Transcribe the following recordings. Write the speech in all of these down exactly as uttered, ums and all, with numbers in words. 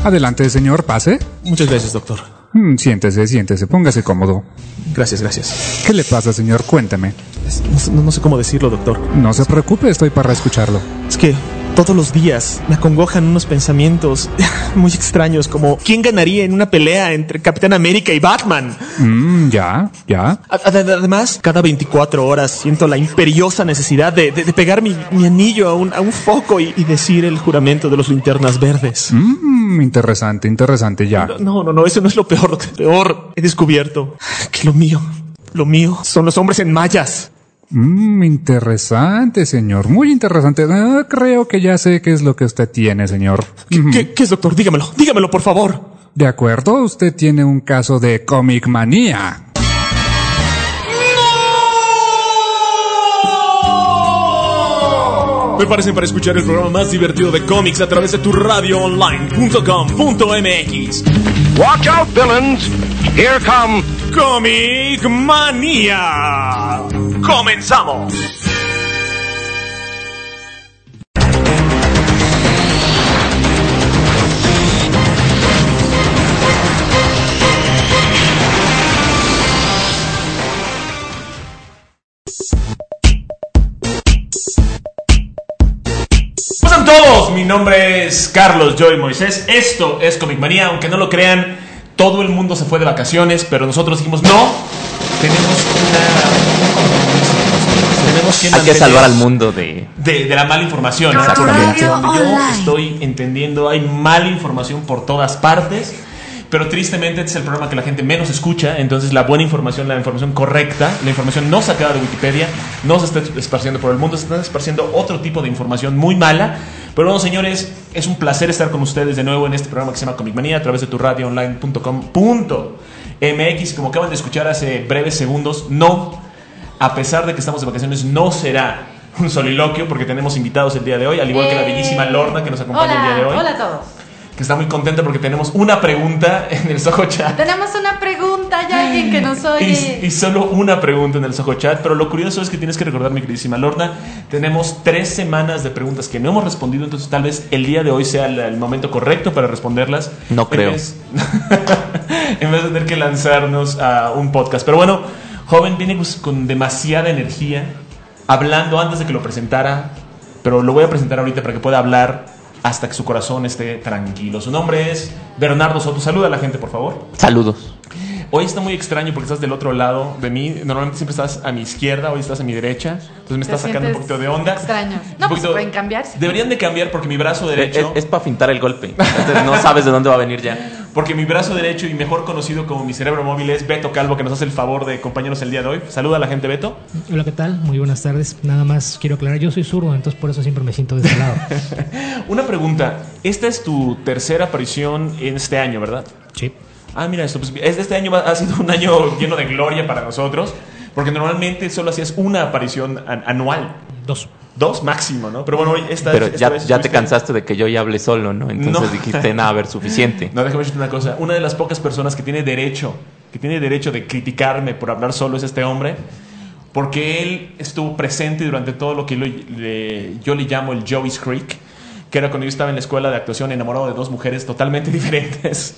Adelante, señor, pase. Muchas gracias, doctor. Mm, siéntese, siéntese, póngase cómodo. Gracias, gracias. ¿Qué le pasa, señor? Cuénteme. No, no, no sé cómo decirlo, doctor. No se preocupe, estoy para escucharlo. Es que todos los días me acongojan unos pensamientos muy extraños, como ¿quién ganaría en una pelea entre Capitán América y Batman? Mm, ya, ya. Además, cada veinticuatro horas siento la imperiosa necesidad de, de, de pegar mi, mi anillo a un, a un foco y, y decir el juramento de los linternas verdes. Mm, interesante, interesante, ya. No, no, no, eso no es lo peor. Lo peor, he descubierto que lo mío, lo mío son los hombres en mallas. Mmm, interesante, señor. Muy interesante. Eh, creo que ya sé qué es lo que usted tiene, señor. ¿Qué, qué, qué es, doctor? Dígamelo, dígamelo, por favor. De acuerdo, usted tiene un caso de comic manía. Prepárense para escuchar el programa más divertido de cómics a través de tu radio online punto com punto m x. Watch out, villains. Here come Comic Manía. Comenzamos. Hola a todos, mi nombre es Carlos Joy Moisés. Esto es Comic Manía, aunque no lo crean. Todo el mundo se fue de vacaciones, pero nosotros dijimos no. Tenemos una tenemos que hay que salvar al mundo de de, de la mala información. Exactamente. Yo estoy entendiendo, hay mala información por todas partes. Pero tristemente este es el programa que la gente menos escucha. Entonces la buena información, la información correcta, la información no sacada de Wikipedia, no se está esparciendo por el mundo. Se está esparciendo otro tipo de información muy mala. Pero bueno, señores, es un placer estar con ustedes de nuevo en este programa que se llama Comic Manía a través de tu radio online punto com punto m x. Como acaban de escuchar hace breves segundos, no, a pesar de que estamos de vacaciones, no será un soliloquio, porque tenemos invitados el día de hoy, al igual eh... que la bellísima Lorna que nos acompaña hola, el día de hoy. Hola a todos. Que está muy contenta porque tenemos una pregunta en el Soho Chat. Tenemos una pregunta, hay alguien que nos oye. Y, y solo una pregunta en el Soho Chat. Pero lo curioso es que tienes que recordar, mi queridísima Lorna, tenemos tres semanas de preguntas que no hemos respondido. Entonces tal vez el día de hoy sea el, el momento correcto para responderlas. No creo. En vez, en vez de tener que lanzarnos a un podcast. Pero bueno, joven, viene con demasiada energía, hablando antes de que lo presentara. Pero lo voy a presentar ahorita para que pueda hablar hasta que su corazón esté tranquilo. Su nombre es Bernardo Soto. Saluda a la gente, por favor. Saludos. Hoy está muy extraño porque estás del otro lado de mí. Normalmente siempre estás a mi izquierda, hoy estás a mi derecha. Entonces me estás sacando un poquito de onda. Extraño. No, pues pueden cambiar. ¿Sí? Deberían de cambiar porque mi brazo derecho... Es, es para fintar el golpe. Entonces no sabes de dónde va a venir ya. Porque mi brazo derecho y mejor conocido como mi cerebro móvil es Beto Calvo, que nos hace el favor de acompañarnos el día de hoy. Saluda a la gente, Beto. Hola, ¿qué tal? Muy buenas tardes. Nada más quiero aclarar, yo soy zurdo, entonces por eso siempre me siento de este lado. Una pregunta. Esta es tu tercera aparición en este año, ¿verdad? Sí. Ah, mira esto, pues este año ha sido un año lleno de gloria para nosotros, porque normalmente solo hacías una aparición anual. Dos. Dos máximo, ¿no? Pero bueno, esta, Pero esta ya, vez ya te cansaste de que yo ya hablé solo, ¿no? Entonces no. dijiste, nada, a ver, suficiente. No, déjame decirte una cosa. Una de las pocas personas que tiene derecho, que tiene derecho de criticarme por hablar solo es este hombre, porque él estuvo presente durante todo lo que lo, le, yo le llamo el Joey's Creek, que era cuando yo estaba en la escuela de actuación enamorado de dos mujeres totalmente diferentes.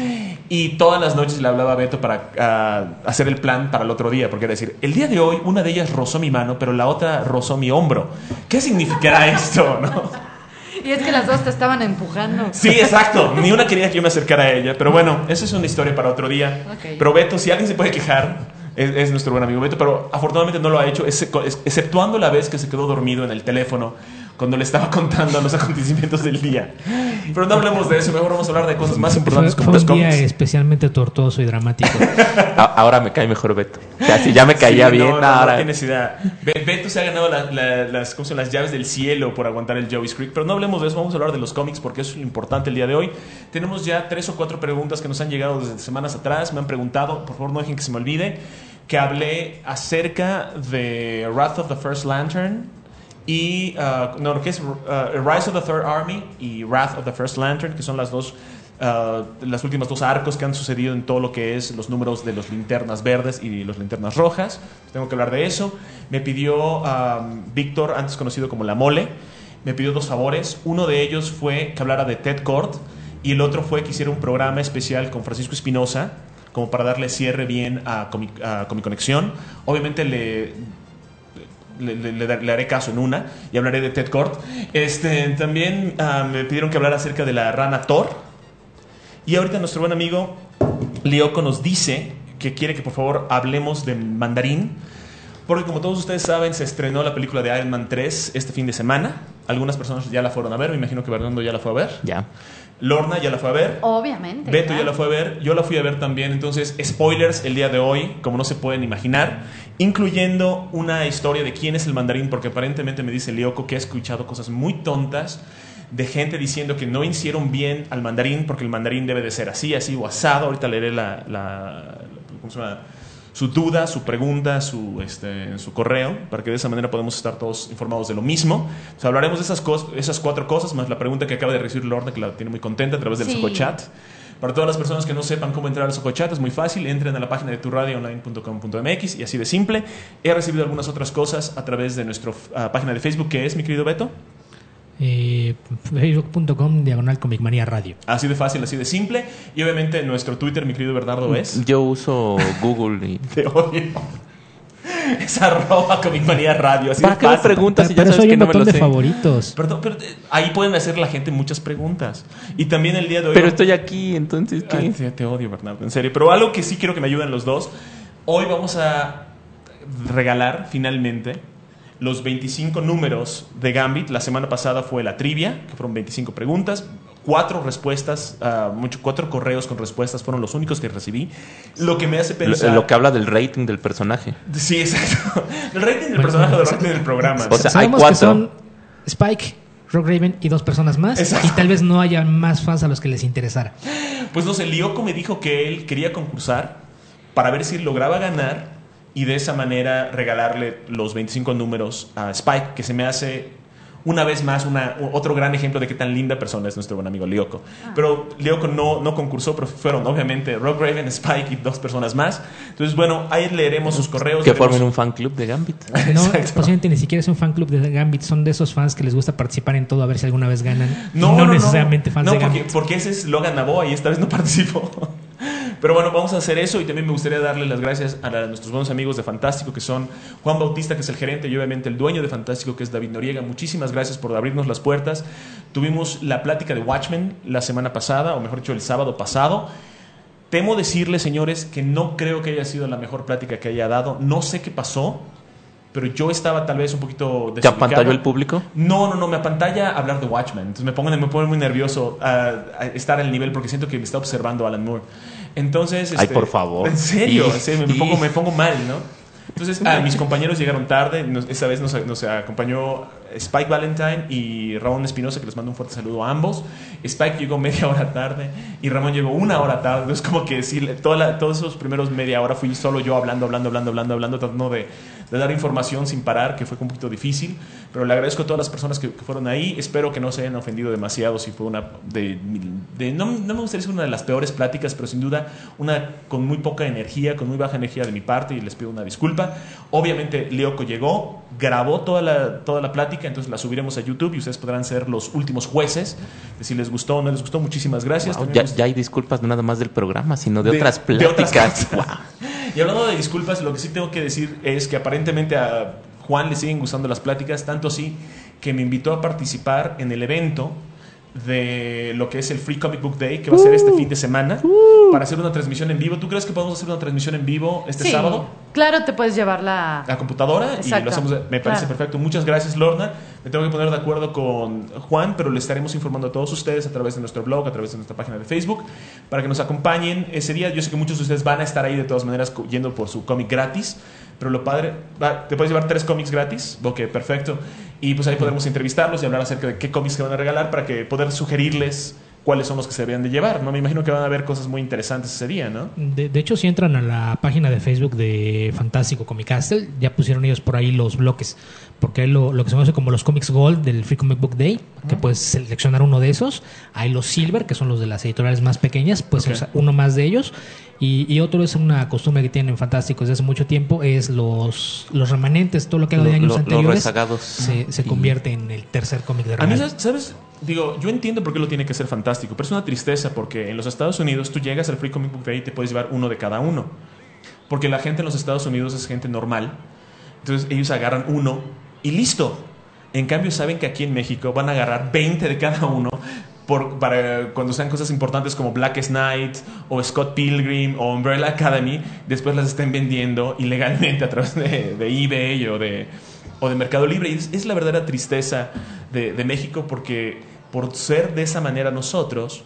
Y todas las noches le hablaba a Beto para uh, hacer el plan para el otro día. Porque era decir, el día de hoy una de ellas rozó mi mano, pero la otra rozó mi hombro. ¿Qué significará esto, no? Y es que las dos te estaban empujando. Sí, exacto. Ni una quería que yo me acercara a ella. Pero bueno, eso es una historia para otro día. Okay. Pero Beto, si alguien se puede quejar, es, es nuestro buen amigo Beto. Pero afortunadamente no lo ha hecho, exceptuando la vez que se quedó dormido en el teléfono cuando le estaba contando los acontecimientos del día. Pero no hablemos de eso, mejor vamos a hablar de cosas más importantes fue, como fue los cómics. Un día cómics. especialmente tortuoso y dramático. Ahora me cae mejor Beto. O sea, si ya me caía sí, bien, no, no, ahora... no tienes idea. Beto se ha ganado la, la, las, ¿cómo son? las llaves del cielo por aguantar el Joey's Creek. Pero no hablemos de eso, vamos a hablar de los cómics porque eso es lo importante el día de hoy. Tenemos ya tres o cuatro preguntas que nos han llegado desde semanas atrás. Me han preguntado, por favor no dejen que se me olvide, que hablé acerca de Wrath of the First Lantern y uh, no, lo que es uh, Rise of the Third Army y Wrath of the First Lantern, que son las dos uh, las últimas dos arcos que han sucedido en todo lo que es los números de los linternas verdes y los linternas rojas. Tengo que hablar de eso. Me pidió um, Víctor, antes conocido como La Mole, me pidió dos favores. Uno de ellos fue que hablara de Ted Kord y el otro fue que hiciera un programa especial con Francisco Espinosa, como para darle cierre bien a Comic, a Comic Conexión. Obviamente le, le, le, le, le haré caso en una y hablaré de Ted Kord. Este, también uh, me pidieron que hablara acerca de la rana Thor. Y ahorita nuestro buen amigo Lyoko nos dice que quiere que por favor hablemos de Mandarín, porque como todos ustedes saben, se estrenó la película de Iron Man tres este fin de semana. Algunas personas ya la fueron a ver, me imagino que Bernardo ya la fue a ver. Ya. Lorna ya la fue a ver. Obviamente. Beto claro. ya la fue a ver. Yo la fui a ver también. Entonces, spoilers el día de hoy, como no se pueden imaginar, incluyendo una historia de quién es el Mandarín, porque aparentemente me dice Lyoko que ha escuchado cosas muy tontas de gente diciendo que no hicieron bien al Mandarín, porque el Mandarín debe de ser así, así o asado. Ahorita leeré la, la, ¿cómo se llama? Su duda, su pregunta, su, este, su correo, para que de esa manera podamos estar todos informados de lo mismo. O sea, hablaremos de esas, cos- esas cuatro cosas, más la pregunta que acaba de recibir Lorna, que la tiene muy contenta a través del Sí. Sojochat. Para todas las personas que no sepan cómo entrar al Sojochat, es muy fácil. Entren a la página de tu radio online punto com punto m x y así de simple. He recibido algunas otras cosas a través de nuestra uh, página de Facebook, que es, mi querido Beto. Eh, facebook punto com diagonal Comic Manía Radio. Así de fácil, así de simple. Y obviamente nuestro Twitter, mi querido Bernardo, es... Yo uso Google y... Te odio. Es arroba Comic Manía Radio. Así ¿Para de qué me fácil. preguntas si ya Pero eso sabes hay que un no me montón lo de sé? favoritos. Perdón, pero eh, ahí pueden hacer la gente muchas preguntas. Y también el día de hoy... Pero estoy aquí, entonces ¿qué? Ay, te, te odio, Bernardo, en serio. Pero algo que sí quiero que me ayuden los dos. Hoy vamos a regalar finalmente los veinticinco números de Gambit. La semana pasada fue la trivia, que fueron veinticinco preguntas. Cuatro respuestas, uh, mucho, cuatro correos con respuestas fueron los únicos que recibí. Lo que me hace pensar... Lo, lo que habla del rating del personaje. Sí, exacto. El rating del Bueno, personaje o el o sea, rating del programa. o sea, Sabemos hay cuatro. que son Spike, Rock Raven y dos personas más. Exacto. Y tal vez no haya más fans a los que les interesara. Pues no sé, Lyoko me dijo que él quería concursar para ver si lograba ganar y de esa manera regalarle los veinticinco números a Spike, que se me hace una vez más una, otro gran ejemplo de qué tan linda persona es nuestro buen amigo Lyoko. Ah. Pero Lyoko no, no concursó, pero fueron obviamente Rock Raven, Spike y dos personas más. Entonces, bueno, ahí leeremos sus correos. Que leeremos... formen un fan club de Gambit. No, posiblemente ni siquiera es un fan club de Gambit. Son de esos fans que les gusta participar en todo a ver si alguna vez ganan. No, no, no necesariamente no. fans no, de porque, Gambit. porque ese es Logan Novoa y esta vez no participó. Pero bueno, vamos a hacer eso y también me gustaría darle las gracias a, la, a nuestros buenos amigos de Fantástico, que son Juan Bautista, que es el gerente, y obviamente el dueño de Fantástico, que es David Noriega. Muchísimas gracias por abrirnos las puertas. Tuvimos la plática de Watchmen la semana pasada, o mejor dicho, el sábado pasado. Temo decirles, señores, que no creo que haya sido la mejor plática que haya dado. No sé qué pasó, pero yo estaba tal vez un poquito desubicado. ¿Te apantalló el público? No, no, no, me apantalla hablar de Watchmen. Entonces me pone, me pone muy nervioso uh, estar al nivel porque siento que me está observando Alan Moore. Entonces, Ay, este, por favor. En serio, Y, sí, me, y... pongo, me pongo mal, ¿no? Entonces, ah, mis compañeros llegaron tarde. Nos, esa vez nos, nos acompañó Spike Valentine y Ramón Espinosa, que les mando un fuerte saludo a ambos. Spike llegó media hora tarde y Ramón llegó una hora tarde. Es como que decirle, toda la, todos esos primeros media hora fui solo yo hablando, hablando, hablando, hablando, hablando, tratando de, de dar información sin parar, que fue un poquito difícil. Pero le agradezco a todas las personas que, que fueron ahí. Espero que no se hayan ofendido demasiado si fue una de, de no, no me gustaría decir una de las peores pláticas, pero sin duda una con muy poca energía, con muy baja energía de mi parte, y les pido una disculpa. Obviamente Lyoko llegó, grabó toda la, toda la plática, entonces la subiremos a YouTube y ustedes podrán ser los últimos jueces de si les gustó o no les gustó. Muchísimas gracias. Wow, ya, ya hay disculpas no nada más del programa, sino de, de otras de pláticas. Otras wow. Y hablando de disculpas, lo que sí tengo que decir es que aparentemente a Juan le siguen gustando las pláticas, tanto así que me invitó a participar en el evento de lo que es el Free Comic Book Day, que va a ser este fin de semana, para hacer una transmisión en vivo. ¿Tú crees que podemos hacer una transmisión en vivo este sí, sábado? Claro, te puedes llevar la, la computadora. Exacto. Y lo hacemos. Me parece claro. perfecto. Muchas gracias, Lorna. Me tengo que poner de acuerdo con Juan, pero le estaremos informando a todos ustedes a través de nuestro blog, a través de nuestra página de Facebook, para que nos acompañen ese día. Yo sé que muchos de ustedes van a estar ahí de todas maneras yendo por su cómic gratis, pero lo padre, va, te puedes llevar tres cómics gratis. Ok, perfecto. Y pues ahí podremos entrevistarlos y hablar acerca de qué cómics se van a regalar para que poder sugerirles cuáles son los que se deberían de llevar, ¿no? Me imagino que van a haber cosas muy interesantes ese día, ¿no? De, de hecho, si entran a la página de Facebook de Fantástico Comic Castle, ya pusieron ellos por ahí los bloques, porque hay lo, lo que se conoce como los Comics Gold del Free Comic Book Day, que uh-huh. puedes seleccionar uno de esos. Hay los Silver, que son los de las editoriales más pequeñas, pues okay. uno más de ellos. Y, y otro es una costumbre que tienen Fantástico desde hace mucho tiempo, es los, los remanentes, todo lo que hago de años lo, anteriores los rezagados. se, se y... convierte en el tercer cómic de regalo. A mí, ¿sabes? digo, yo entiendo por qué lo tiene que ser Fantástico, pero es una tristeza porque en los Estados Unidos tú llegas al Free Comic Book Day y te puedes llevar uno de cada uno. Porque la gente en los Estados Unidos es gente normal. Entonces ellos agarran uno y listo. En cambio saben que aquí en México van a agarrar veinte de cada uno por, para cuando sean cosas importantes como Blackest Night o Scott Pilgrim o Umbrella Academy, después las estén vendiendo ilegalmente a través de, de eBay o de, o de Mercado Libre. Y es, es la verdadera tristeza de, de México, porque por ser de esa manera nosotros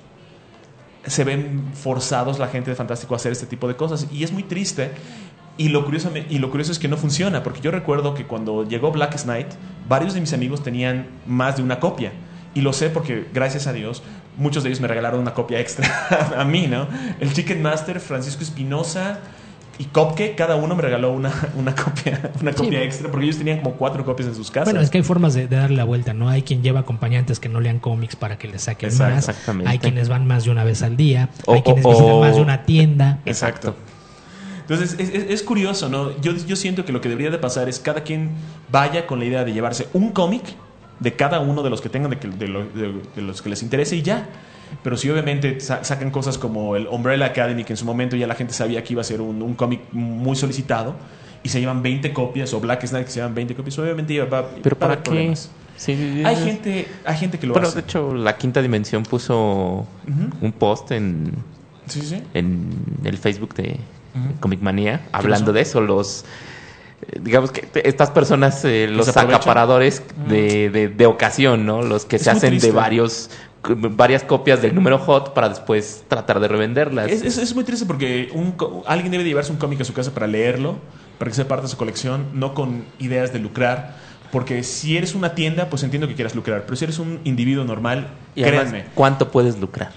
se ven forzados la gente de Fantástico a hacer este tipo de cosas, y es muy triste. Y lo curioso, y lo curioso es que no funciona, porque yo recuerdo que cuando llegó Blackest Night, varios de mis amigos tenían más de una copia. Y lo sé porque, gracias a Dios, muchos de ellos me regalaron una copia extra a mí, ¿no? El Chicken Master, Francisco Espinosa y Copke, cada uno me regaló una, una copia, una copia sí. extra, porque ellos tenían como cuatro copias en sus casas. Bueno, es que hay formas de, de darle la vuelta, ¿no? Hay quien lleva acompañantes que no lean cómics para que les saquen Exacto, más. Exactamente. Hay quienes van más de una vez al día. O, hay quienes o, visitan o... más de una tienda. Exacto. Entonces es, es, es curioso, ¿no? Yo, yo siento que lo que debería de pasar es cada quien vaya con la idea de llevarse un cómic de cada uno de los que tengan, de, que, de, lo, de, de los que les interese, y ya. Pero si obviamente sa- sacan cosas como el Umbrella Academy, que en su momento ya la gente sabía que iba a ser un, un cómic muy solicitado, y se llevan veinte copias, o Blackest Night que se llevan veinte copias, obviamente va, va ¿Pero va a para haber qué? problemas. Sí, Hay gente, hay gente que lo bueno, hace. de hecho, la Quinta Dimensión puso Ujú. un post en, Sí, sí. en el Facebook de Ujú. Comic Manía hablando pasó? de eso. Los eh, digamos que te- estas personas, eh, los se aprovechan? acaparadores de, de, de ocasión, ¿no? Los que Es se muy hacen triste. de varios varias copias del número hot para después tratar de revenderlas. Es, es, es muy triste porque un, co- alguien debe de llevarse un cómic a su casa para leerlo, para que sea parte de su colección, no con ideas de lucrar. Porque si eres una tienda, pues entiendo que quieras lucrar. Pero si eres un individuo normal, Y además, créanme, ¿cuánto puedes lucrar?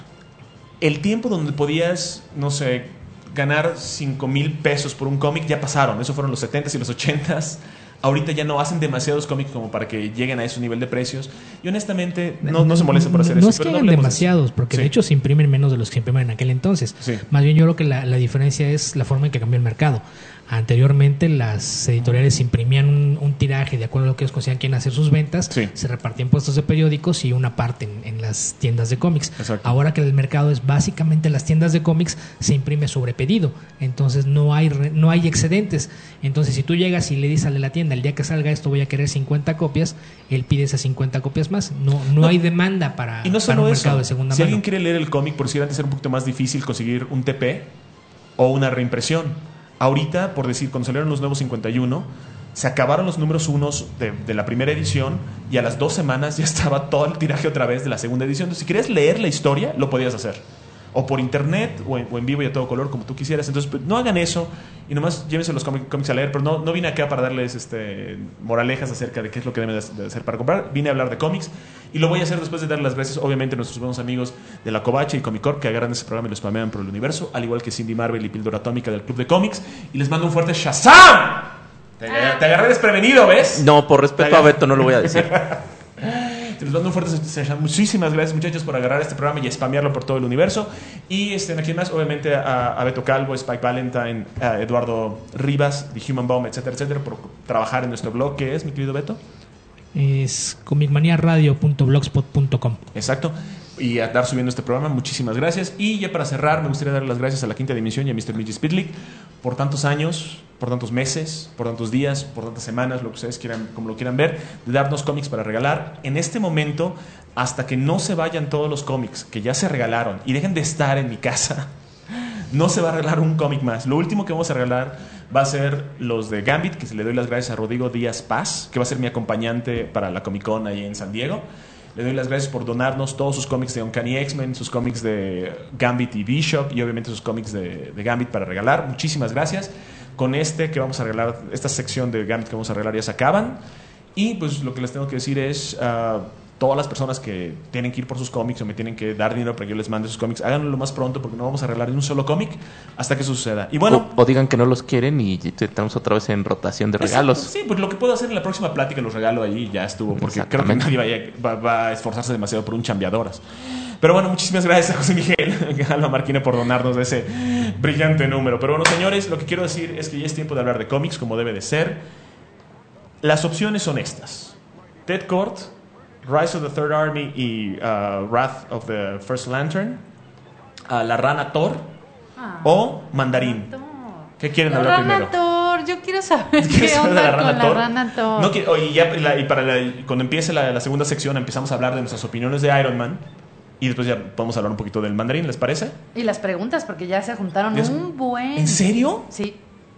el tiempo donde podías, no sé, ganar cinco mil pesos por un cómic ya pasaron. Eso fueron los setentas y los ochentas. Ahorita ya no hacen demasiados cómics como para que lleguen a ese nivel de precios. Y honestamente, no, no se molesten por hacer no eso. No es que pero no hagan hablemos de demasiados, eso. porque Sí. de hecho se imprimen menos de los que se imprimen en aquel entonces. Sí. Más bien yo creo que la, la diferencia es la forma en que cambió el mercado. Anteriormente las editoriales imprimían un, un tiraje de acuerdo a lo que ellos consideran que iban a hacer sus ventas, Sí. se repartían puestos de periódicos y una parte en, en las tiendas de cómics. Exacto. Ahora que el mercado es básicamente las tiendas de cómics, se imprime sobre pedido, entonces no hay re- no hay excedentes. Entonces si tú llegas y le dices al de la tienda, el día que salga esto voy a querer cincuenta copias, él pide esas cincuenta copias más. No no, No. hay demanda para, Y no para solo un eso. mercado de segunda Si mano. alguien quiere leer el cómic, por si antes era un poquito más difícil conseguir un T P o una reimpresión. Ahorita, por decir, cuando salieron los nuevos cincuenta y uno, se acabaron los números unos de, de la primera edición y a las dos semanas ya estaba todo el tiraje otra vez de la segunda edición. Entonces, si querías leer la historia, lo podías hacer. O por internet, o en, o en vivo y a todo color, como tú quisieras. Entonces, pues, no hagan eso y nomás llévense los cómic- cómics a leer. Pero no, no vine acá para darles este, moralejas acerca de qué es lo que deben de de hacer para comprar. Vine a hablar de cómics y lo voy a hacer después de dar las gracias, obviamente, a nuestros buenos amigos de La Covacha y Comic Corp, que agarran ese programa y lo spamean por el universo, al igual que Cindy Marvel y Píldora Atómica del Club de Cómics. Y les mando un fuerte Shazam. Te, te agarré desprevenido, ¿ves? No, por respeto a Beto no lo voy a decir. Te les mando un fuerte Shazam. Muchísimas gracias, muchachos, por agarrar este programa y spamearlo por todo el universo. Y este, aquí más, obviamente, a, a Beto Calvo, Spike Valentine, a Eduardo Rivas, The Human Bomb, etcétera, etcétera, por trabajar en nuestro blog. ¿Qué es, mi querido Beto? Es comicmaniaradio punto blogspot punto com. Exacto. Y a dar subiendo este programa, muchísimas gracias. Y ya para cerrar, me gustaría dar las gracias a la Quinta Dimensión y a mister Midge Spitlick por tantos años, por tantos meses, por tantos días, por tantas semanas, lo que ustedes quieran, como lo quieran ver, de darnos cómics para regalar. En este momento, hasta que no se vayan todos los cómics que ya se regalaron y dejen de estar en mi casa, no se va a regalar un cómic más. Lo último que vamos a regalar va a ser los de Gambit, que se le doy las gracias a Rodrigo Díaz Paz, que va a ser mi acompañante para la Comic Con ahí en San Diego. Le doy las gracias por donarnos todos sus cómics de Uncanny X-Men, sus cómics de Gambit y Bishop y obviamente sus cómics de, de Gambit para regalar. Muchísimas gracias. Con este que vamos a regalar, esta sección de Gambit que vamos a regalar ya se acaban. Y pues lo que les tengo que decir es, uh, todas las personas que tienen que ir por sus cómics o me tienen que dar dinero para que yo les mande sus cómics, háganlo lo más pronto porque no vamos a regalar ni un solo cómic hasta que eso suceda. Y bueno... O, o digan que no los quieren y estamos otra vez en rotación de regalos. Exacto, sí, pues lo que puedo hacer en la próxima plática los regalo ahí y ya estuvo, porque creo que nadie vaya, va, va a esforzarse demasiado por un chambeadoras. Pero bueno, muchísimas gracias a José Miguel Alba Marquina por donarnos ese brillante número. Pero bueno, señores, lo que quiero decir es que ya es tiempo de hablar de cómics como debe de ser. Las opciones son estas: Ted Kord Rise of the Third Army y uh, Wrath of the First Lantern, uh, la rana Thor Ah, o Mandarín. Thor. ¿Qué quieren La hablar rana primero? Thor, yo quiero saber ¿Quieres qué saber de onda la rana con la Thor? rana Thor. No, que- oye, ya, la- y para la- cuando empiece la, la segunda sección empezamos a hablar de nuestras opiniones de Iron Man y después ya podemos hablar un poquito del Mandarín, ¿les parece? Y las preguntas, porque ya se juntaron ¿Es- un buen. ¿En serio? Sí.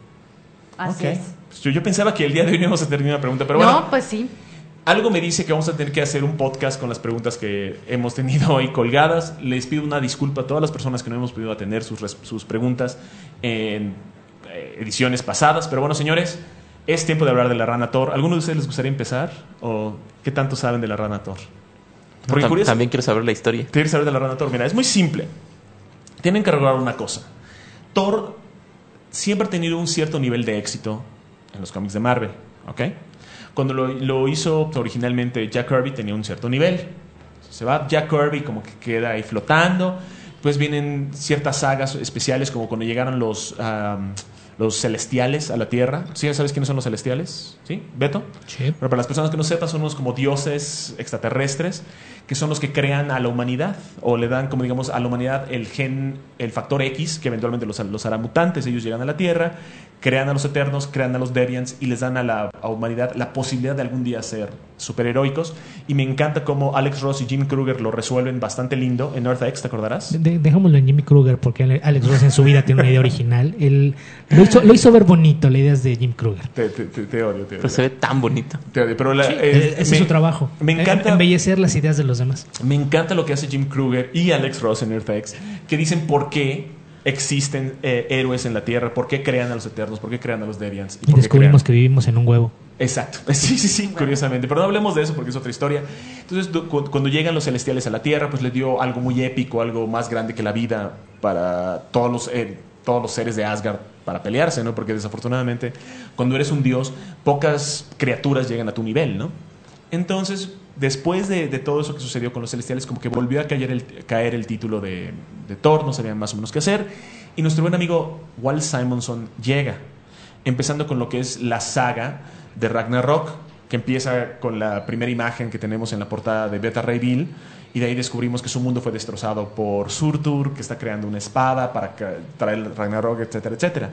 Así Ok. es. Pues yo, yo pensaba que el día de hoy no íbamos a tener una pregunta, pero bueno. No, pues sí. Algo me dice que vamos a tener que hacer un podcast con las preguntas que hemos tenido hoy colgadas. Les pido una disculpa a todas las personas que no hemos podido atender sus, res- sus preguntas en eh, ediciones pasadas. Pero bueno, señores, es tiempo de hablar de la rana Thor. ¿Alguno de ustedes les gustaría empezar? ¿O qué tanto saben de la rana Thor? Porque Tam- curioso, También quiero saber la historia. ¿quieres saber de la rana Thor? Mira, es muy simple. Tienen que recordar una cosa. Thor siempre ha tenido un cierto nivel de éxito en los cómics de Marvel, ¿ok? Cuando lo, lo hizo originalmente Jack Kirby tenía un cierto nivel. Se va Jack Kirby como que queda ahí flotando. Pues vienen ciertas sagas especiales como cuando llegaron los, um, los celestiales a la Tierra. ¿Sí sabes quiénes son los celestiales? ¿Sí? ¿Beto? Sí. Pero para las personas que no sepan, son unos como dioses extraterrestres que son los que crean a la humanidad o le dan, como digamos, a la humanidad el gen, el factor X que eventualmente los, los hará mutantes. Ellos llegan a la Tierra, crean a los Eternos, crean a los Deviants y les dan a la a humanidad la posibilidad de algún día ser superheroicos. Y me encanta cómo Alex Ross y Jim Krueger lo resuelven bastante lindo en Earth X, ¿te acordarás? De- dejámoslo en Jimmy Krueger porque Ale- Alex Ross en su vida tiene una idea original. Él lo hizo, lo hizo ver bonito, la idea es de Jim Krueger. Te, te- te- te odio, te odio. Pero se ve tan bonito. Te odio, pero la- Sí, eh, ese me- es su trabajo. Me encanta, Em- Embellecer las ideas de los demás. me encanta lo que hace Jim Krueger y Alex Ross en Earth X, que dicen por qué existen eh, héroes en la Tierra, por qué crean a los Eternos, por qué crean a los Deviants. Y por qué descubrimos crean- que vivimos en un huevo. Exacto, sí, sí, sí, curiosamente. Pero no hablemos de eso porque es otra historia. Entonces, du- cu- cuando llegan los celestiales a la Tierra, pues les dio algo muy épico, algo más grande que la vida para todos los, eh, todos los seres de Asgard para pelearse, ¿no? Porque desafortunadamente, cuando eres un dios, pocas criaturas llegan a tu nivel, ¿no? Entonces, después de, de todo eso que sucedió con los celestiales, como que volvió a caer el, caer el título de, de Thor, no sabían más o menos qué hacer. Y nuestro buen amigo Walt Simonson llega, empezando con lo que es la saga de Ragnarok, que empieza con la primera imagen que tenemos en la portada de Beta Ray Bill, y de ahí descubrimos que su mundo fue destrozado por Surtur, que está creando una espada para ca- traer el Ragnarok, etcétera, etcétera.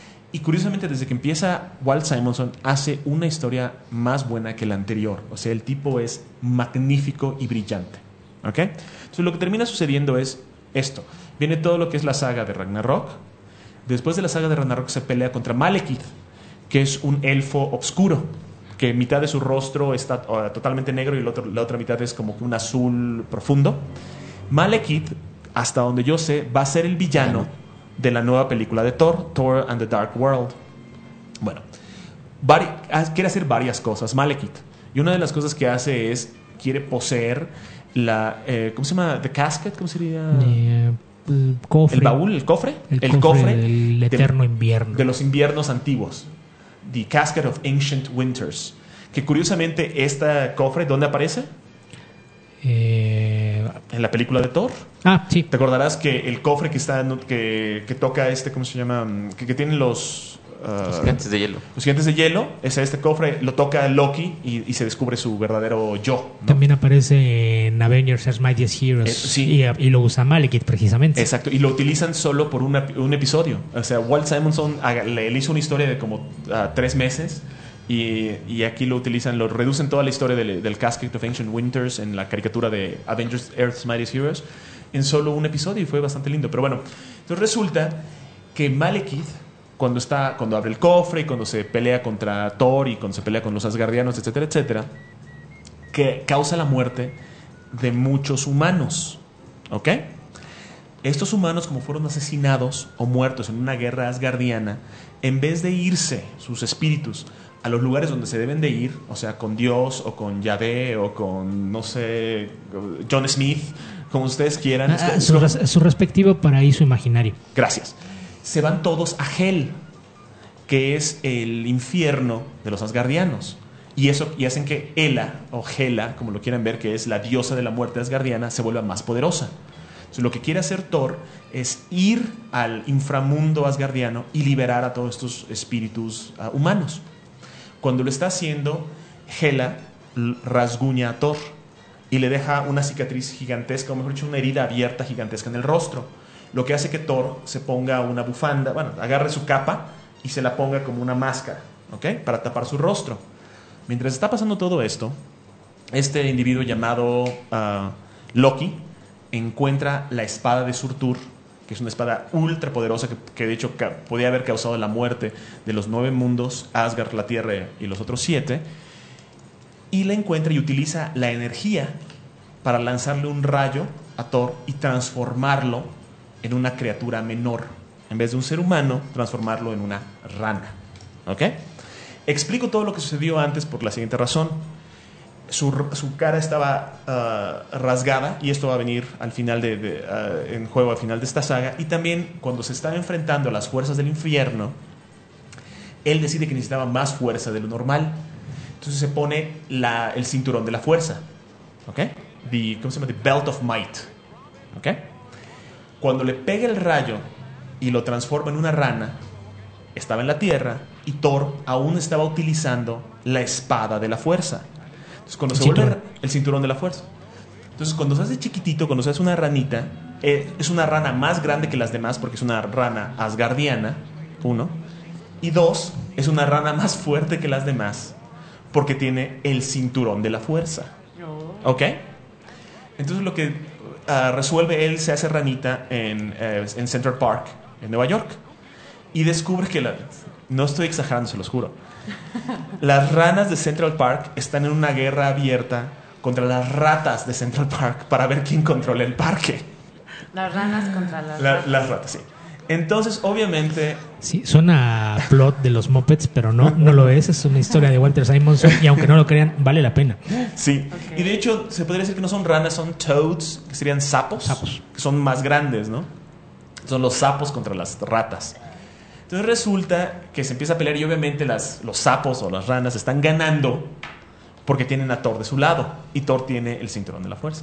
Y curiosamente, desde que empieza, Walt Simonson hace una historia más buena que la anterior. O sea, el tipo es magnífico y brillante. ¿Ok? Entonces, lo que termina sucediendo es esto. Viene todo lo que es la saga de Ragnarok. Después de la saga de Ragnarok se pelea contra Malekith, que es un elfo oscuro, que mitad de su rostro está uh, totalmente negro y el otro- la otra mitad es como que un azul profundo. Malekith, hasta donde yo sé, va a ser el villano de la nueva película de Thor, Thor and the Dark World. Bueno, vari- ha- quiere hacer varias cosas Malekith. Y una de las cosas que hace es, quiere poseer la, eh, ¿cómo se llama? The Casket, ¿cómo sería? Eh, el cofre. El baúl, el cofre. El cofre del eterno invierno. De los inviernos antiguos. The Casket of Ancient Winters. Que curiosamente, este cofre, ¿dónde aparece? Eh, En la película de Thor. ah, sí. ¿Te acordarás que el cofre que está que, que toca este, ¿cómo se llama? Que, que tienen los... ah, Los gigantes de hielo. los gigantes de hielo, es este cofre, lo toca Loki y, y se descubre su verdadero yo, ¿no? También aparece en Avengers As Mightiest Heroes. Eh, sí. y, y lo usa Malekith precisamente. Exacto, y lo utilizan solo por una- un episodio. O sea, Walt Simonson haga- le, le hizo una historia de como ah, tres meses y, y aquí lo utilizan, lo reducen toda la historia del, del Casket of Ancient Winters en la caricatura de Avengers Earth's Mightiest Heroes en solo un episodio y fue bastante lindo. Pero bueno, entonces resulta que Malekith, cuando, está, cuando abre el cofre y cuando se pelea contra Thor y cuando se pelea con los Asgardianos, etcétera, etcétera, que causa la muerte de muchos humanos. ¿Ok? Estos humanos, como fueron asesinados o muertos en una guerra asgardiana, en vez de irse sus espíritus a los lugares donde se deben de ir, o sea, con Dios o con Yahvé o con, no sé, John Smith, como ustedes quieran. Ah, Es su, como- res- su respectivo paraíso imaginario. Gracias. Se van todos a Hel, que es el infierno de los asgardianos. Y eso y hacen que Hela, o Hela, como lo quieran ver, que es la diosa de la muerte asgardiana, se vuelva más poderosa. Entonces, lo que quiere hacer Thor es ir al inframundo asgardiano y liberar a todos estos espíritus uh, humanos. Cuando lo está haciendo, Hela l- rasguña a Thor y le deja una cicatriz gigantesca, o mejor dicho, una herida abierta gigantesca en el rostro. Lo que hace que Thor se ponga una bufanda, bueno, agarre su capa y se la ponga como una máscara, ¿ok? Para tapar su rostro. Mientras está pasando todo esto, este individuo llamado uh, Loki encuentra la espada de Surtur, que es una espada ultra poderosa que, que de hecho ca- podía haber causado la muerte de los nueve mundos, Asgard, la Tierra y los otros siete, y la encuentra y utiliza la energía para lanzarle un rayo a Thor y transformarlo en una criatura menor. En vez de un ser humano, transformarlo en una rana. ¿Ok? Explico todo lo que sucedió antes por la siguiente razón. Su, su cara estaba uh, rasgada, y esto va a venir al final de, de, uh, en juego al final de esta saga. Y también cuando se estaba enfrentando a las fuerzas del infierno, él decide que necesitaba más fuerza de lo normal. Entonces se pone la, el cinturón de la fuerza, ¿ok? The, ¿Cómo se llama? The Belt of Might, ¿ok? Cuando le pega el rayo y lo transforma en una rana, estaba en la tierra y Thor aún estaba utilizando la espada de la fuerza. Entonces cuando se vuelve el cinturón de la fuerza, entonces cuando se hace chiquitito, cuando se hace una ranita, eh, es una rana más grande que las demás porque es una rana asgardiana, uno, y dos, es una rana más fuerte que las demás porque tiene el cinturón de la fuerza. ¿Ok? Entonces lo que uh, resuelve, él se hace ranita en, uh, en Central Park, en Nueva York, y descubre que, la, no estoy exagerando, se los juro, las ranas de Central Park están en una guerra abierta contra las ratas de Central Park para ver quién controla el parque. Las ranas contra las La, ratas. las ratas, sí. Entonces, obviamente... Sí, suena a plot de los Muppets, pero no, no lo es. Es una historia de Walter Simonson y aunque no lo crean, vale la pena. Sí, Okay. y de hecho se podría decir que no son ranas, son toads, que serían sapos, Sapos. que son más grandes, ¿no? Son los sapos contra las ratas. Entonces resulta que se empieza a pelear y obviamente las, los sapos o las ranas están ganando porque tienen a Thor de su lado y Thor tiene el cinturón de la fuerza.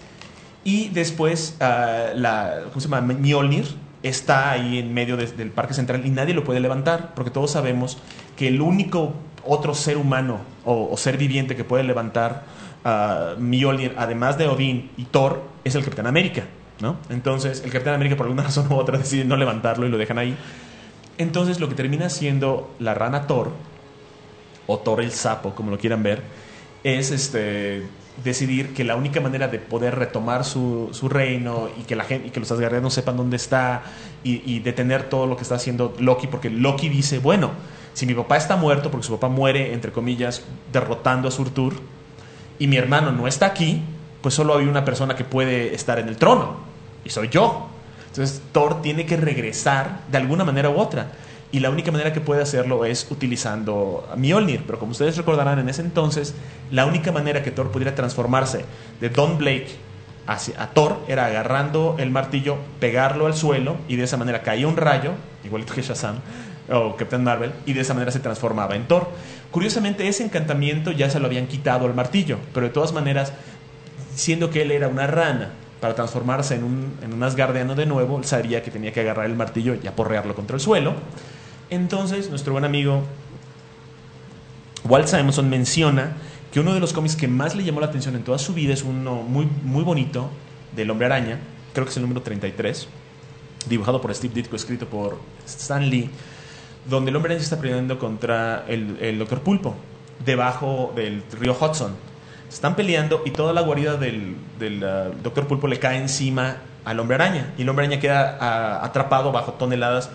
Y después, uh, la, ¿cómo se llama? Mjolnir está ahí en medio de, del parque central y nadie lo puede levantar porque todos sabemos que el único otro ser humano o, o ser viviente que puede levantar uh, Mjolnir, además de Odín y Thor, es el Capitán América, ¿no? Entonces el Capitán América por alguna razón u otra decide no levantarlo y lo dejan ahí. Entonces lo que termina siendo la rana Thor, o Thor el sapo, como lo quieran ver, es este... decidir que la única manera de poder retomar su, su reino y que la gente y que los asgardianos sepan dónde está y, y detener todo lo que está haciendo Loki, porque Loki dice, bueno, si mi papá está muerto, porque su papá muere, entre comillas, derrotando a Surtur, y mi hermano no está aquí, pues solo hay una persona que puede estar en el trono, y soy yo. Entonces Thor tiene que regresar de alguna manera u otra, y la única manera que puede hacerlo es utilizando a Mjolnir. Pero como ustedes recordarán, en ese entonces la única manera que Thor pudiera transformarse de Don Blake hacia, a Thor era agarrando el martillo, pegarlo al suelo, y de esa manera caía un rayo, igualito que Shazam o Captain Marvel, y de esa manera se transformaba en Thor. Curiosamente, ese encantamiento ya se lo habían quitado al martillo, pero de todas maneras, siendo que él era una rana, para transformarse en un, en un asgardiano de nuevo, él sabía que tenía que agarrar el martillo y aporrearlo contra el suelo. Entonces nuestro buen amigo Walt Simonson menciona que uno de los cómics que más le llamó la atención en toda su vida es uno muy, muy bonito del Hombre Araña, creo que es el número treinta y tres, dibujado por Steve Ditko, escrito por Stan Lee, donde el Hombre Araña está peleando contra el, el Doctor Pulpo debajo del río Hudson. Están peleando y toda la guarida del, del uh, Doctor Pulpo le cae encima al Hombre Araña, y el Hombre Araña queda uh, atrapado bajo toneladas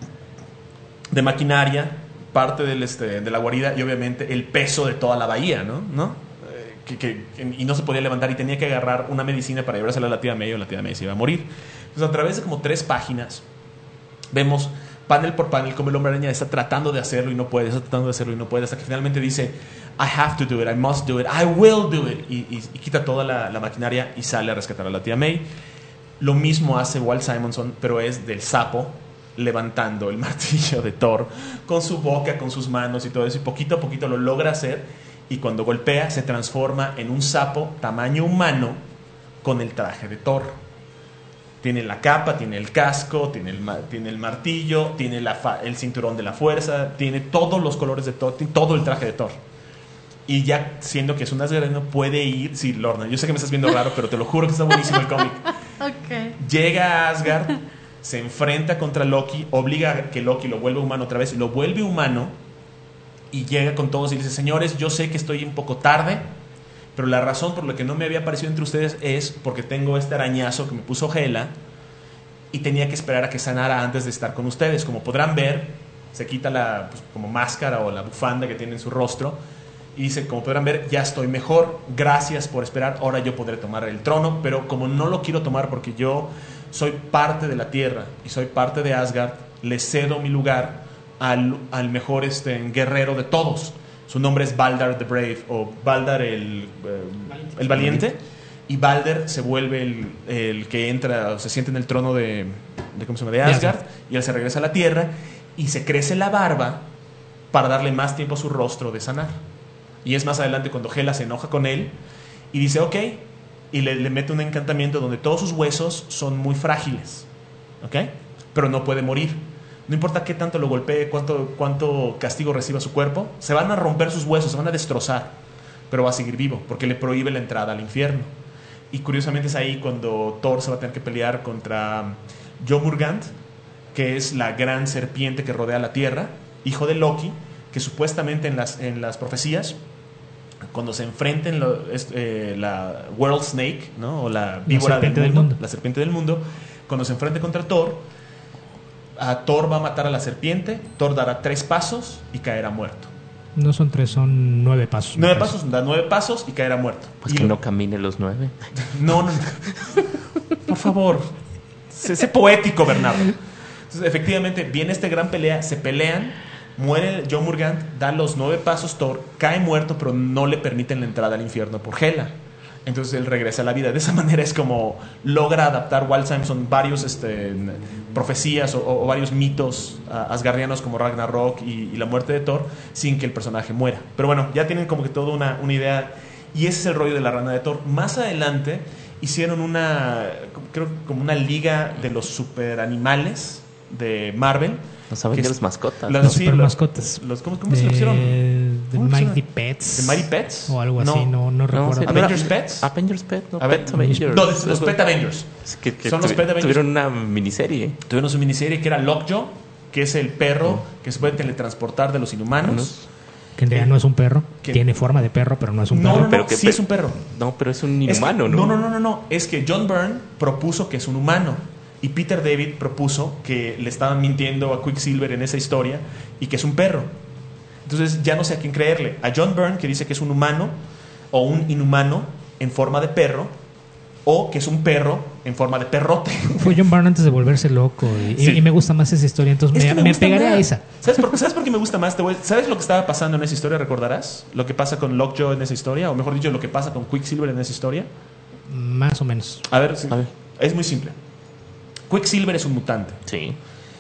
de maquinaria, parte del, este, de la guarida, y obviamente el peso de toda la bahía, ¿no? ¿No? Eh, que, que, y no se podía levantar y tenía que agarrar una medicina para llevársela a la tía May, o la tía May se iba a morir. Entonces, a través de como tres páginas vemos panel por panel cómo el Hombre Araña está tratando de hacerlo y no puede, está tratando de hacerlo y no puede, hasta que finalmente dice, I have to do it, I must do it, I will do it, y, y, y quita toda la, la maquinaria y sale a rescatar a la tía May. Lo mismo hace Walt Simonson, pero es del sapo levantando el martillo de Thor con su boca, con sus manos y todo eso, y poquito a poquito lo logra hacer, y cuando golpea se transforma en un sapo tamaño humano con el traje de Thor. Tiene la capa, tiene el casco, tiene el, tiene el martillo, tiene la fa, el cinturón de la fuerza, tiene todos los colores de Thor, tiene todo el traje de Thor. Y ya siendo que es un asgardiano, puede ir. Sí, Lorna, yo sé que me estás viendo raro, pero te lo juro que está buenísimo el cómic. Ok. Llega a Asgard, se enfrenta contra Loki, obliga a que Loki lo vuelva humano otra vez, lo vuelve humano y llega con todos y dice: señores, yo sé que estoy un poco tarde, pero la razón por la que no me había aparecido entre ustedes es porque tengo este arañazo que me puso Hela y tenía que esperar a que sanara antes de estar con ustedes. Como podrán ver, se quita la pues, como máscara o la bufanda que tiene en su rostro y dice: como podrán ver, ya estoy mejor, gracias por esperar, ahora yo podré tomar el trono, pero como no lo quiero tomar porque yo soy parte de la tierra y soy parte de Asgard, le cedo mi lugar al, al mejor este, guerrero de todos. Su nombre es Baldar the Brave, o Baldar el, eh, el valiente, y Balder se vuelve el, el que entra, o se siente en el trono de, de, ¿cómo se llama? de Asgard, y él se regresa a la tierra y se crece la barba para darle más tiempo a su rostro de sanar. Y es más adelante cuando Hela se enoja con él y dice ok, y le, le mete un encantamiento donde todos sus huesos son muy frágiles, ¿ok? Pero no puede morir. No importa qué tanto lo golpee, cuánto, cuánto castigo reciba su cuerpo, se van a romper sus huesos, se van a destrozar, pero va a seguir vivo porque le prohíbe la entrada al infierno. Y curiosamente es ahí cuando Thor se va a tener que pelear contra Jomurgant, que es la gran serpiente que rodea la tierra, hijo de Loki, que supuestamente en las, en las profecías, cuando se enfrenten lo, es, eh, la World Snake, ¿no? o la víbora del mundo, del mundo, la serpiente del mundo, cuando se enfrente contra Thor, a Thor va a matar a la serpiente, Thor dará tres pasos y caerá muerto. No son tres, son nueve pasos. Nueve pasos, da nueve pasos y caerá muerto. Pues y que lo... no camine los nueve. No, no, no. Por favor, sé, sé poético, Bernardo. Entonces, efectivamente, viene esta gran pelea, se pelean, muere Jomurgant, da los nueve pasos Thor, cae muerto, pero no le permiten la entrada al infierno por Hela. Entonces él regresa a la vida. De esa manera es como logra adaptar Walt Simonson varios este, profecías o, o varios mitos uh, asgardianos como Ragnarok y, y la muerte de Thor sin que el personaje muera. Pero bueno, ya tienen como que toda una, una idea. Y ese es el rollo de la rana de Thor. Más adelante hicieron una, creo como una liga de los superanimales de Marvel. Los Avengers mascotas. Las, los sí, super los, mascotas. Los, ¿Cómo, cómo de, se lo pusieron? De Mighty Pets. ¿De Mighty Pets? O algo así, no, no, no recuerdo. Sí, ¿Avengers Pets? Avengers Pets, no. A Pets Avengers. No, los, los Pet Avengers. Es que, que Son tuvi, los Pet Avengers. Tuvieron una miniserie. Tuvieron su miniserie que era Lockjaw, que es el perro mm. que se puede teletransportar de los inhumanos. Que en realidad no es un perro. Que tiene forma de perro, pero no es un no, perro. No, no, pero que, sí es un perro. No, pero es un inhumano, es que, ¿no? No, no, no, no, no. Es que John Byrne propuso que es un humano. Y Peter David propuso que le estaban mintiendo a Quicksilver en esa historia y que es un perro. Entonces ya no sé a quién creerle. A John Byrne, que dice que es un humano o un inhumano en forma de perro, o que es un perro en forma de perrote. Fue John Byrne antes de volverse loco y, sí. y, y me gusta más esa historia, entonces es me, me, me pegaré más. a esa. ¿Sabes por, ¿Sabes por qué me gusta más? Te voy, ¿Sabes lo que estaba pasando en esa historia? ¿Recordarás? Lo que pasa con Lockjaw en esa historia, o mejor dicho, lo que pasa con Quicksilver en esa historia. Más o menos. A ver, sí. a ver. Es muy simple. Quicksilver es un mutante. Sí.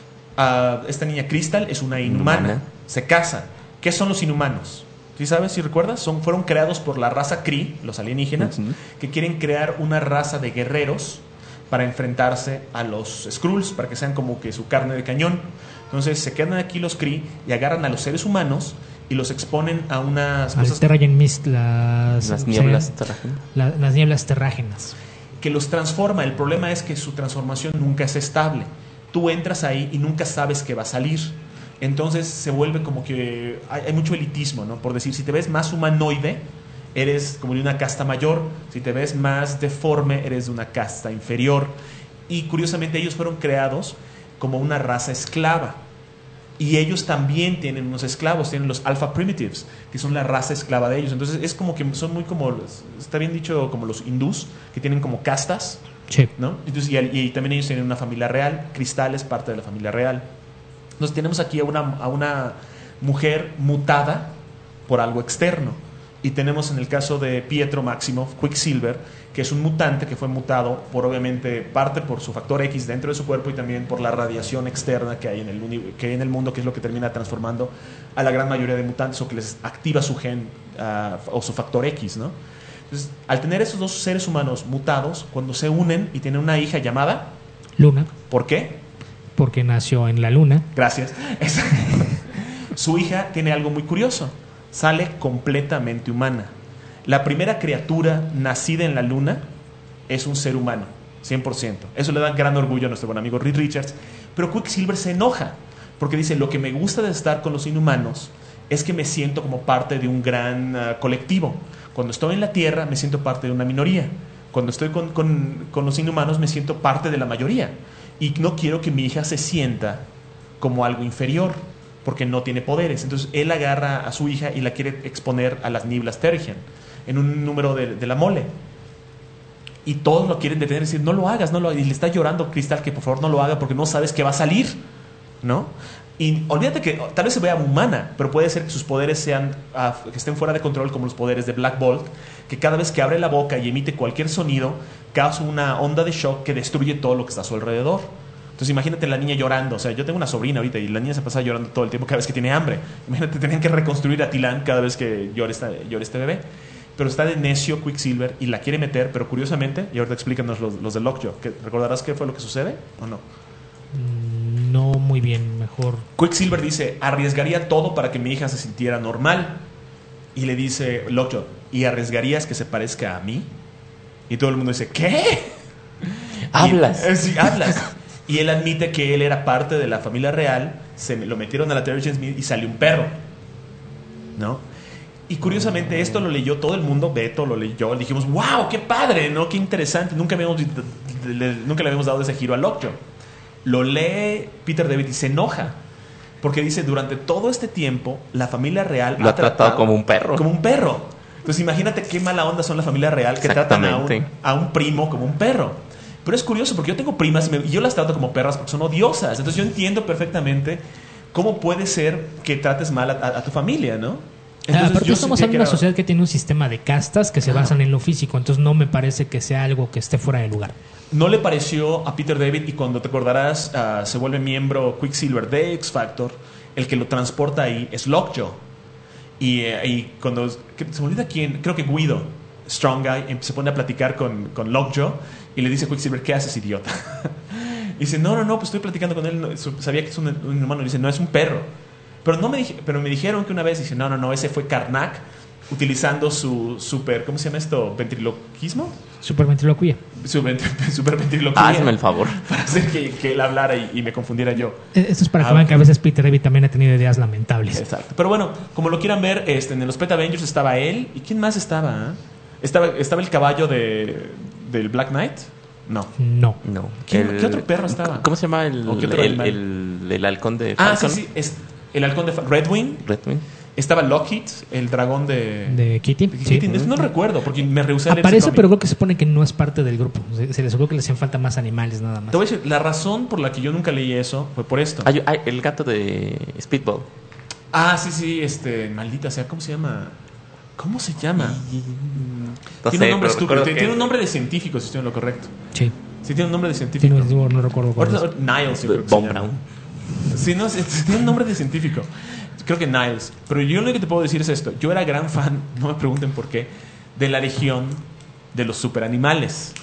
Uh, esta niña Crystal es una inhumana. Inhumana. Se casan. ¿Qué son los inhumanos? ¿Sí sabes? ¿Sí recuerdas? Son, fueron creados por la raza Kree, los alienígenas, uh-huh. que quieren crear una raza de guerreros para enfrentarse a los Skrulls, para que sean como que su carne de cañón. Entonces se quedan aquí los Kree y agarran a los seres humanos y los exponen a unas Al cosas... Terragen Mist, las... Las nieblas terrágenas. La, las nieblas terrágenas. Que los transforma. El problema es que su transformación nunca es estable. Tú entras ahí y nunca sabes qué va a salir. Entonces se vuelve como que hay, hay mucho elitismo, ¿no? Por decir, si te ves más humanoide, eres como de una casta mayor. Si te ves más deforme, eres de una casta inferior. Y curiosamente ellos fueron creados como una raza esclava. Y ellos también tienen unos esclavos, tienen los Alpha Primitives, que son la raza esclava de ellos. Entonces es como que son muy como, está bien dicho, como los hindús, que tienen como castas, sí. ¿no? Entonces, y, y también ellos tienen una familia real. Cristal es parte de la familia real. Entonces tenemos aquí a una, a una mujer mutada por algo externo. Y tenemos en el caso de Pietro Maximoff, Quicksilver, que es un mutante que fue mutado por, obviamente, parte por su factor X dentro de su cuerpo y también por la radiación externa que hay en el, que hay en el mundo, que es lo que termina transformando a la gran mayoría de mutantes o que les activa su gen uh, o su factor X, ¿no? Entonces, al tener esos dos seres humanos mutados, cuando se unen y tienen una hija llamada... Luna. ¿Por qué? Porque nació en la luna. Gracias. Su hija tiene algo muy curioso. sale completamente humana. La primera criatura nacida en la luna es un ser humano, cien por ciento. Eso le da gran orgullo a nuestro buen amigo Reed Richards. Pero Quicksilver se enoja porque dice, lo que me gusta de estar con los inhumanos es que me siento como parte de un gran uh, colectivo. Cuando estoy en la Tierra me siento parte de una minoría. Cuando estoy con, con, con los inhumanos me siento parte de la mayoría. Y no quiero que mi hija se sienta como algo inferior, porque no tiene poderes. Entonces él agarra a su hija y la quiere exponer a las nieblas Terrigen en un número de, de la mole. Y todos lo quieren detener y decir, no lo hagas, no lo hagas. Y le está llorando Crystal que por favor no lo haga porque no sabes qué va a salir, ¿no? Y olvídate que tal vez se vea humana, pero puede ser que sus poderes sean uh, que estén fuera de control, como los poderes de Black Bolt, que cada vez que abre la boca y emite cualquier sonido causa una onda de shock que destruye todo lo que está a su alrededor. Entonces imagínate la niña llorando. O sea, yo tengo una sobrina ahorita y la niña se pasa llorando todo el tiempo cada vez que tiene hambre. Imagínate, tenían que reconstruir a Tilan cada vez que llore, esta, llore este bebé. Pero está de necio Quicksilver y la quiere meter, pero curiosamente, y ahorita explícanos los, los de Lockjaw, que ¿recordarás qué fue lo que sucede o no? No muy bien, mejor. Quicksilver dice, arriesgaría todo para que mi hija se sintiera normal. Y le dice Lockjaw, ¿y arriesgarías que se parezca a mí? Y todo el mundo dice, ¿qué? Hablas. Y, eh, sí, hablas. Y él admite que él era parte de la familia real, se lo metieron a la Terrigen Smith y salió un perro, ¿no? Y curiosamente esto lo leyó todo el mundo, Beto lo leyó, dijimos, wow, qué padre, ¿no? Qué interesante, nunca, habíamos, le, nunca le habíamos dado ese giro a Lockjaw. Lo lee Peter David y se enoja, porque dice, durante todo este tiempo la familia real lo ha, ha tratado, tratado como un perro. Como un perro. Entonces imagínate qué mala onda son la familia real que tratan a un, a un primo como un perro. Pero es curioso porque yo tengo primas y, me, y yo las trato como perras porque son odiosas. Entonces yo entiendo perfectamente cómo puede ser que trates mal a, a, a tu familia, ¿no? Entonces, aparte estamos hablando de una era... sociedad que tiene un sistema de castas que se basan en lo físico. Entonces no me parece que sea algo que esté fuera de lugar. No le pareció a Peter David, y cuando te acordarás uh, se vuelve miembro Quicksilver de X Factor, el que lo transporta ahí es Lockjaw. Y, uh, y cuando se me olvida quién, creo que Guido Strong Guy se pone a platicar con, con Lockjaw y le dice a Quicksilver, ¿qué haces, idiota? Y dice, no, no, no, pues estoy platicando con él, sabía que es un, un humano. Y dice, no, es un perro. Pero, no me dije, pero me dijeron que una vez, dice, no, no, no, ese fue Karnak utilizando su super, ¿cómo se llama esto? ¿Ventriloquismo? Superventriloquía. Super, super ventriloquía. Hazme el favor. Para hacer que, que él hablara y, y me confundiera yo. Esto es para ah, que vean que a veces Peter David también ha tenido ideas lamentables. Exacto. Pero bueno, como lo quieran ver, este, en los Pet Avengers estaba él. ¿Y quién más estaba? ¿Eh? Estaba, estaba el caballo de, del Black Knight. No. No. No. ¿Qué, El, ¿Qué otro perro estaba? ¿Cómo se llama el, el, el, el, el halcón de Falcon? Ah, sí, sí. Es el halcón de Redwing. Redwing. Estaba Lockheed, el dragón de... De Kitty. De Kitty. Sí. No recuerdo, porque me rehusé a leer Aparece, pero creo que se supone que no es parte del grupo. Se, se les ocurrió que le hacían falta más animales nada más. Te voy a decir, la razón por la que yo nunca leí eso fue por esto. Ay, ay, el gato de Speedball. Ah, sí, sí, este... Maldita sea, ¿cómo se llama? ¿Cómo se llama? No tiene sé, un nombre estúpido. que... Tiene un nombre de científico, si estoy en lo correcto. Sí. Sí, tiene un nombre de científico. Sí, no, no recuerdo cuál es. Niles, yo creo que Von se llama. Braun. Sí, no, tiene un nombre de científico. Creo que Niles. Pero yo lo único que te puedo decir es esto. Yo era gran fan, no me pregunten por qué, de la legión de los superanimales.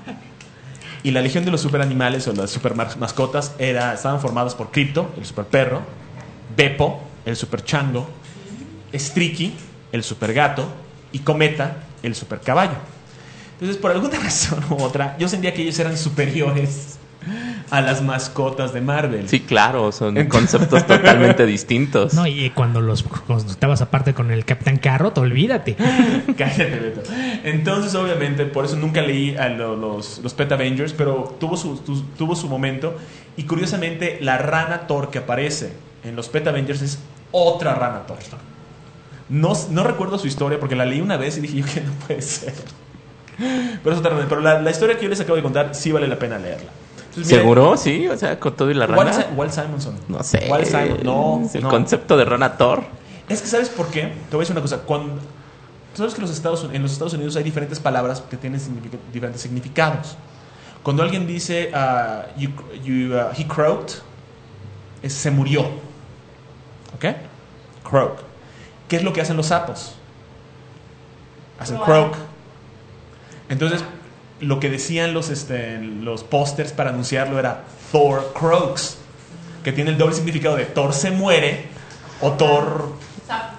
Y la legión de los superanimales o las super mascotas era, estaban formadas por Crypto, el super perro, Beppo, el super chango, Streaky, el super gato, y Cometa, el super caballo. Entonces, por alguna razón u otra, yo sentía que ellos eran superiores a las mascotas de Marvel. Sí, claro, son Entonces... conceptos totalmente distintos. No, y cuando los cuando estabas aparte con el Capitán Carrot, olvídate. Cállate, Beto. Entonces, obviamente, por eso nunca leí a lo, los, los Pet Avengers, pero tuvo su, tu, tuvo su momento. Y curiosamente, la rana Thor que aparece en los Pet Avengers es otra rana Thor. No, no recuerdo su historia porque la leí una vez y dije yo que no puede ser. Pero, eso también, pero la, la historia que yo les acabo de contar sí vale la pena leerla. Entonces, mira, ¿seguro? Sí, o sea, con todo y la rana. Walt, Walt Simonson. No sé. Walt Simon, no, el no. concepto de rana Thor. Es que ¿sabes por qué? Te voy a decir una cosa. Cuando, tú sabes que los Estados, en los Estados Unidos hay diferentes palabras que tienen signific- diferentes significados. Cuando alguien dice uh, you, you, uh, he croaked, es se murió. ¿Ok? Croak. ¿Qué es lo que hacen los sapos? Hacen croak. Entonces, lo que decían los, este, los pósters para anunciarlo era Thor croaks, que tiene el doble significado de Thor se muere o Thor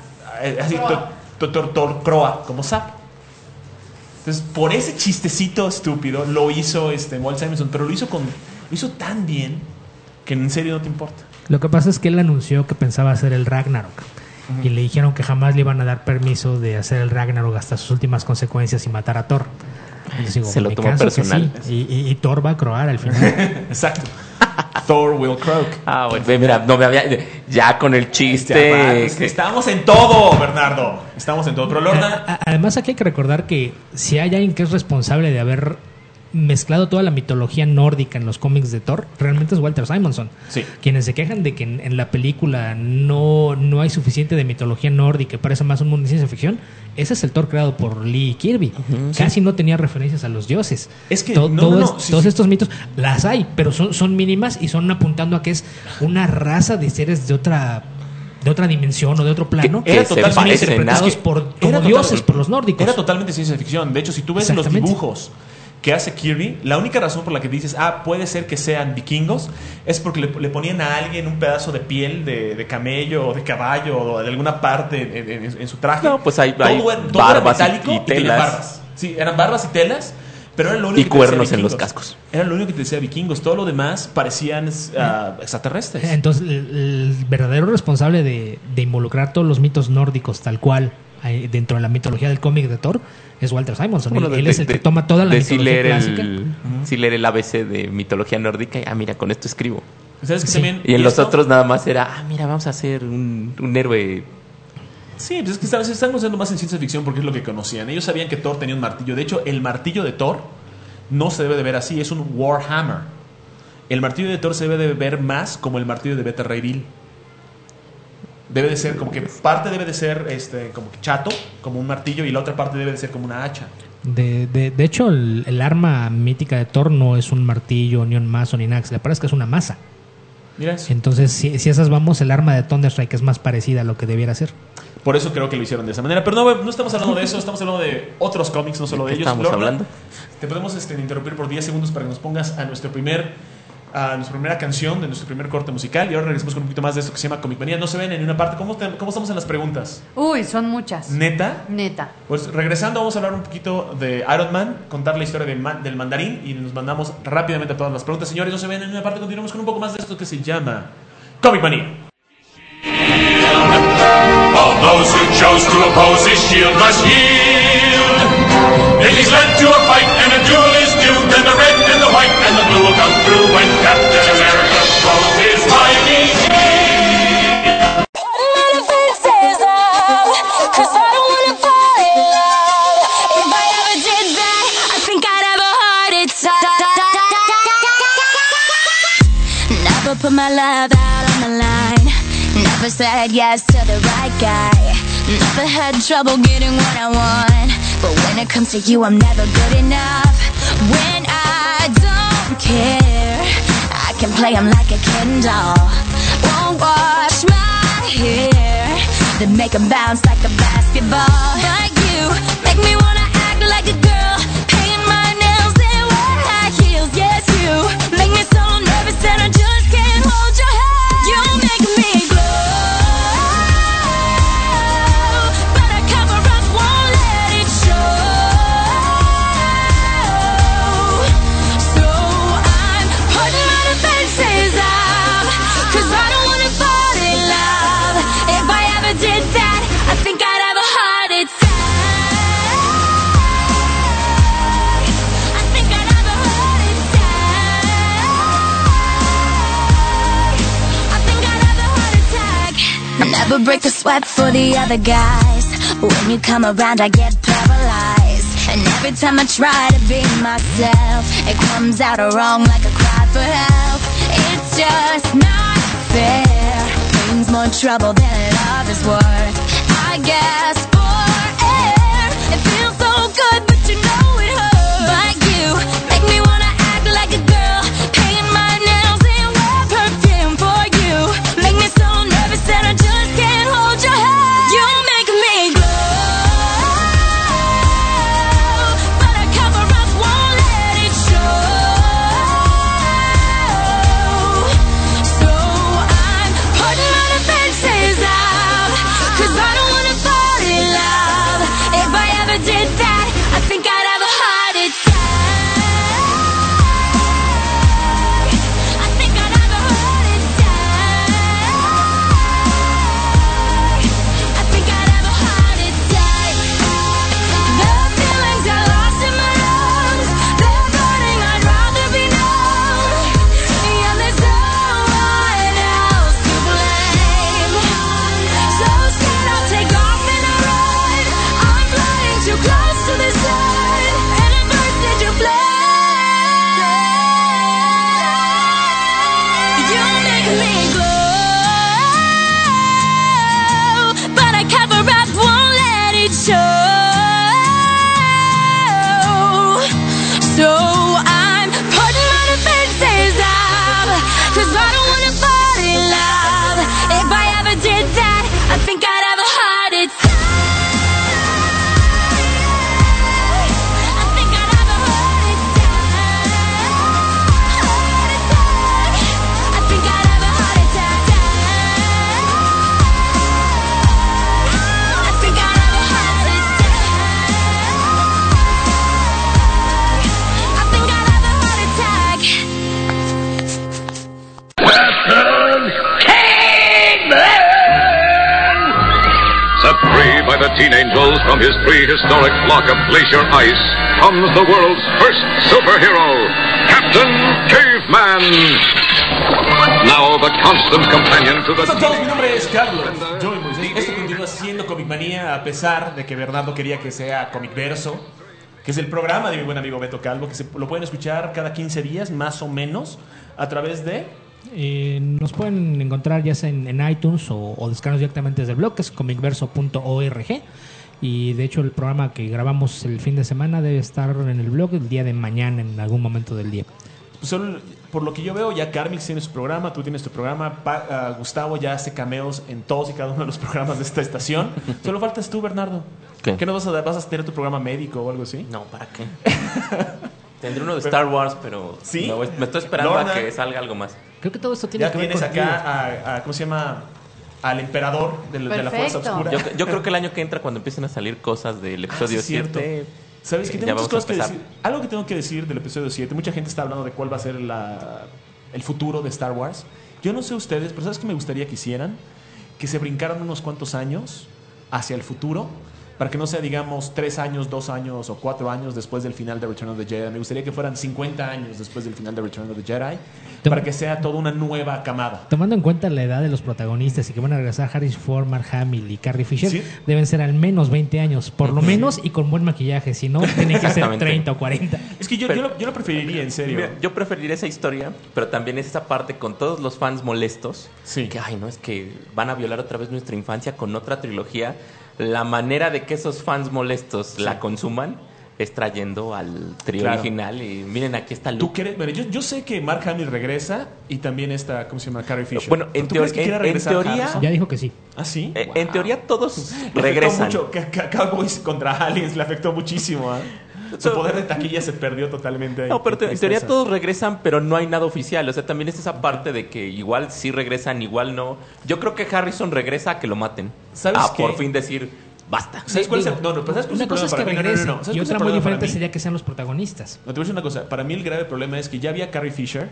así, Doctor Thor Croa, como Zap. Entonces, por ese chistecito estúpido lo hizo este Walt Simonson, pero lo hizo con lo hizo tan bien que en serio no te importa. Lo que pasa es que él anunció que pensaba hacer el Ragnarok. Uh-huh. Y le dijeron que jamás le iban a dar permiso de hacer el Ragnarok hasta sus últimas consecuencias y matar a Thor. Entonces, digo, se lo tomó personal. Sí. Y, y, y Thor va a croar al final. Exacto. Thor will croak. Ah, bueno, mira, no me había. Ya con el chiste. Ya, que... Estamos en todo, Bernardo. Estamos en todo. Pero Lorna... Además, aquí hay que recordar que si hay alguien que es responsable de haber mezclado toda la mitología nórdica en los cómics de Thor, realmente es Walter Simonson. Sí. Quienes se quejan de que en, en la película no, no hay suficiente de mitología nórdica, parece más un mundo de ciencia ficción. Ese es el Thor creado por Lee Kirby. Uh-huh, Casi sí. no tenía referencias a los dioses. Es que Todo, no, no, no, es, sí, todos sí. estos mitos las hay, pero son, son mínimas y son apuntando a que es una raza de seres de otra de otra dimensión o de otro plano que, era que son interpretados por como dioses total, por los nórdicos. Era totalmente ciencia ficción. De hecho, si tú ves los dibujos que hace Kirby, la única razón por la que dices, ah, puede ser que sean vikingos, es porque le, le ponían a alguien un pedazo de piel de, de camello o de caballo o de alguna parte en, en, en su traje. No, pues hay, todo, hay todo barbas era metálico y, y y tenía barbas. Sí, eran barbas y telas, pero era lo único y que cuernos te decía en los cascos. Era lo único que te decía vikingos. Todo lo demás parecían uh, extraterrestres. Entonces, el, el verdadero responsable de, de involucrar todos los mitos nórdicos tal cual dentro de la mitología del cómic de Thor es Walter Simonson. Bueno, él, de, él es el de, que toma toda la de mitología si leer clásica. El, uh-huh. Si leer el A B C de mitología nórdica, ah, mira, con esto escribo. ¿Sabes que sí. también, y en y los esto? otros nada más era, ah, mira, vamos a hacer un, un héroe. Sí, pues es que están, están conociendo más en ciencia ficción porque es lo que conocían. Ellos sabían que Thor tenía un martillo. De hecho, el martillo de Thor no se debe de ver así, es un Warhammer. El martillo de Thor se debe de ver más como el martillo de Beta Ray Bill. Debe de ser como que parte debe de ser este como que chato, como un martillo, y la otra parte debe de ser como una hacha. De, de, de hecho, el, el arma mítica de Thor no es un martillo, ni un mazo, ni nada. Le parece que es una masa. Mira eso. Entonces, si, si esas vamos, el arma de Thunderstrike es más parecida a lo que debiera ser. Por eso creo que lo hicieron de esa manera. Pero no, no estamos hablando de eso, estamos hablando de otros cómics, no solo de, ¿De ellos. estamos Lorna, hablando? Te podemos este, interrumpir por diez segundos para que nos pongas a nuestro primer... a nuestra primera canción de nuestro primer corte musical y ahora regresamos con un poquito más de esto que se llama Comic Manía. No se ven en una parte. ¿Cómo, te, ¿Cómo estamos en las preguntas? Uy, son muchas. ¿Neta? Neta. Pues regresando vamos a hablar un poquito de Iron Man, contar la historia de man, del mandarín y nos mandamos rápidamente a todas las preguntas. Señores, no se ven en una parte, continuamos con un poco más de esto que se llama Comic Manía. All those who chose to oppose his shield must yield. If he's led to a fight and a duel is due, then the red and the white and the blue will come through when Captain America throws his mighty shield. Putting my defenses up, 'cause I don't wanna fall in love. If I ever did that, I think I'd have a heart attack. Never put my love out on the line. Never said yes to the right guy. Never had trouble getting what I want. But when it comes to you, I'm never good enough. When I don't care, I can play him like a Ken doll. Won't wash my hair, then make him bounce like a basketball. Like you, make me wanna act like a girl, paint my nails and wear high heels. Yes, you make me so nervous that I just can't hold your hand. You make me glow. Never break a sweat for the other guys. When you come around, I get paralyzed. And every time I try to be myself, it comes out wrong like a cry for help. It's just not fair. Pain's more trouble than love is worth. I guess for air, it feels so good, but you know it hurts. But you make me wanna act like a girl, paint my nails and wear perfume for you. Make me so nervous that I just can't hold your hand. You make me glow, but I cover up, won't let it show. So I'm putting my defenses out, 'cause I don't wanna fall from his prehistoric block of glacier ice comes the world's first superhero, Captain Caveman. Now the constant companion to the... Hola a todos, mi nombre es Carlos. Yo, esto continúa siendo Comic Manía a pesar de que Bernardo quería que sea Comic Verso, que es el programa de mi buen amigo Beto Calvo, que se, lo pueden escuchar cada quince días, más o menos, a través de... Eh, nos pueden encontrar ya sea en, en iTunes o, o descargarnos directamente desde el blog, que es comicverso punto org. Y de hecho el programa que grabamos el fin de semana debe estar en el blog el día de mañana, en algún momento del día. Pues solo, por lo que yo veo, ya Carmix tiene su programa, tú tienes tu programa, pa, uh, Gustavo ya hace cameos en todos y cada uno de los programas de esta estación. Solo faltas tú, Bernardo. ¿Qué? ¿Qué no vas a dar? ¿Vas a tener tu programa médico o algo así? No, ¿para qué? Tendré uno de Star Wars, pero ¿sí? me, voy, me estoy esperando Lorna, a que salga algo más. Creo que todo esto tiene ya que ver tienes con acá a, a, ¿cómo se llama? Al emperador de, de la Fuerza Oscura. Yo, yo creo que el año que entra, cuando empiecen a salir cosas del episodio ah, sí, siete... ¿Sabes qué? Eh, Tengo muchas cosas que decir. Algo que tengo que decir del episodio siete. Mucha gente está hablando de cuál va a ser la, el futuro de Star Wars. Yo no sé ustedes, pero ¿sabes qué me gustaría que hicieran? Que se brincaran unos cuantos años hacia el futuro, para que no sea, digamos, tres años, dos años o cuatro años después del final de Return of the Jedi. Me gustaría que fueran cincuenta años después del final de Return of the Jedi, para que sea toda una nueva camada. Tomando en cuenta la edad de los protagonistas y que van a regresar Harrison Ford, Mark Hamill y Carrie Fisher, ¿sí? Deben ser al menos veinte años, por lo menos, y con buen maquillaje. Si no, tienen que ser treinta o cuarenta. Es que yo, pero, yo, lo, yo lo preferiría, en serio. Mira, yo preferiría esa historia, pero también es esa parte con todos los fans molestos. Sí. Que, ay, no, es que van a violar otra vez nuestra infancia con otra trilogía. La manera de que esos fans molestos sí. la consuman es trayendo al trío claro. original. Y miren, aquí está Luke. ¿Tú quieres? Bueno, yo, yo sé que Mark Hamill regresa y también está, ¿cómo se llama? Carrie Fisher. Bueno, en, ¿tú crees que en, en teoría... Ya dijo que sí. ¿Ah, sí? Eh, wow. En teoría todos le regresan. Mucho. Cowboys contra Aliens le afectó muchísimo, ¿eh? Su poder de taquilla se perdió totalmente ahí. No, pero en teoría todos regresan, pero no hay nada oficial. O sea, también es esa parte de que igual sí regresan, igual no. Yo creo que Harrison regresa a que lo maten. ¿Sabes a qué? por fin decir, basta. ¿Sabes cuál es el, no, no, ¿sabes cuál una es cosa es que regresen no, no, no. y otra muy diferente sería que sean los protagonistas. No, te voy a decir una cosa. Para mí el grave problema es que ya había Carrie Fisher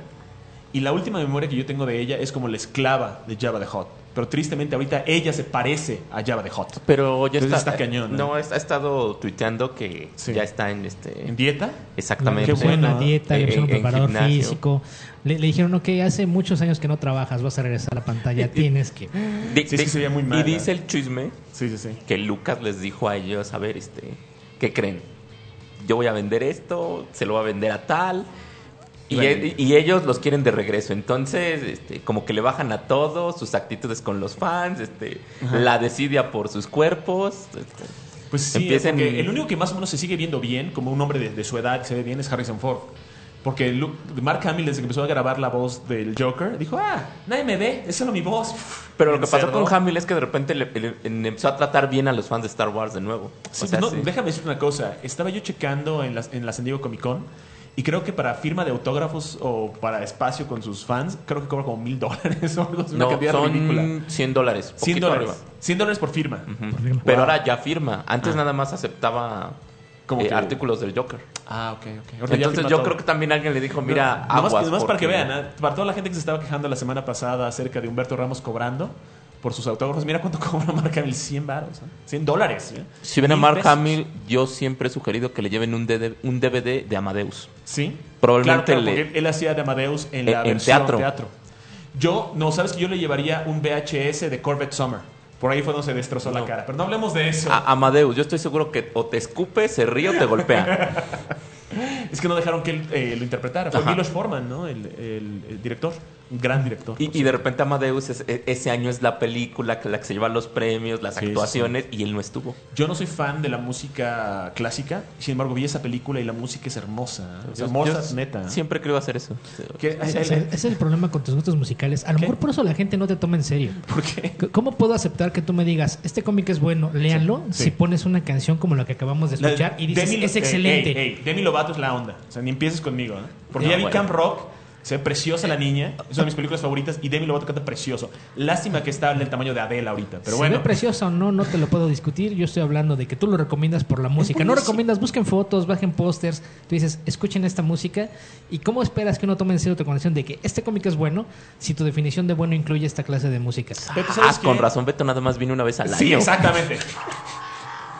y la última memoria que yo tengo de ella es como la esclava de Jabba the Hutt. Pero tristemente ahorita ella se parece a Jabba the Hutt. Pero ya está, está cañón. No, ¿eh? ha estado tuiteando que sí. ya está en este en dieta. Exactamente. Qué buena bueno, dieta, le pusieron un preparador gimnasio. físico. Le, le dijeron, ok, hace muchos años que no trabajas, vas a regresar a la pantalla, tienes que... Di, sí, di, sí, se veía muy mal. Y dice el chisme sí, sí, sí. que Lucas les dijo a ellos, a ver, este, ¿qué creen? Yo voy a vender esto, se lo voy a vender a tal... Y, e, y ellos los quieren de regreso. Entonces, este, como que le bajan a todo, sus actitudes con los fans, este, la desidia por sus cuerpos. Este, pues sí, empiecen... porque el único que más o menos se sigue viendo bien, como un hombre de, de su edad, se ve bien, es Harrison Ford. Porque Luke, Mark Hamill, desde que empezó a grabar la voz del Joker, dijo, ah, nadie me ve, es solo mi voz. Pero lo que pasó con Hamill es que de repente le, le, le empezó a tratar bien a los fans de Star Wars de nuevo. Sí, o sea, no, sí. Déjame decir una cosa. Estaba yo checando en la, en la San Diego Comic Con y creo que para firma de autógrafos o para espacio con sus fans, creo que cobra como mil dólares o algo. No, son cien dólares. cien dólares. cien dólares por firma. Uh-huh. por firma. Pero wow. ahora ya firma. Antes ah. nada más aceptaba eh, que... artículos del Joker. Ah, ok, ok. Entonces yo todo. creo que también alguien le dijo, mira, no, aguas. Nomás, nomás porque... para que vean, ¿eh? Para toda la gente que se estaba quejando la semana pasada acerca de Humberto Ramos cobrando por sus autógrafos, mira cuánto cobra Mark Hamill, cien baros, ¿eh? cien dólares. ¿eh? Si ven a Mark Hamill, yo siempre he sugerido que le lleven un, D V D, un D V D de Amadeus. Sí. Probablemente claro, claro, le... porque él hacía de Amadeus en la en versión teatro. teatro. Yo, no, ¿sabes que yo le llevaría un V H S de Corvette Summer? Por ahí fue donde se destrozó no. la cara. Pero no hablemos de eso. A Amadeus, yo estoy seguro que o te escupe, se ríe o te golpea. Es que no dejaron que él eh, lo interpretara. Fue Milos Forman, ¿no? El, el, el director. Un gran director. Y, y de repente Amadeus, es, ese año es la película que la que se lleva los premios, las sí, actuaciones, sí. y él no estuvo. Yo no soy fan de la música clásica. Sin embargo, vi esa película y la música es hermosa. Es hermosa, yo neta. Siempre creo hacer eso. ¿Qué? Ese es, es el problema con tus gustos musicales. A lo ¿Qué? mejor por eso la gente no te toma en serio. ¿Por qué? ¿Cómo puedo aceptar que tú me digas, este cómic es bueno, léanlo, sí, sí. si pones una canción como la que acabamos de escuchar la, y dices, Demi, es excelente? Hey, hey, hey, Demi Lovato es la onda. O sea, ni empieces conmigo, ¿eh? Porque no, ya vi bueno. Camp Rock. Se ve preciosa la niña, es una de mis películas favoritas y Demi Lovato canta precioso. Lástima que está del tamaño de Adele ahorita, pero se bueno. ve preciosa o no, no te lo puedo discutir. Yo estoy hablando de que tú lo recomiendas por la música. No recomiendas, busquen fotos, bajen pósters. Tú dices, escuchen esta música. ¿Y cómo esperas que uno tome en serio tu condición de que este cómic es bueno si tu definición de bueno incluye esta clase de música? Ah, con razón, Beto nada más vino una vez al año. Sí, exactamente.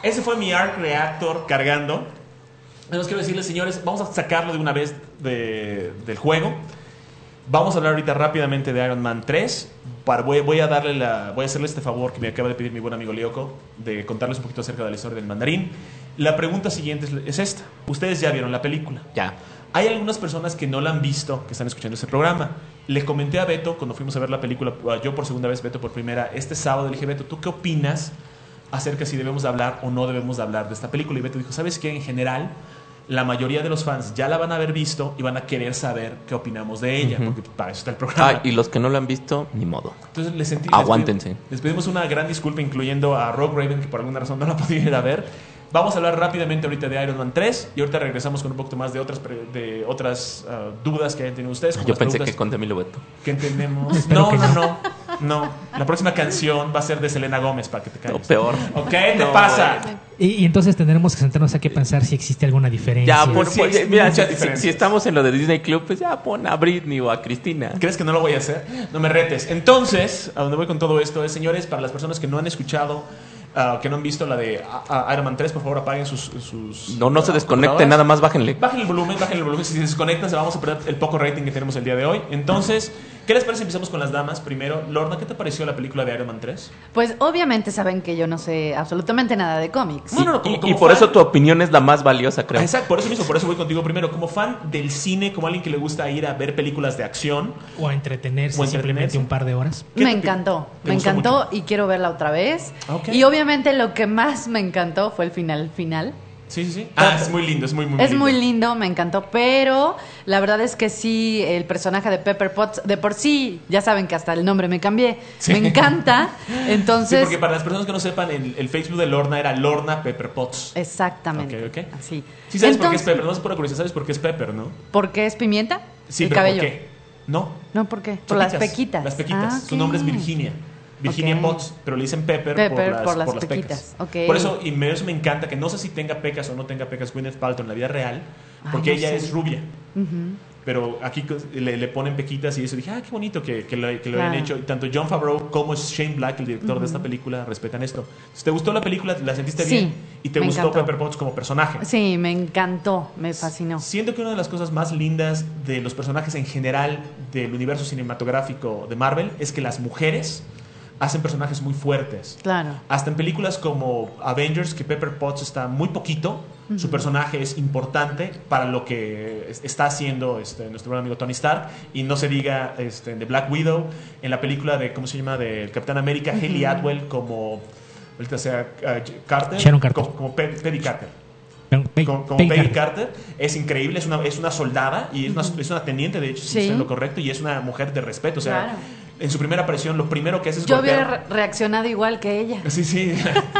Ese fue mi Arc Reactor cargando. Nos quiero decirles, señores, vamos a sacarlo de una vez de, del juego. Vamos a hablar ahorita rápidamente de Iron Man tres. Para, voy, voy a darle la, voy a hacerle este favor que me acaba de pedir mi buen amigo Lyoko, de contarles un poquito acerca de la historia del mandarín. La pregunta siguiente es, es esta. Ustedes ya vieron la película. Ya. Hay algunas personas que no la han visto, que están escuchando este programa. Le comenté a Beto cuando fuimos a ver la película, yo por segunda vez, Beto por primera, este sábado. Le dije, Beto, ¿tú qué opinas acerca si debemos de hablar o no debemos de hablar de esta película? Y Beto dijo, ¿sabes qué? En general, la mayoría de los fans ya la van a haber visto y van a querer saber qué opinamos de ella, uh-huh. porque para eso está el programa. Ah, y los que no la han visto, ni modo. Entonces les sentí, aguántense. Les, les pedimos una gran disculpa, incluyendo a Rogue Raven, que por alguna razón no la podía ir a ver. Vamos a hablar rápidamente ahorita de Iron Man tres y ahorita regresamos con un poquito más de otras de otras uh, dudas que hayan tenido ustedes. Yo pensé que con Demi Lovato. Que entendemos. No, no, no, no. La próxima canción va a ser de Selena Gómez, para que te calles. No, peor. ¿Ok? ¿Qué te pasa? Y, y entonces tendremos que sentarnos aquí a pensar si existe alguna diferencia. Ya, por, si, por, mira, si, si estamos en lo de Disney Club, pues ya pon a Britney o a Cristina. ¿Crees que no lo voy a hacer? No me retes. Entonces, a donde voy con todo esto es, señores, para las personas que no han escuchado, Uh, que no han visto la de uh, Iron Man tres, por favor apaguen sus... sus no, no se desconecten, nada más bájenle. Bajen el volumen, bajen el volumen. Si se desconectan, se vamos a perder el poco rating que tenemos el día de hoy. Entonces, ¿qué les parece? Empezamos con las damas. Primero, Lorna, ¿qué te pareció la película de Iron Man tres? Pues obviamente saben que yo no sé absolutamente nada de cómics. No, no, no, como, y como y por fan, eso tu opinión es la más valiosa, creo. Exacto, por eso mismo, por eso voy contigo primero. Como fan del cine, como alguien que le gusta ir a ver películas de acción. O a entretenerse, o simplemente un par de horas. Me encantó, me encantó mucho? Y quiero verla otra vez. Okay. Y obviamente lo que más me encantó fue el final final. Sí, sí, sí. Ah, es muy lindo, es muy, muy Es lindo. muy lindo, me encantó, pero la verdad es que sí, el personaje de Pepper Potts, de por sí, ya saben que hasta el nombre me cambié, sí. Me encanta, entonces... Sí, porque para las personas que no sepan, el, el Facebook de Lorna era Lorna Pepper Potts. Exactamente. Ok, ok. Así. Sí sabes entonces, por qué es Pepper, no sé por la curiosidad, sabes por qué es Pepper, ¿no? ¿Por qué es pimienta? Sí, el pero cabello. ¿por qué? No. No, ¿por qué? Por las Pequitas, pequitas. Las pequitas. Ah, Su okay. nombre es Virginia. Virginia Okay. Potts, pero le dicen Pepper, Pepper por las, por las por las pequitas. pecas. Okay. Por eso, y me, eso me encanta, que no sé si tenga pecas o no tenga pecas Gwyneth Paltrow en la vida real, porque Ay, no ella sé. es rubia. Uh-huh. Pero aquí le, le ponen pequitas y eso. Dije, ah, qué bonito que, que lo, que lo Claro. hayan hecho. Y tanto Jon Favreau como Shane Black, el director Uh-huh. de esta película, respetan esto. Si te gustó la película, la sentiste Sí, bien y te me gustó encantó. Pepper Potts como personaje. Sí, me encantó, me fascinó. Siento que una de las cosas más lindas de los personajes en general del universo cinematográfico de Marvel es que las mujeres hacen personajes muy fuertes. Claro. Hasta en películas como Avengers, que Pepper Potts está muy poquito, uh-huh. su personaje es importante para lo que es- está haciendo este, nuestro buen amigo Tony Stark. Y no se diga este, de Black Widow, en la película de, ¿cómo se llama?, de Capitán América, uh-huh. Hayley Atwell como, ahorita sea, uh, Carter, Sharon Carter. como, como Pe- Peggy Carter. Pe- Pe- Como, como Peggy Peggy Carter. Carter, es increíble, es una, es una soldada y es una, es una teniente, de hecho, si Sí. estoy en lo correcto, y es una mujer de respeto. O sea, Claro. en su primera aparición, lo primero que hace es Yo golpear. hubiera re- reaccionado igual que ella. Sí, sí.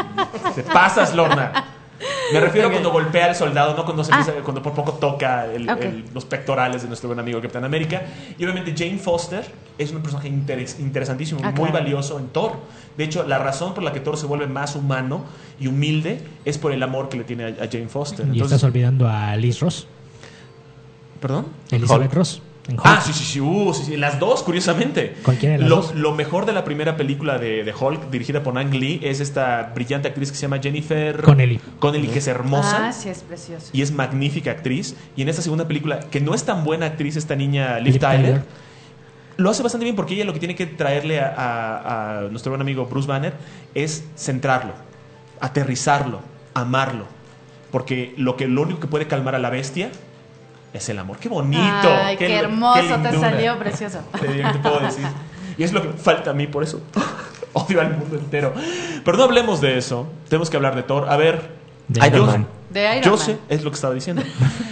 Te pasas, Lorna. Me refiero a cuando golpea al soldado, no cuando, se Ah. empieza- cuando por poco toca el- Ok. el- los pectorales de nuestro buen amigo Capitán América. Y obviamente Jane Foster es un personaje interes- interesantísimo, Ah, muy claro. valioso en Thor. De hecho, la razón por la que Thor se vuelve más humano y humilde es por el amor que le tiene a, a Jane Foster. Y Entonces, estás olvidando a Liz Ross. ¿Perdón? Elizabeth Hulk. Ross. En Hulk. Ah, sí, sí, sí, uh, sí, sí, las dos, curiosamente. Cualquiera de las lo, dos. lo mejor de la primera película de, de Hulk, dirigida por Ang Lee, es esta brillante actriz que se llama Jennifer Connelly. Connelly, que es hermosa Ah, sí, es precioso. y es magnífica actriz. Y en esta segunda película, que no es tan buena actriz esta niña Liv Liv Tyler, Tyler. lo hace bastante bien porque ella lo que tiene que traerle a, a- a nuestro buen amigo Bruce Banner es centrarlo, aterrizarlo, amarlo. Porque lo, que, lo único que puede calmar a la bestia es el amor. ¡Qué bonito! Ay, qué, hermoso te lindura. salió, precioso. Te, te puedo decir. Y es lo que falta a mí, por eso odio al mundo entero. Pero no hablemos de eso. Tenemos que hablar de Thor. A ver, De yo- Iron Man. De Iron yo Man. sé, es lo que estaba diciendo.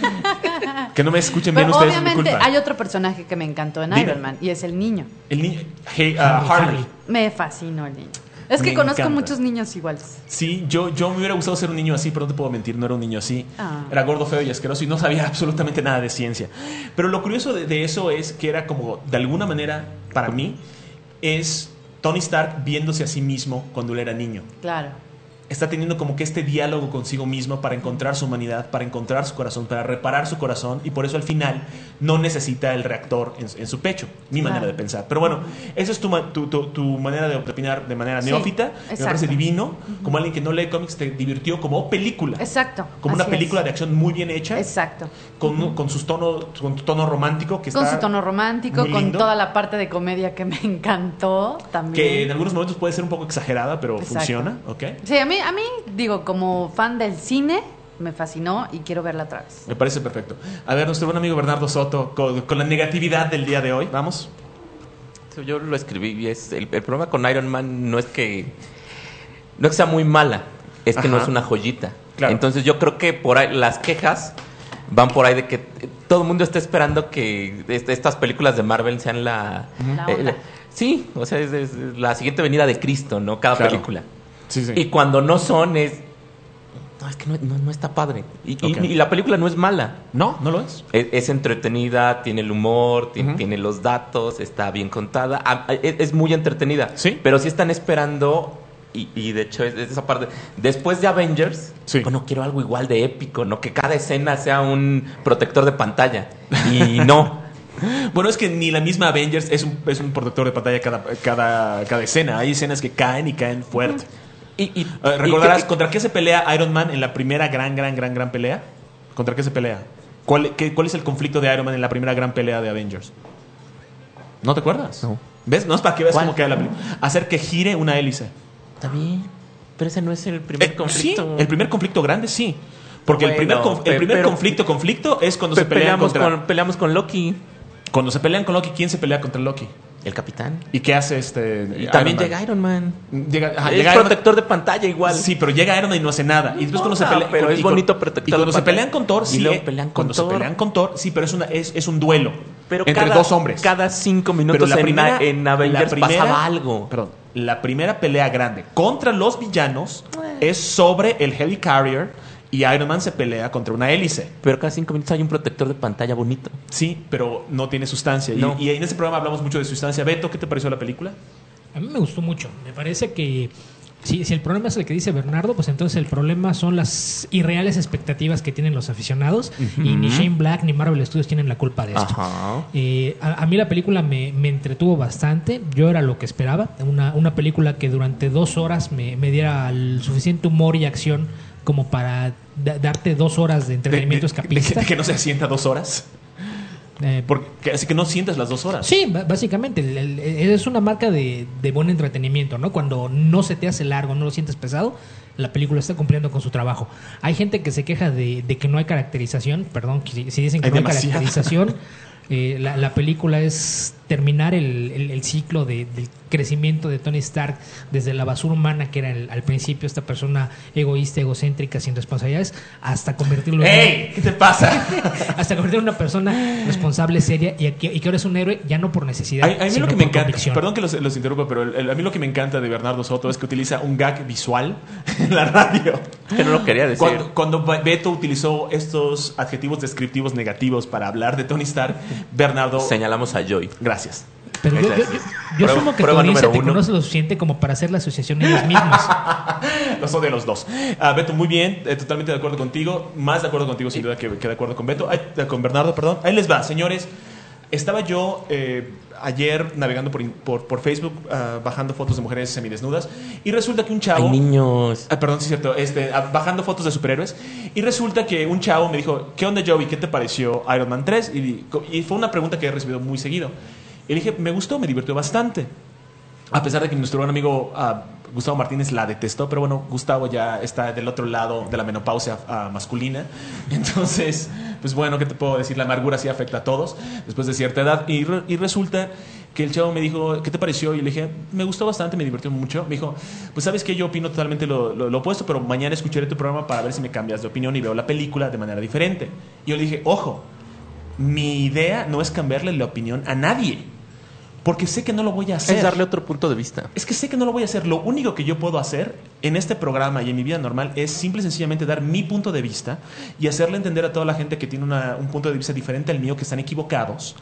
Que no me escuchen bien Pero ustedes, es mi obviamente culpa. hay otro personaje que me encantó en Dime. Iron Man y es el niño. El niño, hey, uh, Harley. Harley. Me fascinó el niño. Es que Me conozco encanta. muchos niños iguales. Sí, yo, yo me hubiera gustado ser un niño así, pero no te puedo mentir, no era un niño así. Ah. Era gordo, feo y asqueroso y no sabía absolutamente nada de ciencia. Pero lo curioso de, de eso es que era como, de alguna manera, para mí, es Tony Stark viéndose a sí mismo cuando él era niño. Claro. está teniendo como que este diálogo consigo mismo para encontrar su humanidad, para encontrar su corazón, para reparar su corazón, y por eso al final no necesita el reactor en, en su pecho. Mi Claro. manera de pensar. Pero bueno, esa es tu, ma- tu, tu, tu manera de opinar de manera Sí, neófita. Me exacto. parece divino. Como alguien que no lee cómics, te divirtió como película. Exacto. Como una así película es. de acción muy bien hecha. Exacto. Con, con sus tonos, con tu tono romántico que Con está su tono romántico, muy con lindo, toda la parte de comedia que me encantó también. que en algunos momentos puede ser un poco exagerada, pero Exacto. funciona, ¿ok? Sí, a mí, a mí, digo, como fan del cine, me fascinó y quiero verla otra vez. Me parece perfecto. A ver, nuestro buen amigo Bernardo Soto, con, con la negatividad del día de hoy, vamos. Yo lo escribí y es el, el problema con Iron Man no es que no es que sea muy mala, es que Ajá. no es una joyita. Claro. Entonces yo creo que por ahí las quejas van por ahí de que eh, todo el mundo está esperando que est- estas películas de Marvel sean la La eh, onda. la- sí, o sea, es, es la siguiente venida de Cristo, ¿no? Cada Claro. película. Sí, sí. Y cuando no son es no, es que no, no- no está padre. Y, y- Ok. y la película no es mala. No, no lo es. Es, es entretenida, tiene el humor, tiene, Ujú. tiene los datos, está bien contada. Ah, ah, Es, es muy entretenida. Sí. Pero sí están esperando, y, y de hecho es, es esa parte. Después de Avengers, Sí. bueno, quiero algo igual de épico, ¿no? Que cada escena sea un protector de pantalla. Y no. Bueno, es que ni la misma Avengers es un, es un protector de pantalla cada, cada, cada escena. Hay escenas que caen y caen fuerte. Y, y- Eh, ¿Recordarás y- contra qué se pelea Iron Man en la primera gran, gran, gran, gran pelea? ¿Contra qué se pelea? ¿Cuál, qué- cuál es el conflicto de Iron Man en la primera gran pelea de Avengers? ¿No te acuerdas? No. ¿Ves? No es para que veas ¿Cuál? cómo queda la película. Hacer que gire una hélice. Está bien. Pero ese no es el primer Eh, conflicto. Sí, el primer conflicto grande sí. Porque el Bueno, primer, conf- el pe- primer pero- conflicto, conflicto es cuando Pe- se pelean peleamos, contra... con, peleamos con Loki, Cuando se pelean con Loki, ¿quién se pelea contra Loki? el capitán. ¿Y qué hace este Y también Man? llega Iron Man. Llega, ajá, es llega Iron Man- protector de pantalla igual. Sí, pero llega Iron Man y no hace nada. Y después cuando se No, pelea, pero con- es y con- bonito protector Y cuando de se pantalla. pelean con Thor, Y sí. luego eh, pelean con cuando Thor. se pelean con Thor, sí, pero es una es, es un duelo Pero entre cada, dos hombres. Cada cinco Pero minutos la en, primera, en la Avengers primera- pasaba algo. Perdón, la primera pelea grande contra los villanos es sobre el Helicarrier y Iron Man se pelea contra una hélice. Pero cada cinco minutos hay un protector de pantalla bonito. Sí, pero no tiene sustancia. Y- No. Y, en este programa hablamos mucho de sustancia. Beto, ¿qué te pareció la película? A mí me gustó mucho. Me parece que si, si el problema es el que dice Bernardo, pues entonces el problema son las irreales expectativas que tienen los aficionados. Y ni Shane Black ni Marvel Studios tienen la culpa de esto. Ajá. Eh, a, a mí la película me, me entretuvo bastante. Yo era lo que esperaba. Una, una película que durante dos horas me, me diera el suficiente humor y acción como para da- darte dos horas de entretenimiento De- de- de que- escapista. de que no se asienta dos horas. Eh, Porque, así que no sientes las dos horas. Sí, ba- básicamente el- el- es una marca de, de buen entretenimiento, ¿no? Cuando no se te hace largo, no lo sientes pesado, la película está cumpliendo con su trabajo. Hay gente que se queja de, de que no hay caracterización, perdón, si, si dicen que Hay no hay demasiada. caracterización, eh, la, la película es terminar el, el- el ciclo de- del crecimiento de Tony Stark desde la basura humana que era el- al principio esta persona egoísta, egocéntrica, sin responsabilidades, hasta convertirlo en ¡Ey! ¿Qué te pasa? hasta convertirlo en una persona responsable, seria y que, y que ahora es un héroe ya no por necesidad, A, a mí sino lo que me por encanta, convicción. perdón que los, los interrumpa, pero el- el- a mí lo que me encanta de Bernardo Soto es que utiliza un gag visual en la radio. Que no lo quería decir. Cuando, cuando Beto utilizó estos adjetivos descriptivos negativos para hablar de Tony Stark, Bernardo... Señalamos a Joy. Gracias. Pero yo, yo, yo, yo Prueba- asumo que tu prueba audiencia número te uno. conoce lo suficiente como para hacer la asociación ellos mismos. Los odio a los dos. Ah, Beto, muy bien, eh, totalmente de acuerdo contigo. Más de acuerdo contigo, sin duda, que, que de acuerdo con Beto. Ay, eh, con Bernardo, perdón. Ahí les va, señores. Estaba yo eh, ayer navegando por, in- por, por Facebook, ah, bajando fotos de mujeres semidesnudas. Y resulta que un chavo. Hay niños. Ah, perdón, sí es cierto. Este, ah, bajando fotos de superhéroes. Y resulta que un chavo me dijo: ¿Qué onda, Joey? ¿Qué te pareció Iron Man tres? Y, y fue una pregunta que he recibido muy seguido. Y le dije: Me gustó, me divirtió bastante. A pesar de que nuestro buen amigo ah, Gustavo Martínez la detestó, pero bueno, Gustavo ya está del otro lado de la menopausia ah, masculina. Entonces, pues bueno, ¿qué te puedo decir? La amargura sí afecta a todos después de cierta edad. Y, re- y resulta que el chavo me dijo: ¿Qué te pareció? Y le dije: Me gustó bastante, me divirtió mucho. Me dijo: Pues sabes que yo opino totalmente lo, lo, lo opuesto, pero mañana escucharé tu programa para ver si me cambias de opinión y veo la película de manera diferente. Y yo le dije: Ojo, mi idea no es cambiarle la opinión a nadie, porque sé que no lo voy a hacer. Es darle otro punto de vista. Es que sé que no lo voy a hacer. Lo único que yo puedo hacer en este programa y en mi vida normal es simple y sencillamente dar mi punto de vista y hacerle entender a toda la gente que tiene una- un punto de vista diferente al mío, que están equivocados,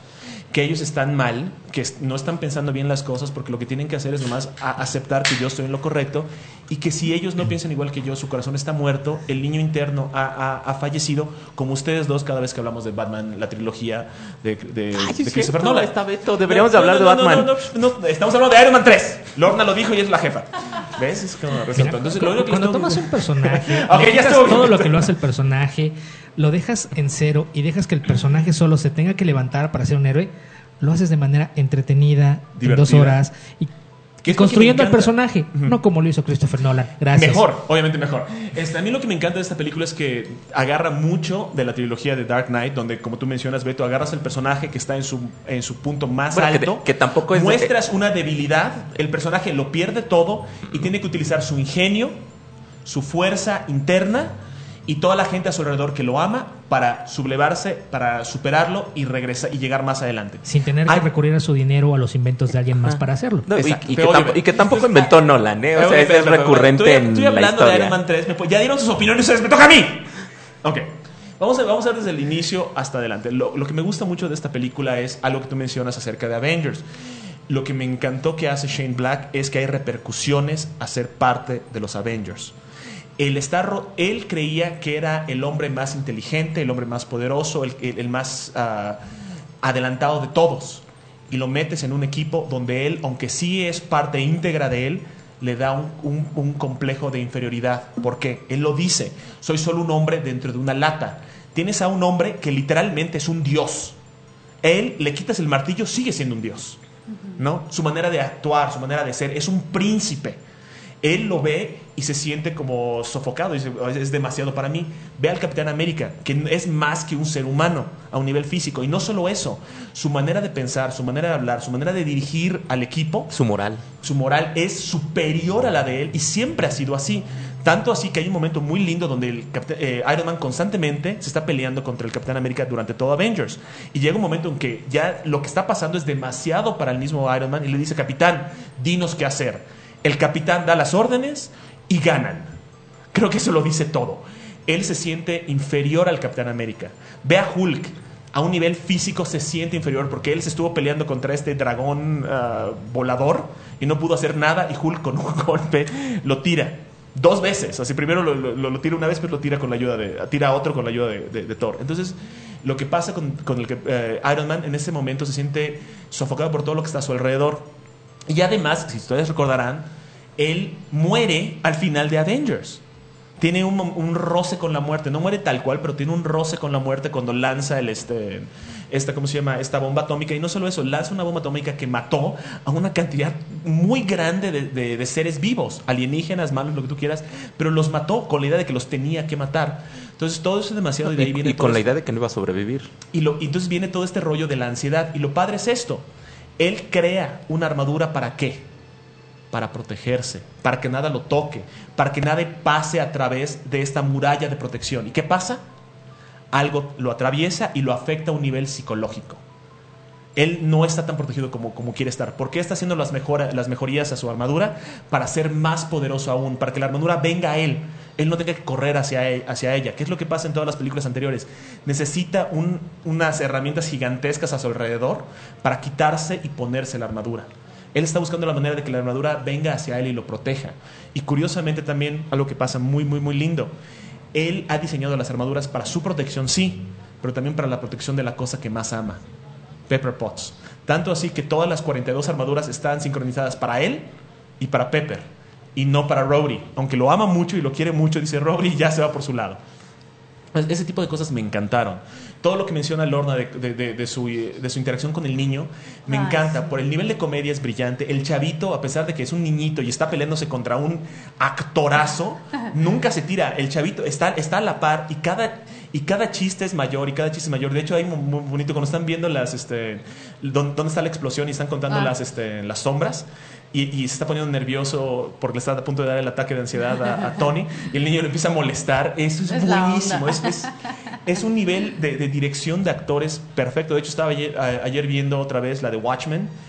que ellos están mal, que no están pensando bien las cosas, porque lo que tienen que hacer es nomás a aceptar que yo estoy en lo correcto, y que si ellos no piensan igual que yo, su corazón está muerto, el niño interno ha, ha, ha fallecido, como ustedes dos cada vez que hablamos de Batman, la trilogía de, de, Ay, de es Christopher cierto, Nolan. está Beto, deberíamos de No, hablar no, de no, Batman. No, no, no, no, estamos hablando de Iron Man tres. Lorna lo dijo y es la jefa. ¿Ves? Es como resulta. Mira, Entonces, cu- lo único que cuando les tengo tomas que- un personaje, Ok, le ya quitas estuvo bien. todo lo que lo hace el personaje, lo dejas en cero y dejas que el personaje solo se tenga que levantar para ser un héroe, lo haces de manera entretenida, en dos Divertida. horas, y, ¿Qué y es lo que construyendo me al encanta? personaje, Ujú. no como lo hizo Christopher Nolan. Gracias. Mejor, obviamente mejor. Este, a mí lo que me encanta de esta película es que agarra mucho de la trilogía de Dark Knight, donde, como tú mencionas, Beto, agarras el personaje que está en su, en su punto más Bueno, que alto, te- que tampoco es de- muestras una debilidad, el personaje lo pierde todo y tiene que utilizar su ingenio, su fuerza interna y toda la gente a su alrededor que lo ama para sublevarse, para superarlo y regresar y llegar más adelante. Sin tener que Ay, recurrir a su dinero o a los inventos de alguien más para hacerlo. No, y, Exacto. y que Pero, tampo- oye, y que tampoco inventó Nolan, ¿eh? O sea, Oye, es, pero, es pero, pero, recurrente estoy, en estoy la hablando de historia. Iron Man tres. me pu- ya dieron sus opiniones, ustedes, me toca a mí. Ok. Vamos a, vamos a ver desde el inicio hasta adelante. Lo, lo que me gusta mucho de esta película es algo que tú mencionas acerca de Avengers. Lo que me encantó que hace Shane Black es que hay repercusiones a ser parte de los Avengers. Él, está, ro- él creía que era el hombre más inteligente, el hombre más poderoso, el, el- el más ah, adelantado de todos. Y lo metes en un equipo donde él, aunque sí es parte íntegra de él, le da un, un- un complejo de inferioridad. ¿Por qué? Él lo dice, soy solo un hombre dentro de una lata. Tienes a un hombre que literalmente es un dios. Él, le quitas el martillo, sigue siendo un dios, ¿no? Su manera de actuar, su manera de ser, es un príncipe. Él lo ve y se siente como sofocado, dice, es demasiado para mí. Ve al Capitán América, que es más que un ser humano a un nivel físico. Y no solo eso, su manera de pensar, su manera de hablar, su manera de dirigir al equipo, Su moral. su moral es superior a la de él y siempre ha sido así. Tanto así que hay un momento muy lindo donde el Capitán- eh, Iron Man constantemente se está peleando contra el Capitán América durante todo Avengers. Y llega un momento en que ya lo que está pasando es demasiado para el mismo Iron Man y le dice, Capitán, dinos qué hacer. El Capitán da las órdenes y ganan. Creo que eso lo dice todo. Él se siente inferior al Capitán América. Ve a Hulk. A un nivel físico se siente inferior porque él se estuvo peleando contra este dragón ah, volador y no pudo hacer nada y Hulk con un golpe lo tira dos veces. Así primero lo, lo, lo tira una vez, pero lo tira con la ayuda de tira a otro con la ayuda de, de, de Thor. Entonces lo que pasa con, con el que eh, Iron Man en ese momento se siente sofocado por todo lo que está a su alrededor. Y además, si ustedes recordarán, él muere al final de Avengers. Tiene un, un roce con la muerte. No muere tal cual, pero tiene un roce con la muerte cuando lanza el este, esta, ¿cómo se llama? Esta bomba atómica. Y no solo eso, lanza una bomba atómica que mató a una cantidad muy grande de, de, de seres vivos, alienígenas, malos, lo que tú quieras, pero los mató con la idea de que los tenía que matar. Entonces todo eso es demasiado y de ahí Y, viene y todo con la esto. idea de que no iba a sobrevivir. Y, lo, y entonces viene todo este rollo de la ansiedad. Y lo padre es esto. Él crea una armadura ¿para qué? Para protegerse, para que nada lo toque, para que nada pase a través de esta muralla de protección. ¿Y qué pasa? Algo lo atraviesa y lo afecta a un nivel psicológico. Él no está tan protegido como, como quiere estar. ¿Por qué está haciendo las, mejora, las mejorías a su armadura? Para ser más poderoso aún, para que la armadura venga a él. Él no tenga que correr hacia, él, hacia ella. ¿Qué es lo que pasa en todas las películas anteriores? Necesita un, unas herramientas gigantescas a su alrededor para quitarse y ponerse la armadura. Él está buscando la manera de que la armadura venga hacia él y lo proteja. Y curiosamente también, algo que pasa muy, muy, muy lindo. Él ha diseñado las armaduras para su protección, sí, pero también para la protección de la cosa que más ama. Pepper Potts. Tanto así que todas las cuarenta y dos armaduras están sincronizadas para él y para Pepper. Y no para Rhodey. Aunque lo ama mucho y lo quiere mucho, dice Rhodey y ya se va por su lado. Ese tipo de cosas me encantaron. Todo lo que menciona Lorna de, de, de, de, su, de su interacción con el niño me Ah, encanta. sí. Por el nivel de comedia es brillante. El chavito, a pesar de que es un niñito y está peleándose contra un actorazo, nunca se tira. El chavito está, está a la par y cada, y cada chiste es mayor y cada chiste es mayor. De hecho, hay muy, muy bonito cuando están viendo las, este, dónde, dónde está la explosión y están contando Ah. las, este, las sombras. Y, y se está poniendo nervioso porque le está a punto de dar el ataque de ansiedad a, a Tony y el niño le empieza a molestar. Eso es, Es la buenísimo. onda. Es, es, es un nivel de, de dirección de actores perfecto. De hecho, estaba ayer, a- ayer viendo otra vez la de Watchmen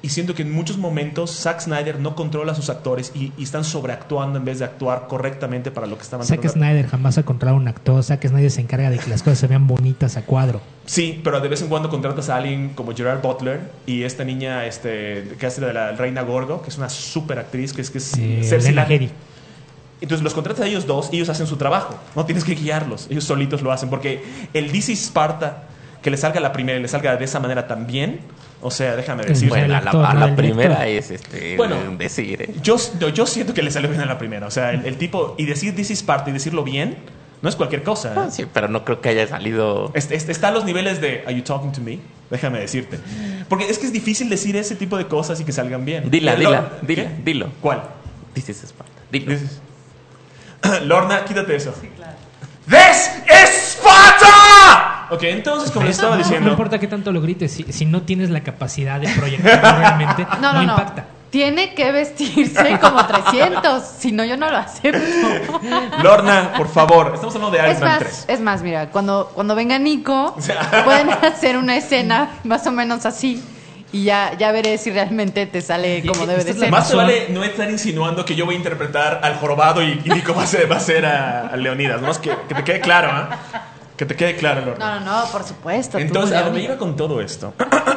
y siento que en muchos momentos Zack Snyder no controla a sus actores y, y están sobreactuando en vez de actuar correctamente para lo que estaban Zack Snyder jamás ha controlado un actor. Zack Snyder se encarga de que las cosas se vean bonitas a cuadro. Sí, pero de vez en cuando contratas a alguien como Gerard Butler y esta niña este, que hace de la Reina Gorgo, que es una súper actriz, que es, que es Eh, Cersei Lena Lannister. Headey. Entonces los contratas a ellos dos y ellos hacen su trabajo. No tienes que guiarlos, ellos solitos lo hacen. Porque el D C Sparta, que le salga la primera y le salga de esa manera también, o sea, déjame decir. Bueno, Bueno, a el la, actor, a no la el primera director. es este Bueno, decir, ¿eh? Yo, no, yo siento que le salió bien a la primera. O sea, el, el tipo, y decir D C Sparta y decirlo bien, no es cualquier cosa. ¿eh? Ah, sí, pero no creo que haya salido. Este, este, está a los niveles de Are you talking to me? Déjame decirte. Porque es que es difícil decir ese tipo de cosas y que salgan bien. Dila, Eh, dila, Lor- dila, ¿qué? dilo. ¿Cuál? This is Sparta. Dilo. Dices- Lorna, quítate eso. Sí, claro. ¡This is Sparta! Ok, entonces, como les estaba No, diciendo. no importa qué tanto lo grites, si, si no tienes la capacidad de proyectarlo realmente, No, no, no, no. impacta. Tiene que vestirse como trescientos, si no yo no lo acepto. Lorna, por favor. Estamos hablando de Es Iron Man más, tres. es más, mira, cuando, cuando venga Nico, pueden hacer una escena más o menos así y ya, ya veré si realmente te sale como Y- debe esta de es la ser. Más te razón. vale no estar insinuando que yo voy a interpretar al jorobado y, y Nico va a ser, va a, ser a, a Leonidas. ¿No? Es que, que te quede claro, ¿eh? Que te quede claro, Lorna. No, no, no, por supuesto. tú, Entonces, a León. dónde iba con todo esto.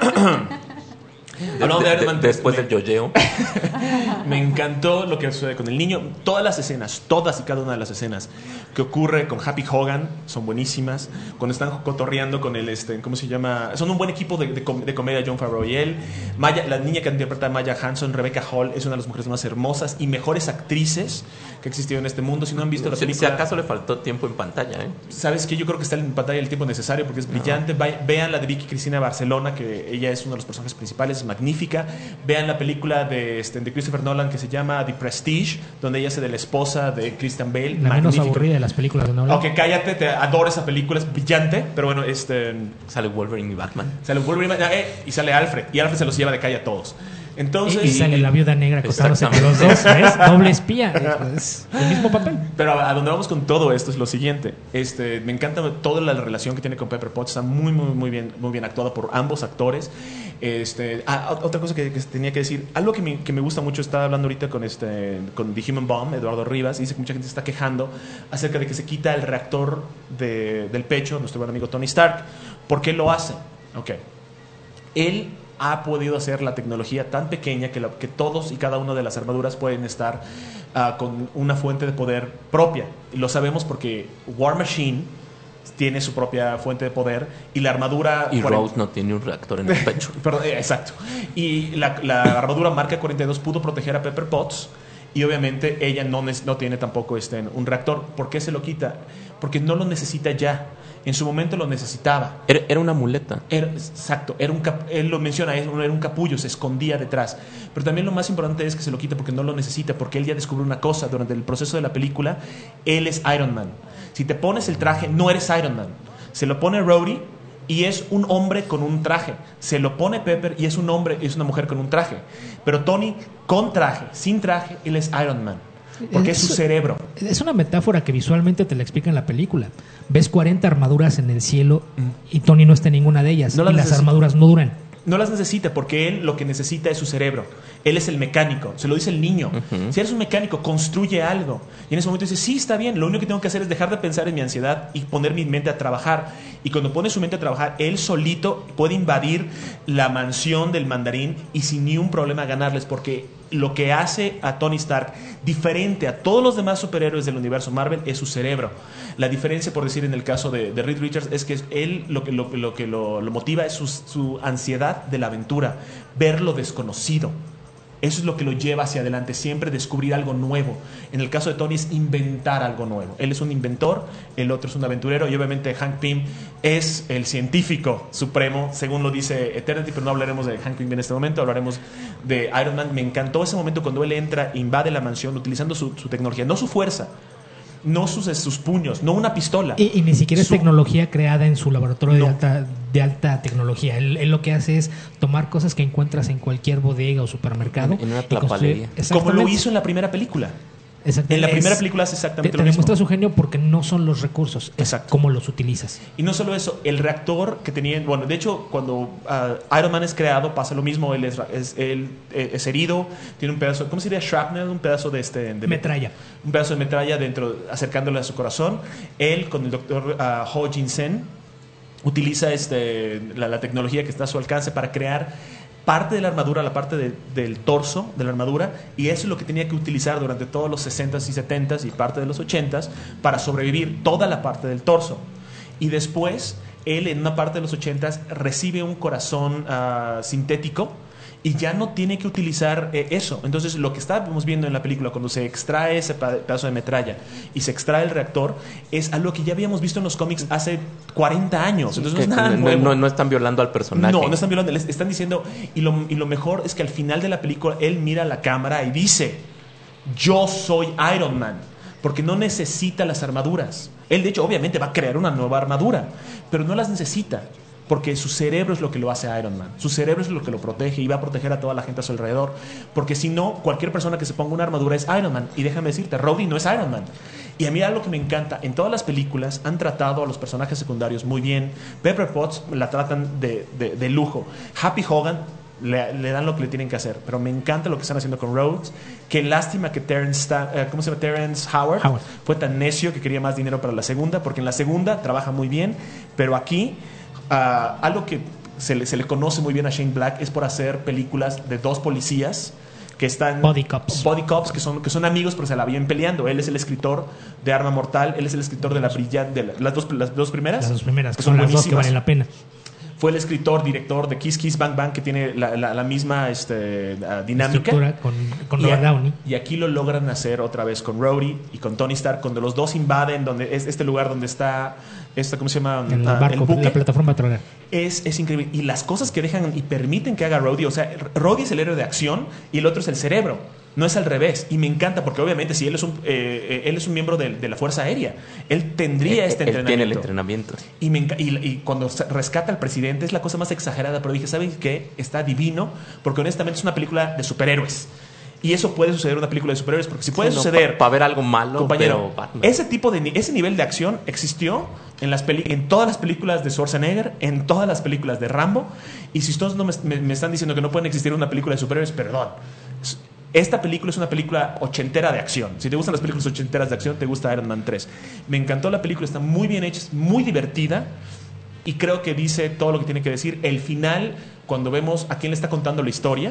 De- Hablando de de- Iron Man de- tres, después me- del yoyeo. Me encantó lo que sucede con el niño. Todas las escenas, todas y cada una de las escenas que ocurre con Happy Hogan son buenísimas. Cuando están cotorreando con el, este, ¿cómo se llama? Son un buen equipo de, de, com- de comedia, Jon Favreau y él. Maya, la niña que interpreta a Maya Hanson, Rebecca Hall, es una de las mujeres más hermosas y mejores actrices que ha existido en este mundo. Si no han visto la Si, si película, acaso le faltó tiempo en pantalla, ¿eh? ¿sabes qué? Yo creo que está en pantalla el tiempo necesario porque es brillante. Vai- Vean la de Vicky Cristina Barcelona, que ella es uno de los personajes principales, es magnífica. Vean la película de, este, de Christopher Nolan que se llama The Prestige, donde ella hace de la esposa de Christian Bale. La menos Magnífica. aburrida de las películas de Nolan. Ok, cállate, te adoro esa película, es brillante, pero bueno, este, Sale Wolverine y Batman. sale Wolverine eh, y sale Alfred, y Alfred se los lleva de calle a todos. Entonces, y, y sale la viuda negra acostándose con los dos, ¿ves? Doble espía. Es el mismo papel. pero a, a donde vamos con todo esto es lo siguiente. Este, me encanta toda la relación que tiene con Pepper Potts. Está muy, muy, muy bien, muy bien actuada por ambos actores. Este, ah, otra cosa que, que tenía que decir, algo que me, que me gusta mucho, estaba hablando ahorita con este, con The Human Bomb, Eduardo Rivas, y dice que mucha gente se está quejando acerca de que se quita el reactor de, del pecho, nuestro buen amigo Tony Stark. ¿Por qué lo hace? Ok. Él ha podido hacer la tecnología tan pequeña que, lo, que todos y cada una de las armaduras pueden estar uh, con una fuente de poder propia. Y lo sabemos porque War Machine tiene su propia fuente de poder y la armadura... Y cuarenta Rose no tiene un reactor en el pecho. Perdón, eh, exacto. Y la, la armadura marca cuarenta y dos pudo proteger a Pepper Potts y obviamente ella no, no tiene tampoco este, un reactor. ¿Por qué se lo quita? Porque no lo necesita ya. En su momento lo necesitaba. Era, era una muleta. Era, exacto, era un cap, él lo menciona, era un capullo, se escondía detrás. Pero también lo más importante es que se lo quita porque no lo necesita, porque él ya descubrió una cosa durante el proceso de la película. Él es Iron Man. Si te pones el traje, no eres Iron Man. Se lo pone Rhodey y es un hombre con un traje. Se lo pone Pepper y es un hombre, es una mujer con un traje. Pero Tony con traje, sin traje, él es Iron Man. Porque es, es su cerebro. Es una metáfora que visualmente te la explica en la película. Ves cuarenta armaduras en el cielo y Tony no está en ninguna de ellas. No y las las necesita. armaduras no duran. No las necesita porque él lo que necesita es su cerebro. Él es el mecánico. Se lo dice el niño. Uh-huh. Si eres un mecánico, construye algo. Y en ese momento dice, sí, está bien. Lo único que tengo que hacer es dejar de pensar en mi ansiedad y poner mi mente a trabajar. Y cuando pone su mente a trabajar, él solito puede invadir la mansión del mandarín y sin ni un problema ganarles. Porque lo que hace a Tony Stark diferente a todos los demás superhéroes del universo Marvel es su cerebro. La diferencia, por decir en el caso de, de Reed Richards, es que él lo que lo, lo, que lo, lo motiva es su, su ansiedad de la aventura, ver lo desconocido. Eso es lo que lo lleva hacia adelante, siempre descubrir algo nuevo. En el caso de Tony es inventar algo nuevo. Él es un inventor, el otro es un aventurero y obviamente Hank Pym es el científico supremo, según lo dice Eternity, pero no hablaremos de Hank Pym en este momento, hablaremos de Iron Man. Me encantó ese momento cuando él entra, invade la mansión utilizando su, su tecnología, no su fuerza, no sus, sus puños, no una pistola. Y, y ni siquiera es Su- tecnología creada en su laboratorio No. de, alta, de alta tecnología. Él, él lo que hace es tomar cosas que encuentras en cualquier bodega o supermercado. En- en una y construir- tlapalería. Como lo Exactamente. hizo en la primera película. Exacto. En la Es- primera película hace exactamente te, lo te mismo. demuestra su genio porque no son los recursos, es Exacto. cómo los utilizas. Y no solo eso, el reactor que tenían, bueno, de hecho, cuando uh, Iron Man es creado, pasa lo mismo, él es, es, él es herido, tiene un pedazo, ¿cómo sería? Shrapnel, un pedazo de este... De, Metralla. Un pedazo de metralla dentro, acercándole a su corazón. Él, con el doctor uh, Ho Jin-sen, utiliza este, la, la tecnología que está a su alcance para crear parte de la armadura, la parte de, del torso de la armadura, y eso es lo que tenía que utilizar durante todos los sesentas y setentas y parte de los ochentas para sobrevivir, toda la parte del torso. Y después, él en una parte de los ochentas recibe un corazón uh, sintético y ya no tiene que utilizar eh, eso. Entonces, lo que estábamos viendo en la película, cuando se extrae ese pedazo de metralla y se extrae el reactor, es algo que ya habíamos visto en los cómics hace cuarenta años. Entonces, no es nada no, nuevo. no, no están violando al personaje. No, no están violando. Les están diciendo... Y lo, y lo mejor es que al final de la película, él mira a la cámara y dice: yo soy Iron Man. Porque no necesita las armaduras. Él, de hecho, obviamente va a crear una nueva armadura, pero no las necesita. Porque su cerebro es lo que lo hace Iron Man. Su cerebro es lo que lo protege y va a proteger a toda la gente a su alrededor. Porque si no, cualquier persona que se ponga una armadura es Iron Man. Y déjame decirte, Rhodey no es Iron Man. Y a mí algo que me encanta, en todas las películas han tratado a los personajes secundarios muy bien. Pepper Potts la tratan de, de, de lujo. Happy Hogan le, le dan lo que le tienen que hacer. Pero me encanta lo que están haciendo con Rhodes. Qué lástima que Terrence, uh, ¿cómo se llama? Terrence Howard, Howard fue tan necio que quería más dinero para la segunda. Porque en la segunda trabaja muy bien, pero aquí... Uh, algo que se le, se le conoce muy bien a Shane Black es por hacer películas de dos policías que están... Body cops. Body cops, que son, que son amigos, pero se la vienen peleando. Él es el escritor de Arma Mortal, él es el escritor de la brillante... De la, las, dos, las dos primeras. Las dos primeras, que son las dos que valen la pena. Fue el escritor, director de Kiss Kiss Bang Bang, que tiene la, la, la misma este, uh, dinámica. Estructura con, con y, Robert Downey. Y aquí lo logran hacer otra vez con Rhodey y con Tony Stark, cuando los dos invaden donde es este lugar donde está... Esta, ¿cómo se llama? El Ah, barco, el buque. la plataforma petrolera. Es, es increíble. Y las cosas que dejan y permiten que haga Rhodey. O sea, Rhodey es el héroe de acción y el otro es el cerebro. No es al revés. Y me encanta porque obviamente si él es un, eh, él es un miembro de, de la Fuerza Aérea, él tendría Él- este él entrenamiento. tiene el entrenamiento. Y, me enca- y, y cuando se- rescata al presidente es la cosa más exagerada. Pero dije, ¿saben qué? Está divino porque honestamente es una película de superhéroes. Y eso puede suceder en una película de superhéroes porque si puede Sí, no, suceder... Para ver algo malo, Compañero, pero Batman. ese tipo de ni- ese nivel de acción existió en las peli- en todas las películas de Schwarzenegger, en todas las películas de Rambo. Y si ustedes no me, me- me están diciendo que no pueden existir una película de superhéroes, perdón. S- Esta película es una película ochentera de acción. Si te gustan las películas ochenteras de acción, te gusta Iron Man tres. Me encantó la película, está muy bien hecha, es muy divertida. Y creo que dice todo lo que tiene que decir. El final, cuando vemos a quién le está contando la historia,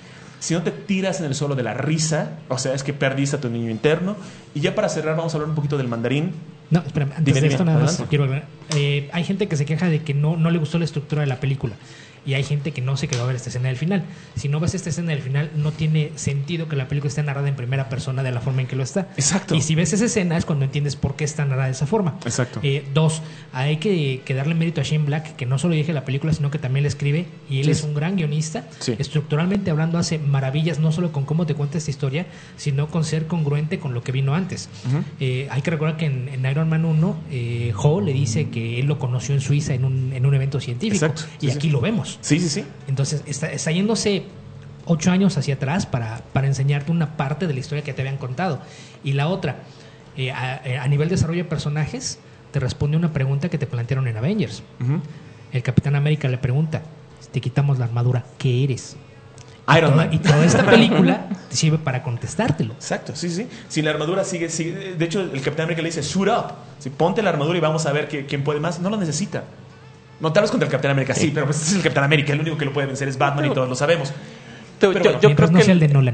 si no te tiras en el suelo de la risa, o sea, es que perdiste a tu niño interno. Y ya para cerrar, vamos a hablar un poquito del mandarín. No, espérame, antes Dime, de dime, esto nada más adelante. quiero hablar. Eh, hay gente que se queja de que no, no le gustó la estructura de la película. Y hay gente que no se quedó a ver esta escena del final. Si no ves esta escena del final, no tiene sentido que la película esté narrada en primera persona de la forma en que lo está. Exacto. Y si ves esa escena es cuando entiendes por qué está narrada de esa forma. Exacto. Eh, dos, hay que, que darle mérito a Shane Black, que no solo dirige la película, sino que también la escribe. Y él Sí. es un gran guionista. Sí. Estructuralmente hablando, hace maravillas, no solo con cómo te cuenta esta historia, sino con ser congruente con lo que vino antes. Ujú. Eh, hay que recordar que en, en Iron Man uno, eh, Ho le dice que él lo conoció en Suiza en un, en un evento científico. Exacto. Y Sí, sí. aquí lo vemos. Sí, sí, sí. Entonces, está, está yéndose ocho años hacia atrás para, para enseñarte una parte de la historia que te habían contado. Y la otra, eh, a, a nivel de desarrollo de personajes, te responde una pregunta que te plantearon en Avengers. Ujú. El Capitán América le pregunta, si te quitamos la armadura, ¿qué eres? Iron Toda- Man. y toda esta película te sirve para contestártelo. Exacto, sí, sí. Si la armadura sigue, sigue- de hecho, el Capitán América le dice, suit up. Si ponte la armadura y vamos a ver que- quién puede más. No lo necesita. No, tal vez contra el Capitán América, sí, pero pues este es el Capitán América. El único que lo puede vencer es Batman y todos lo sabemos. Yo, Pero yo- bueno, yo Mientras creo no que sea el el, de Nolan.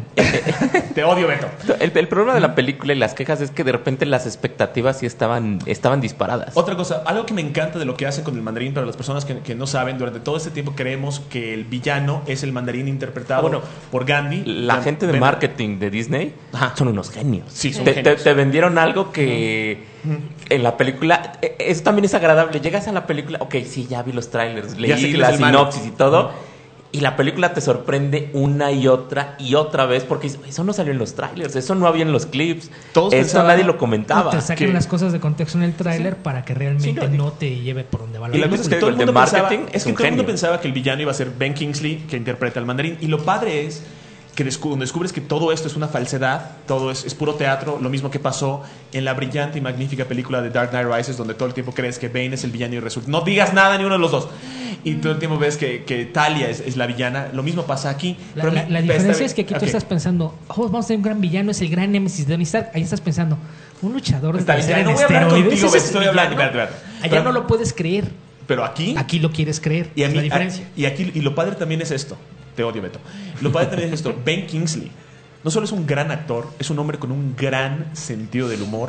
Te odio, Beto. el- el problema de la película y las quejas es que de repente las expectativas sí estaban, estaban disparadas. Otra cosa, algo que me encanta de lo que hacen con el mandarín, para las personas que, que no saben, durante todo este tiempo creemos que el villano es el mandarín interpretado Ah, bueno, por Gandhi. La Gan- gente de Ben- marketing de Disney Ajá. son unos genios. Sí, son te, genios. te- te vendieron algo que en la película... eh, Eso también es agradable. Llegas a la película... Ok, sí, ya vi los trailers, Ya sé leí quién la es el malo. sinopsis y todo. Y la película te sorprende una y otra y otra vez porque dices, eso no salió en los trailers, eso no había en los clips, Todos eso pensaban- nadie lo No, comentaba. te sacan que- las cosas de contexto en el tráiler para que realmente Sí, no, no te lleve por donde va la Y la Y cosa es que digo, todo el el de mundo pensaba, marketing es es que un todo el mundo genio. pensaba que el villano iba a ser Ben Kingsley, que interpreta al mandarín. Y lo padre es que descu- descubres que todo esto es una falsedad, todo es, es puro teatro, lo mismo que pasó en la brillante y magnífica película de Dark Knight Rises, donde todo el tiempo crees que Bane es el villano y resulta... No digas nada ni uno de los dos. Y todo el tiempo ves que, que Talia es, es la villana. Lo mismo pasa aquí. La, Pero la, mi- la esta- diferencia es que aquí ok. tú estás pensando, oh, vamos a tener un gran villano, es el gran némesis de Tony Stark. Ahí estás pensando, un luchador de Está bien, tercera ya, no en voy a hablar esteroides, contigo, ese es estoy el hablando, villano. espérate, espérate. Allá Pero- no lo puedes creer. Pero aquí... Aquí lo quieres creer. Y, a es mí, la diferencia. y aquí y lo padre también es esto. Te odio, Beto. Lo padre también es esto. Ben Kingsley no solo es un gran actor, es un hombre con un gran sentido del humor.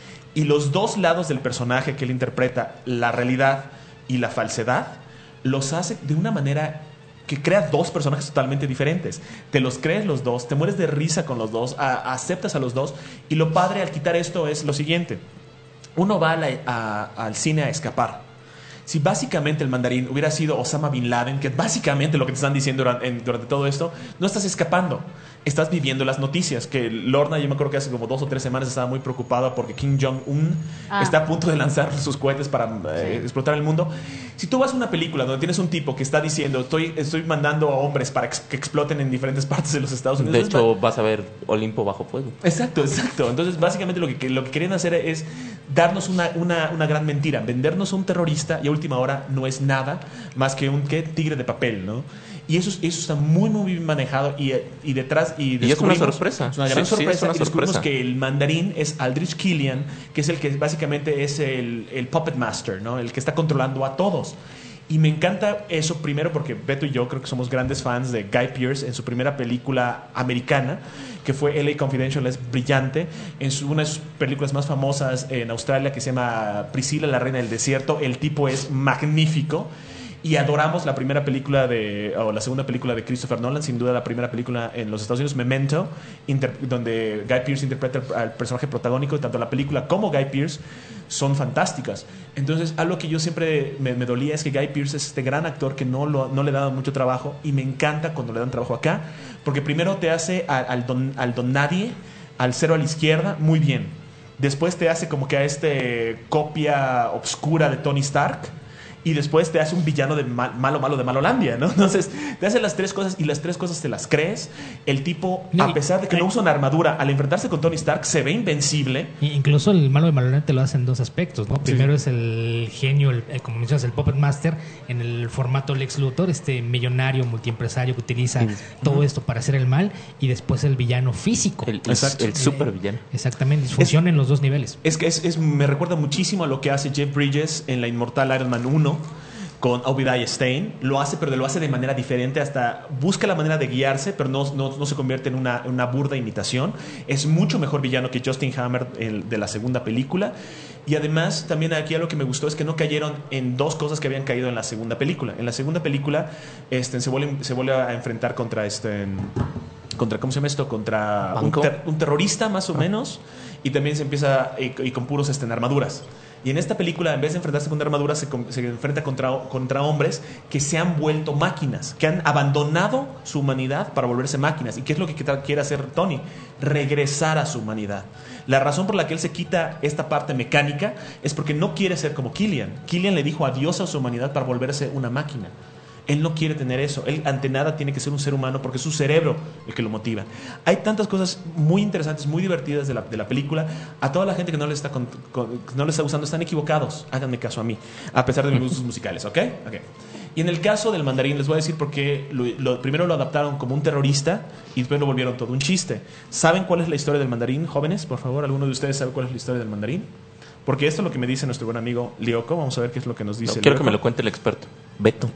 Y los dos lados del personaje que él interpreta, la realidad y la falsedad, los hace de una manera que crea dos personajes totalmente diferentes. Te los crees los dos, te mueres de risa con los dos, a- aceptas a los dos. Y lo padre al quitar esto es lo siguiente. Uno va a la- a- al cine a escapar. Si básicamente el mandarín hubiera sido Osama Bin Laden, que es básicamente lo que te están diciendo durante, en- durante todo esto, no estás escapando, estás viviendo las noticias. Que Lorna, yo me acuerdo que hace como dos o tres semanas estaba muy preocupada porque Kim Jong-un Ah. está a punto de lanzar sus cohetes para eh, explotar el mundo. Si tú vas a una película donde tienes un tipo que está diciendo estoy, estoy mandando a hombres para ex- que exploten en diferentes partes de los Estados Unidos. De es hecho, vas a ver Olimpo bajo fuego. Exacto, exacto. Entonces, básicamente lo que, lo que querían hacer es darnos una, una, una gran mentira, vendernos a un terrorista y a última hora no es nada más que un ¿qué? tigre de papel, ¿no? Y eso, eso está muy, muy bien manejado y, y detrás... Y, Y es una descubrimos- sorpresa. Es una gran Sí, sí, sorpresa. es una y descubrimos sorpresa. que el mandarín es Aldrich Killian, que es el que básicamente es el, el puppet master, ¿no? El que está controlando a todos. Y me encanta eso primero porque Beto y yo creo que somos grandes fans de Guy Pearce en su primera película americana, que fue L A Confidential, es brillante. En su, una de sus películas más famosas en Australia, que se llama Priscilla, la reina del desierto, el tipo es magnífico. Y adoramos la primera película de, o la segunda película de Christopher Nolan, sin duda la primera película en los Estados Unidos, Memento, inter- donde Guy Pearce interpreta al, al personaje protagónico, y tanto la película como Guy Pearce son fantásticas. Entonces, algo que yo siempre me, me dolía es que Guy Pearce es este gran actor que no, lo, no le da mucho trabajo, y me encanta cuando le dan trabajo acá, porque primero te hace a- al, don, al don nadie, al cero a la izquierda, muy bien. Después te hace como que a este copia obscura de Tony Stark. Y después te hace un villano de mal- malo, malo de Malolandia, ¿no? Entonces, te hace las tres cosas y las tres cosas te las crees. El tipo, No, a y- pesar de que no usa una armadura, al enfrentarse con Tony Stark, se ve invencible. Y incluso el malo de Malolandia te lo hace en dos aspectos, ¿no? Primero es el genio, el, el- como mencionas, el Puppet Master, en el formato Lex Luthor, este millonario, multiempresario que utiliza todo esto para hacer el mal, y después el villano físico. El, el, el super villano. Exactamente, funciona en los dos niveles. Es que es, es- me recuerda muchísimo a lo que hace Jeff Bridges en la inmortal Iron Man uno con Obadiah Stane. Lo hace, pero lo hace de manera diferente. Hasta busca la manera de guiarse, pero no, no, no se convierte en una, en una burda imitación. Es mucho mejor villano que Justin Hammer el, de la segunda película. Y además, también aquí algo que me gustó es que no cayeron en dos cosas que habían caído en la segunda película. En la segunda película este, se, vuelve, se vuelve a enfrentar contra este... contra ¿cómo se llama esto? Contra un, ¿Banco? ter- un terrorista más o menos, y también se empieza y, y con puros este, en armaduras. Y en esta película, en vez de enfrentarse con armaduras, se, com- se enfrenta contra, contra hombres que se han vuelto máquinas, que han abandonado su humanidad para volverse máquinas. ¿Y qué es lo que quiere quiere hacer Tony? Regresar a su humanidad. La razón por la que él se quita esta parte mecánica es porque no quiere ser como Killian. Killian le dijo adiós a su humanidad para volverse una máquina. Él no quiere tener eso. Él ante nada tiene que ser un ser humano porque es su cerebro el que lo motiva. Hay tantas cosas muy interesantes, muy divertidas de la, de la película. A toda la gente que no le está, con- con- que no le está gustando, están equivocados. Háganme caso a mí, a pesar de mis gustos musicales, ¿ok? Ok. Y en el caso del mandarín, les voy a decir por qué lo, lo- primero lo adaptaron como un terrorista y después lo volvieron todo un chiste. ¿Saben cuál es la historia del mandarín, jóvenes? Por favor, ¿alguno de ustedes sabe cuál es la historia del mandarín? Porque esto es lo que me dice nuestro buen amigo Lyoko. Vamos a ver qué es lo que nos dice No, quiero Lyoko. que me lo cuente el experto. Beto.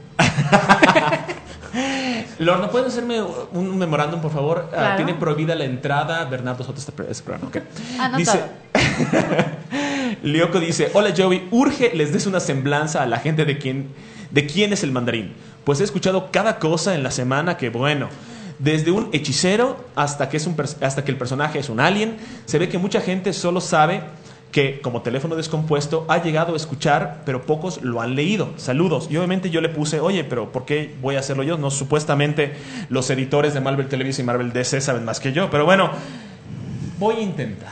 Lorna, ¿puedes hacerme un memorándum, por favor? Ah, Claro. tiene prohibida la entrada Bernardo Soto este, este programa. Okay. Anotado. Dice, Lyoko dice, hola Joey, urge les des una semblanza a la gente de quién, de quién es el mandarín. Pues he escuchado cada cosa en la semana que, bueno, desde un hechicero hasta que, es un pers- hasta que el personaje es un alien, se ve que mucha gente solo sabe que como teléfono descompuesto ha llegado a escuchar, pero pocos lo han leído. Saludos. Y obviamente yo le puse, oye, pero ¿por qué voy a hacerlo yo? No, supuestamente los editores de Marvel Television y Marvel D C saben más que yo, pero bueno, voy a intentarlo.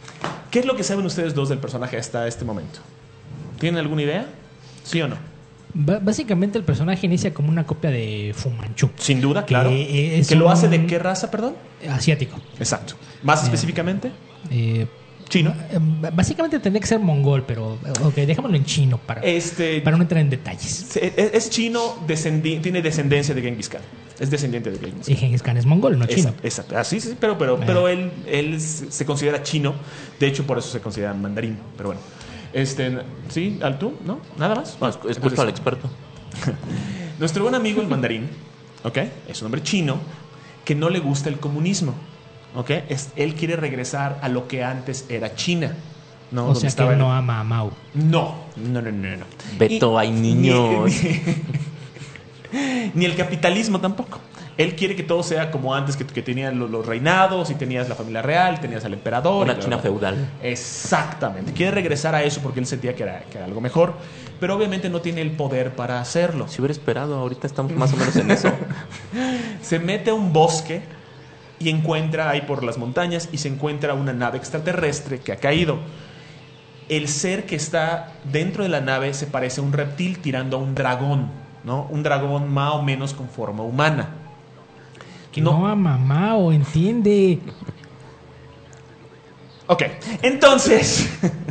¿Qué es lo que saben ustedes dos del personaje hasta este momento? ¿Tienen alguna idea? ¿Sí o no? B- básicamente el personaje inicia como una copia de Fu Manchu. Sin duda, claro. Que, es ¿Que lo un- hace de qué raza, perdón? Asiático. Exacto. ¿Más Eh, específicamente? Eh, Chino. eh, básicamente tendría que ser mongol, pero ok, dejémoslo en chino para, Este, para no entrar en detalles. es, es chino, descendi- tiene descendencia de Genghis Khan. Es descendiente de Genghis Y Khan. Genghis Khan es mongol, no chino. Exacto, exacto. Así, sí, pero, pero, Eh. pero él, él se considera chino. De hecho, por eso se considera mandarín. Pero bueno. Este, ¿sí? ¿Al tú? ¿No? ¿Nada más? No, Bueno, escucho al entonces, experto. nuestro buen amigo el mandarín, ¿ok? Es un hombre chino que no le gusta el comunismo, ¿ok? Es, él quiere regresar a lo que antes era China, ¿no? O Donde sea que estaba él el- no ama a Mao. No, no, no, no, no. Beto, hay niños. Ni, ni el capitalismo tampoco. Él quiere que todo sea como antes, que, que tenían los, los reinados y tenías la familia real, tenías al emperador. Una y bla, China bla, bla. feudal. Exactamente. Quiere regresar a eso porque él sentía que era, que era algo mejor, pero obviamente no tiene el poder para hacerlo. Si hubiera esperado, ahorita estamos más o menos en eso. Se mete a un bosque y encuentra ahí por las montañas y se encuentra una nave extraterrestre que ha caído. El ser que está dentro de la nave se parece a un reptil tirando a un dragón, ¿no? Un dragón más o menos con forma humana. Que no, ama a Mao, entiende. Ok, entonces...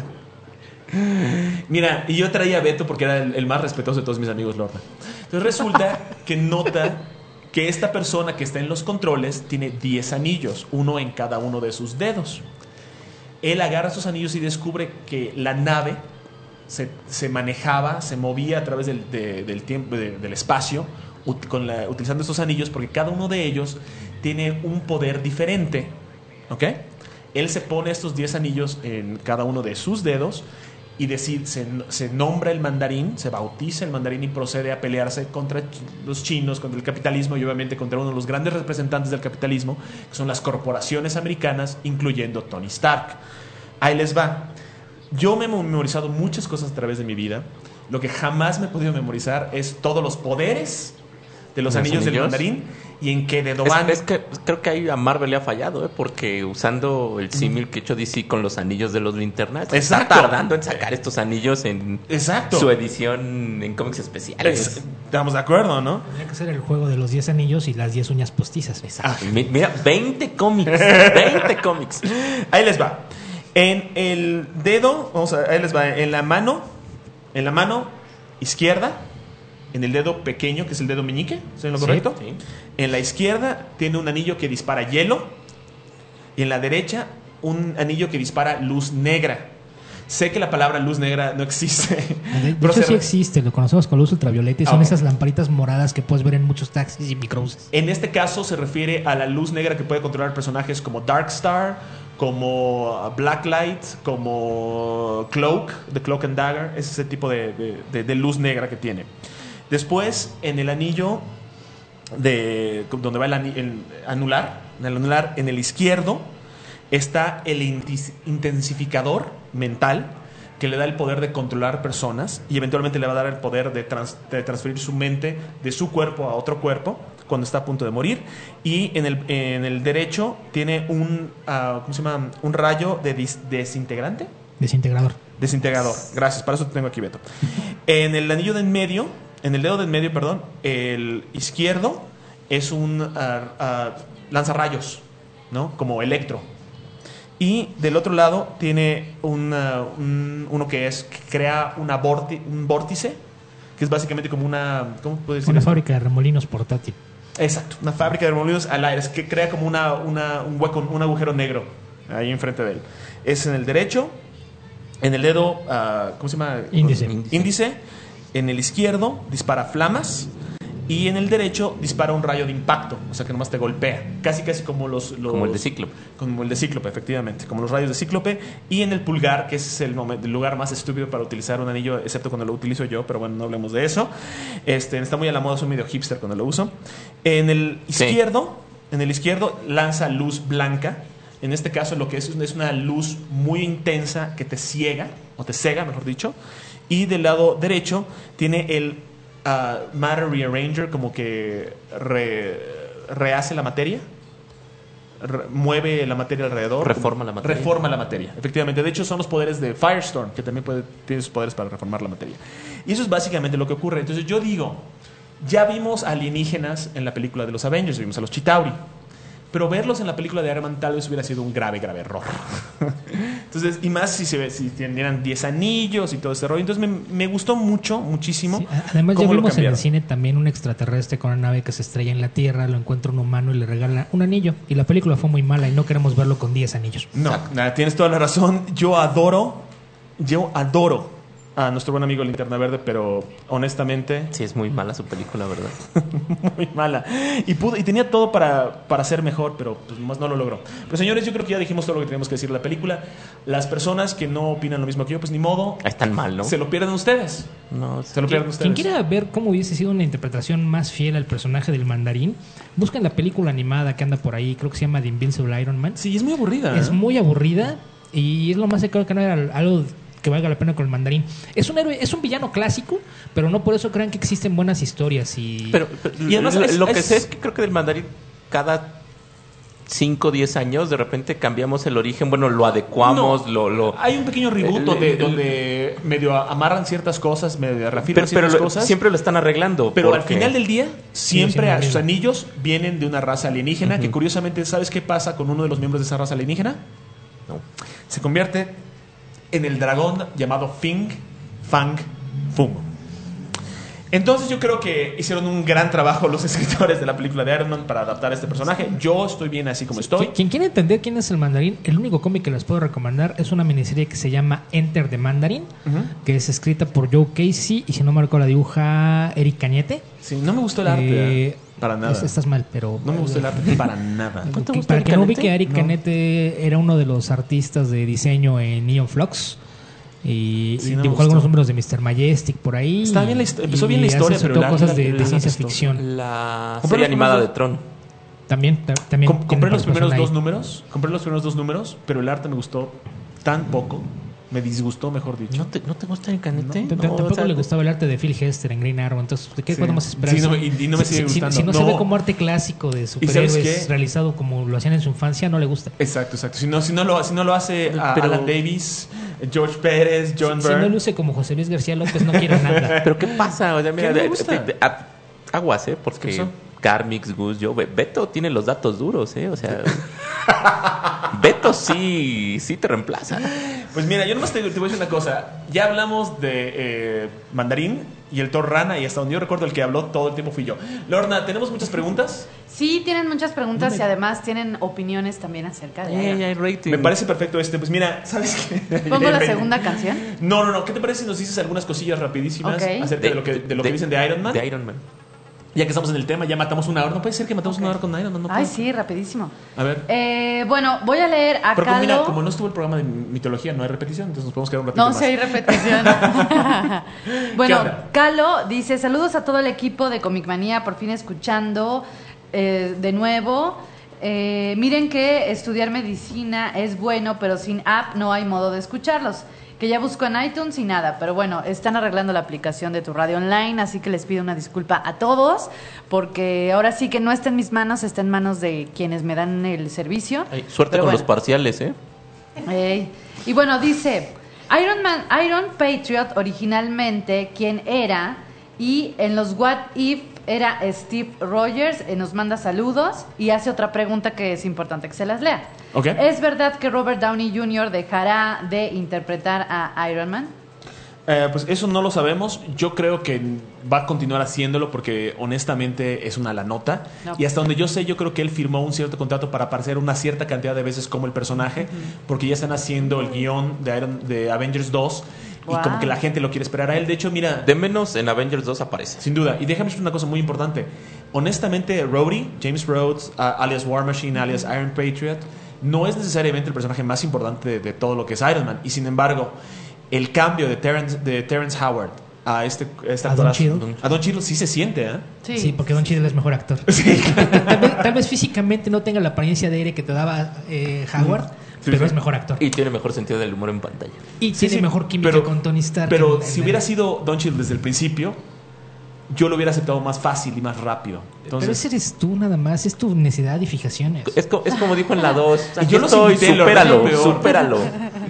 Mira, y yo traía a Beto porque era el, el más respetuoso de todos mis amigos Lorna. Entonces resulta que nota que esta persona que está en los controles tiene diez anillos, uno en cada uno de sus dedos. Él agarra sus anillos y descubre que la nave se, se manejaba, se movía a través del, de- del tiempo, de- del espacio, ut- con la- utilizando estos anillos, porque cada uno de ellos tiene un poder diferente. ¿Ok? Él se pone estos diez anillos en cada uno de sus dedos y decide, se, se nombra el mandarín, se bautiza el mandarín y procede a pelearse contra los chinos, contra el capitalismo y obviamente contra uno de los grandes representantes del capitalismo, que son las corporaciones americanas, incluyendo Tony Stark. Ahí les va. Yo me he memorizado muchas cosas a través de mi vida. Lo que jamás me he podido memorizar es todos los poderes de los ¿Los anillos, del anillos? mandarín y en qué dedo Es, van. es que creo que ahí a Marvel le ha fallado, ¿eh? Porque usando el símil que ha hecho D C con los anillos de los linternas, Exacto. está tardando en sacar estos anillos en Exacto. su edición en cómics especiales. Es- Estamos de acuerdo, ¿no? Tendría que ser el juego de los diez anillos y las diez uñas postizas. Exacto. Mi- Mira, veinte cómics. veinte cómics. Ahí les va. En el dedo, vamos a, ahí les va. En la mano, en la mano izquierda, en el dedo pequeño, que es el dedo meñique, ¿estoy en lo Sí, correcto? sí. En la izquierda tiene un anillo que dispara hielo. Y en la derecha, un anillo que dispara luz negra. Sé que la palabra luz negra no existe. De, de pero hecho se- sí existe, lo conocemos con luz ultravioleta y Ah, son ok. esas lamparitas moradas que puedes ver en muchos taxis y microbuses. En este caso se refiere a la luz negra que puede controlar personajes como Darkstar, como Blacklight, como Cloak, The Cloak and Dagger. Es ese tipo de, de- de- de luz negra que tiene. Después, en el anillo de donde va el, ani- el anular, en el anular, en el izquierdo, está el intis- intensificador mental que le da el poder de controlar personas y eventualmente le va a dar el poder de, trans- de transferir su mente de su cuerpo a otro cuerpo cuando está a punto de morir. Y en el, en el derecho tiene un, ah, ¿cómo se llama? Un rayo de dis- desintegrante. Desintegrador. Desintegrador. Gracias, para eso te tengo aquí, Beto. En el anillo de en medio, en el dedo de en medio, perdón, el izquierdo es un ah, ah, lanzarrayos, ¿no? Como Electro. Y del otro lado tiene una- un- uno que es que crea una vorti- un vórtice, que es básicamente como una, ¿cómo puedo decir Una eso? fábrica de remolinos portátil. Exacto, una fábrica de remolinos al aire, es que crea como una, una- un hueco, un agujero negro ahí enfrente de él. Es en el derecho, en el dedo, ah, ¿cómo se llama? Índice. Índice. En el izquierdo dispara flamas y en el derecho dispara un rayo de impacto, o sea que nomás te golpea, casi casi como los, los- Como el de Cíclope. como el de Cíclope, efectivamente, como los rayos de Cíclope. Y en el pulgar, que ese es el, momen- el lugar más estúpido para utilizar un anillo, excepto cuando lo utilizo yo, pero bueno, no hablemos de eso. Este, está muy a la moda, soy medio hipster cuando lo uso. En el Sí. izquierdo, en el izquierdo lanza luz blanca. En este caso lo que es es una luz muy intensa que te ciega, o te cega, mejor dicho. Y del lado derecho tiene el ah, Matter Rearranger, como que re- rehace la materia. Re- mueve la materia alrededor. Reforma la materia. Reforma la materia, efectivamente. De hecho, son los poderes de Firestorm, que también puede, tiene sus poderes para reformar la materia. Y eso es básicamente lo que ocurre. Entonces yo digo, ya vimos alienígenas en la película de los Avengers, vimos a los Chitauri. Pero verlos en la película de Iron Man tal vez hubiera sido un grave, grave error. Entonces, y más si se ve, si tuvieran diez anillos y todo ese rollo. Entonces me, me gustó mucho, muchísimo. Sí, además ya cómo lo vimos en el cambiaron. cine también un extraterrestre con una nave que se estrella en la Tierra, lo encuentra un humano y le regala un anillo. Y la película fue muy mala y no queremos verlo con diez anillos. No, nada, tienes toda la razón. Yo adoro, yo adoro a nuestro buen amigo Linterna Verde, pero honestamente Sí, es muy mala su película, ¿verdad? muy mala. Y pudo, y tenía todo para, para ser mejor, pero pues más no lo logró. Pero señores, yo creo que ya dijimos todo lo que teníamos que decir de la película. Las personas que no opinan lo mismo que yo, pues ni modo. Es tan mal, ¿no? Se lo pierden ustedes. No, Se lo pierden Quien ustedes. quiera ver cómo hubiese sido una interpretación más fiel al personaje del Mandarín, busquen la película animada que anda por ahí, creo que se llama The Invincible Iron Man. Sí, es muy aburrida. Es ¿eh? muy aburrida y es lo más cercano que no era algo que valga la pena con el Mandarín. Es un héroe, es un villano clásico, pero no por eso crean que existen buenas historias y Pero, pero Y además lo, es- lo que es- sé es que creo que del mandarín cada cinco o diez años de repente cambiamos el origen, bueno, lo adecuamos, No, lo... lo Hay un pequeño reboot el- donde, el- donde medio amarran ciertas cosas, medio pero reafirman pero ciertas lo- cosas. siempre lo están arreglando. Pero al porque- final del día, siempre siendo a sus mismo. anillos vienen de una raza alienígena. Ujú. Que curiosamente, ¿sabes qué pasa con uno de los miembros de esa raza alienígena? No. Se convierte en el dragón llamado Fing Fang Fum. Entonces yo creo que hicieron un gran trabajo los escritores de la película de Iron Man para adaptar a este personaje. Yo estoy bien así como estoy. Quien quiera entender quién es el Mandarín, el único cómic que les puedo recomendar es una miniserie que se llama Enter the Mandarin, Ujú. que es escrita por Joe Casey y si no me recuerdo la dibuja Eric Cañete. Sí, no me gustó el arte. Eh, para nada. es- estás mal, pero No me gustó el arte para nada. ¿No te Que- gusta para Eric que no Cañete? ubique a Eric No. Cañete era uno de los artistas de diseño en Neon Flux y, Sí, y no me dibujó gustó. algunos números de mister Majestic por ahí. Está bien la histo- empezó y bien la hace historia, sobre pero todo el cosas arte- de, el de arte ciencia no me gustó. ficción. La Compré serie los animada de primeros Tron. También, ta- también Com- tiene compré los primeros participación dos ahí. números, compré los primeros dos números, pero el arte me gustó tan poco, me disgustó, mejor dicho. ¿No te, ¿no te gusta Eric Cañete? T- t- No, Tampoco o sea, le gustaba el arte de Phil Hester en Green Arrow, entonces ¿qué Sí. podemos esperar? Sí, no, Si- y- y no me si- sigue si- gustando. Si no, se No. ve como arte clásico de sabes superhéroes qué? realizado como lo hacían en su infancia, no le gusta. Exacto, exacto. Si no, si no, lo, si no lo hace a Pero- Alan Davis, George Pérez, John Si no Byrne. luce como José Luis García López, no quiero nada. Pero ¿qué pasa? O sea, mira, ¿Qué me de- gusta? de- de- a- aguas, ¿eh? ¿Qué Porque pasó? Carmix, Gus, yo... Be- Beto tiene los datos duros, ¿eh? O sea... Beto sí, sí te reemplaza. Pues mira, yo nomás te, te voy a decir una cosa. Ya hablamos de eh, Mandarín y el Thor Rana, y hasta donde yo recuerdo el que habló todo el tiempo fui yo. Lorna, ¿tenemos muchas preguntas? Sí, tienen muchas preguntas y además tienen opiniones también acerca de Eh, Iron ya hay Man. rating. Me parece perfecto este. Pues mira, ¿sabes qué? ¿Pongo la segunda canción? No, no, no. ¿Qué te parece si nos dices algunas cosillas rapidísimas Ok. acerca de, lo que, de lo que dicen de Iron Man? De Iron Man. Ya que estamos en el tema, ya matamos una hora. No puede ser que matamos Ok. una hora con Iron Man. No Ay, puede. sí, rapidísimo. A ver. Eh, bueno, voy a leer a Pero como, Calo. mira, como no estuvo el programa de mitología, no hay repetición, entonces nos podemos quedar un ratito No, más. sí hay repetición. Bueno, ¿Qué onda? Calo dice, saludos a todo el equipo de Comic Manía, por fin escuchando eh, de nuevo. Eh, miren que estudiar medicina es bueno, pero sin app no hay modo de escucharlos. Que ya busco en iTunes y nada, pero bueno, están arreglando la aplicación de tu radio online, así que les pido una disculpa a todos, porque ahora sí que no está en mis manos, está en manos de quienes me dan el servicio. Ay, suerte Pero con bueno. los parciales, ¿eh? Ey. Y bueno, dice Iron Man, Iron Patriot originalmente, ¿quién era? Y en los What If era Steve Rogers, eh, nos manda saludos y hace otra pregunta que es importante que se las lea. Ok. ¿Es verdad que Robert Downey junior dejará de interpretar a Iron Man? Eh, pues eso no lo sabemos. Yo creo que va a continuar haciéndolo porque honestamente es una la nota. No. Y hasta donde yo sé, yo creo que él firmó un cierto contrato para aparecer una cierta cantidad de veces como el personaje, porque ya están haciendo el guión de, Iron- de Avengers dos y Wow. como que la gente lo quiere esperar a él. De hecho, mira, De menos en Avengers dos aparece. sin duda. Y déjame decir una cosa muy importante. Honestamente, Rhodey, James Rhodes, uh, alias War Machine, alias Iron Patriot, no es necesariamente el personaje más importante de, de todo lo que es Iron Man. Y sin embargo, el cambio de Terrence, de Terrence Howard a este, este A Don actorazo- Cheadle. a Don Cheadle sí se siente, ¿eh? Sí, porque Don Cheadle es mejor actor. tal, vez, tal vez físicamente no tenga la apariencia de aire que te daba eh, Howard, Sí, pero sí. es mejor actor. Y tiene mejor sentido del humor en pantalla. Y Sí, tiene sí, mejor química pero- con Tony Stark. Pero en- si en- hubiera sido Don Cheadle desde el principio, yo lo hubiera aceptado más fácil y más rápido. Pero Entonces, ese eres tú nada más, es tu necesidad y fijaciones. Es, co- es como dijo en la dos. Y yo los estoy, invité, lo supéralo, peor. supéralo.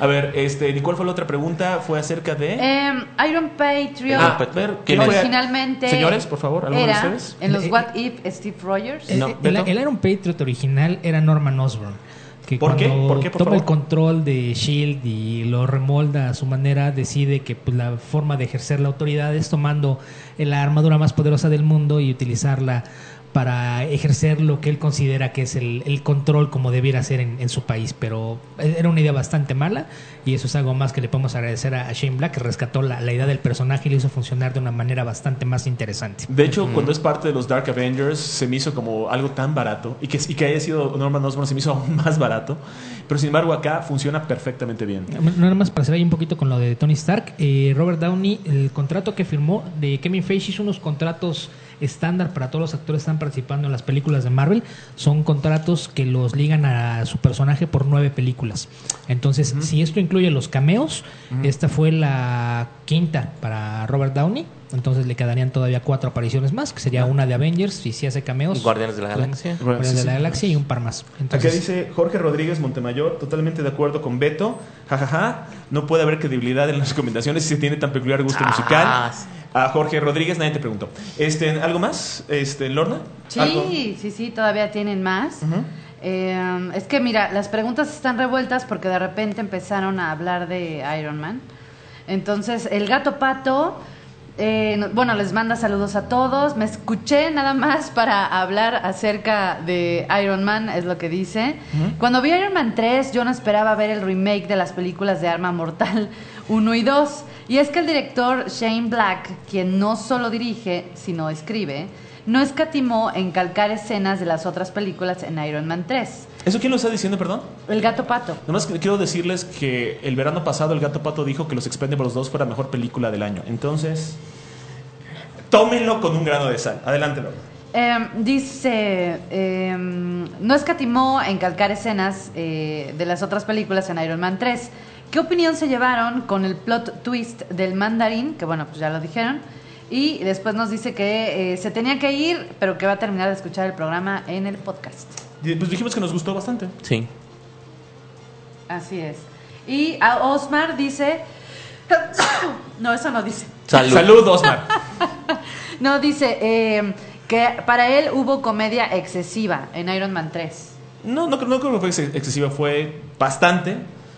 A ver, este, ¿y cuál fue la otra pregunta? Fue acerca de... Eh, Iron Patriot Ah, a ver, ¿quién fue? originalmente Señores, por favor, ¿alguno de era ustedes? en los Eh, What If Steve Rogers. El, No, el- Beto. el Iron Patriot original era Norman Osborn. Que ¿Por qué? cuando ¿Por qué, por toma favor? el control de Shield y lo remolda a su manera, decide que pues, la forma de ejercer la autoridad es tomando la armadura más poderosa del mundo y utilizarla para ejercer lo que él considera que es el, el control como debiera ser en, en su país. Pero era una idea bastante mala y eso es algo más que le podemos agradecer a, a Shane Black, que rescató la, la idea del personaje y lo hizo funcionar de una manera bastante más interesante. De hecho, cuando es parte de los Dark Avengers, se me hizo como algo tan barato. Y que, y que haya sido Norman Osborn se me hizo aún más barato. Pero sin embargo, acá funciona perfectamente bien. Nada más para cerrar ahí un poquito con lo de Tony Stark. eh, Robert Downey, el contrato que firmó de Kevin Feige hizo unos contratos estándar para todos los actores que están participando en las películas de Marvel. Son contratos que los ligan a su personaje por nueve películas. Entonces, uh-huh. si esto incluye los cameos, uh-huh. esta fue la quinta para Robert Downey. Entonces le quedarían todavía cuatro apariciones más, que sería una de Avengers, y si hace cameos. Guardianes de la Galaxia. Guardianes sí, de la sí. Galaxia y un par más. Entonces, Acá dice Jorge Rodríguez Montemayor, totalmente de acuerdo con Beto. Jajaja, ja, ja. No puede haber credibilidad en las recomendaciones si se tiene tan peculiar gusto Ah, musical. sí. A Jorge Rodríguez nadie te preguntó. Este, ¿algo más? Este, Lorna. Sí, ¿Algo? sí, sí, todavía tienen más. Uh-huh. Eh, es que mira, las preguntas están revueltas porque de repente empezaron a hablar de Iron Man. Entonces, el gato pato, eh, no- bueno, les manda saludos a todos. Me escuché nada más para hablar acerca de Iron Man, es lo que dice. Ujú. Cuando vi Iron Man tres, yo no esperaba ver el remake de las películas de Arma Mortal uno y dos. Y es que el director Shane Black, quien no solo dirige, sino escribe, no escatimó en calcar escenas de las otras películas en Iron Man tres. ¿Eso quién lo está diciendo, perdón? El gato pato. Nomás que quiero decirles que el verano pasado el Gato Pato dijo que Los Expendables dos fue la mejor película del año. Entonces, tómenlo con un grano de sal. Adelante, Lorna. Eh, dice, eh, no escatimó en calcar escenas eh, de las otras películas en Iron Man tres. ¿Qué opinión se llevaron con el plot twist del mandarín? Que bueno, pues ya lo dijeron. Y después nos dice que eh, se tenía que ir, pero que va a terminar de escuchar el programa en el podcast. Y, Pues dijimos que nos gustó bastante. Sí. Así es. Y a Osmar dice... No, eso no dice. Salud. Salud, Osmar. No, dice eh, que para él hubo comedia excesiva en Iron Man tres. No, no, no creo que fue ex- excesiva, fue bastante.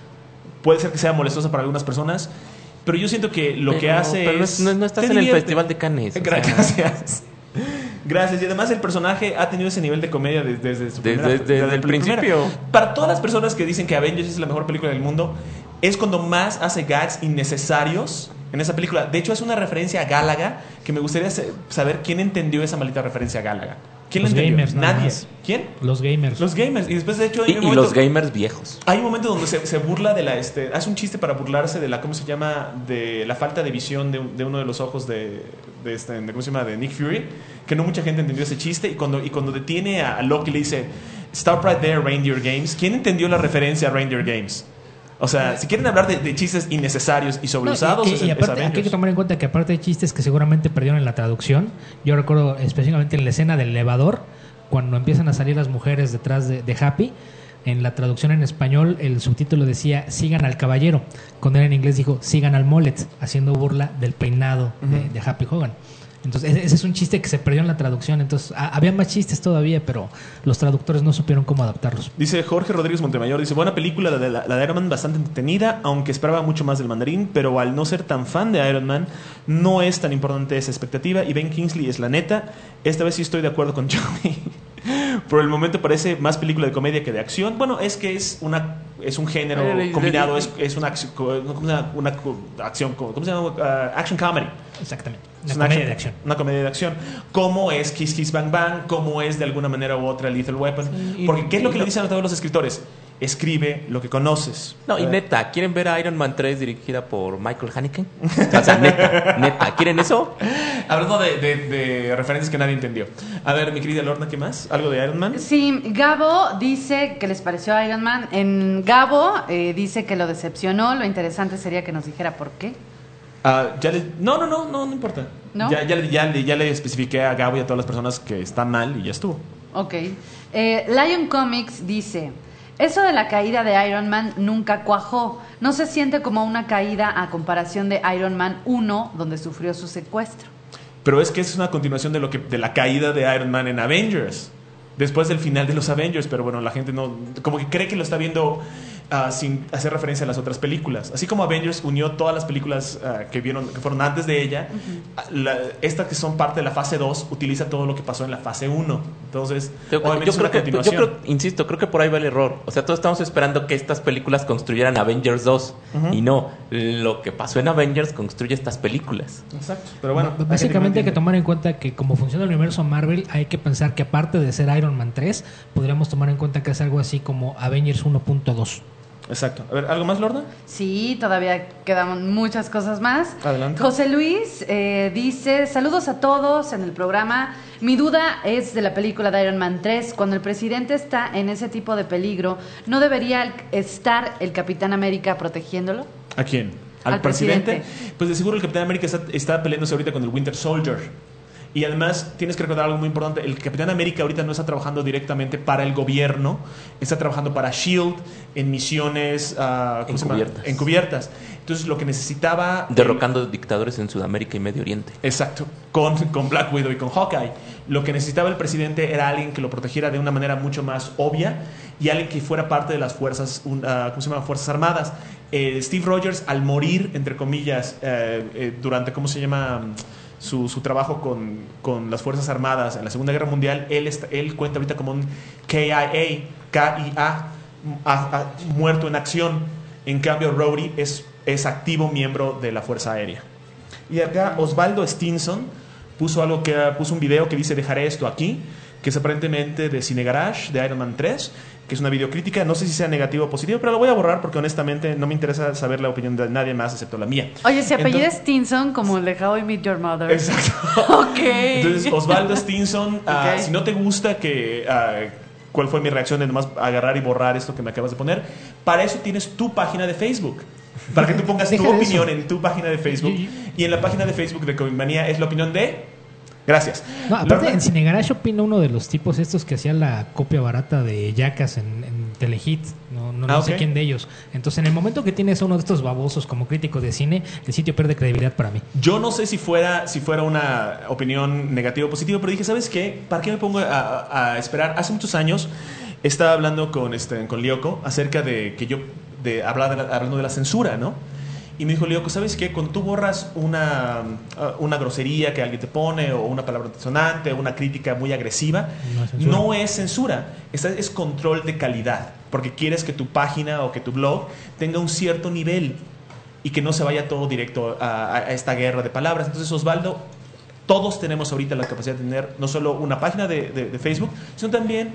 Puede ser que sea molestosa para algunas personas, pero yo siento que lo Pero- que hace pero no es... es- no- no estás te en el divierte. Festival de Cannes, o Gra- sea. Gracias. Gracias. Y además el personaje ha tenido ese nivel de comedia desde, desde su Desde- primera- desde la el primera. principio. Para todas las personas que dicen que Avengers es la mejor película del mundo, es cuando más hace gags innecesarios en esa película. De hecho, es una referencia a Gálaga que me gustaría se- saber quién entendió esa maldita referencia a Gálaga. ¿Quién Los lo entendió? gamers, nada Nadie. más. ¿Quién? los gamers. Los gamers. Y después, de hecho, hay Y, un y momento- los gamers viejos. hay un momento donde se, se burla de la este hace un chiste para burlarse de la ¿cómo se llama? De la falta de visión de, un- de uno de los ojos de, de este de, ¿cómo se llama? De Nick Fury, que no mucha gente entendió ese chiste, y cuando y cuando detiene a, a Loki le dice "Stop right there, Reindeer Games". ¿Quién entendió la referencia a Reindeer Games? O sea, si quieren hablar de, de chistes innecesarios y sobreusados, No, y, es, y es aparte, aquí hay Avengers. que tomar en cuenta que aparte hay chistes que seguramente perdieron en la traducción. Yo recuerdo específicamente en la escena del elevador, cuando empiezan a salir las mujeres detrás de, de Happy. En la traducción en español, el subtítulo decía "sigan al caballero". Cuando él en inglés dijo "sigan al mullet", haciendo burla del peinado de, Ujú. de Happy Hogan. Entonces, ese, ese es un chiste que se perdió en la traducción. Entonces, a- había más chistes todavía, pero los traductores no supieron cómo adaptarlos. Dice Jorge Rodríguez Montemayor, dice, buena película la de, la, la de Iron Man, bastante entretenida, aunque esperaba mucho más del mandarín, pero al no ser tan fan de Iron Man, no es tan importante esa expectativa, y Ben Kingsley es la neta. Esta vez sí estoy de acuerdo con Joey. Por el momento parece más película de comedia que de acción. Bueno, es que es una es un género Ay, combinado, de- es, es una, acción- una, una acción, ¿cómo se llama? Uh, action comedy. Exactamente. Es Una comedia de acción. Una comedia de acción. Como es Kiss Kiss Bang Bang, como es de alguna manera u otra Lethal Weapon. y- Porque ¿qué es lo que y le no- dicen a todos los escritores? Escribe lo que conoces. No, y Eh, neta, ¿quieren ver a Iron Man tres dirigida por Michael Haneke? O sea, neta, neta, ¿quieren eso? Hablando de, de- de referencias que nadie entendió. A ver, mi querida Lorna, ¿qué más? ¿Algo de Iron Man? Sí, Gabo dice que les pareció Iron Man. En Gabo eh, dice que lo decepcionó. Lo interesante sería que nos dijera por qué. Ah, ya le- no, no, no, no, no importa. ¿No? Ya, ya, le- ya, le- ya le especifiqué a Gabo y a todas las personas que están mal y ya estuvo. Ok. Eh, Lion Comics dice: Eso de la caída de Iron Man nunca cuajó. No se siente como una caída a comparación de Iron Man uno, donde sufrió su secuestro. Pero es que es una continuación de lo que de la caída de Iron Man en Avengers. Después del final de los Avengers, pero bueno, la gente no... Como que cree que lo está viendo uh, sin hacer referencia a las otras películas. Así como Avengers unió todas las películas uh, que vieron que fueron antes de ella, uh-huh. la, estas que son parte de la fase dos utiliza todo lo que pasó en la fase uno. Entonces, yo, obviamente yo es creo una que, continuación. yo creo, insisto, creo que por ahí va el error. O sea, todos estamos esperando que estas películas construyeran Avengers dos. Uh-huh. Y no, lo que pasó en Avengers construye estas películas. Exacto. Pero bueno, B- básicamente hay que tomar en cuenta que como funciona el universo Marvel, hay que pensar que aparte de ser Iron Man tres, podríamos tomar en cuenta que es algo así como Avengers uno punto dos. Exacto. A ver, ¿algo más, Lorna? Sí, todavía quedan muchas cosas más. Adelante. José Luis eh, dice, saludos a todos en el programa. Mi duda es de la película de Iron Man tres. Cuando el presidente está en ese tipo de peligro, ¿no debería estar el Capitán América protegiéndolo? ¿A quién? ¿Al, Al presidente? presidente. Pues de seguro el Capitán América está, está peleándose ahorita con el Winter Soldier. Y además tienes que recordar algo muy importante. El Capitán América ahorita no está trabajando directamente para el gobierno. Está trabajando para S H I E L D en misiones uh, ¿cómo encubiertas. Se llama? Encubiertas. Entonces lo que necesitaba... Derrocando el... dictadores en Sudamérica y Medio Oriente. Exacto. Con, con Black Widow y con Hawkeye. Lo que necesitaba el presidente era alguien que lo protegiera de una manera mucho más obvia y alguien que fuera parte de las fuerzas, uh, ¿cómo se llama? Fuerzas Armadas. Eh, Steve Rogers, al morir, entre comillas, eh, eh, durante, ¿cómo se llama? Su, su trabajo con, con las Fuerzas Armadas en la Segunda Guerra Mundial, él, está, él cuenta ahorita como un K I A, K I A, a, a, muerto en acción. En cambio, Rhodey es, es activo miembro de la Fuerza Aérea. Y acá Osvaldo Stinson puso algo que puso un video que dice dejaré esto aquí, que es aparentemente de Cine Garage, de Iron Man tres, que es una videocrítica. No sé si sea negativo o positivo, pero lo voy a borrar porque honestamente no me interesa saber la opinión de nadie más excepto la mía. Oye, se apellida Entonces, Stinson como el de How I Met Your Mother. Exacto. Ok. Entonces, Osvaldo Stinson, uh, Okay. si no te gusta que... Uh, ¿cuál fue mi reacción de nomás agarrar y borrar esto que me acabas de poner? Para eso tienes tu página de Facebook. Para que tú pongas tu opinión en tu página de Facebook. Y en la página de Facebook de Comic Manía es la opinión de... Gracias. No, aparte, Lorna, en Cine Garage opina uno de los tipos estos que hacían la copia barata de Jackass en, en Telehit. No, no, no Ah, sé ok. quién de ellos. Entonces, en el momento que tienes a uno de estos babosos como crítico de cine, el sitio pierde credibilidad para mí. Yo no sé si fuera, si fuera una opinión negativa o positiva, pero dije, ¿sabes qué? ¿Para qué me pongo a, a- a esperar? Hace muchos años estaba hablando con, este, con Lyoko acerca de que yo de, hablaba de la, hablando de la censura, ¿no? Y me dijo Lyoko, ¿sabes qué? Cuando tú borras una, uh, una grosería que alguien te pone, o una palabra disonante, o una crítica muy agresiva, No es censura. no es censura, es, es control de calidad, porque quieres que tu página o que tu blog tenga un cierto nivel y que no se vaya todo directo a, a esta guerra de palabras. Entonces, Osvaldo, todos tenemos ahorita la capacidad de tener no solo una página de, de, de Facebook, sino también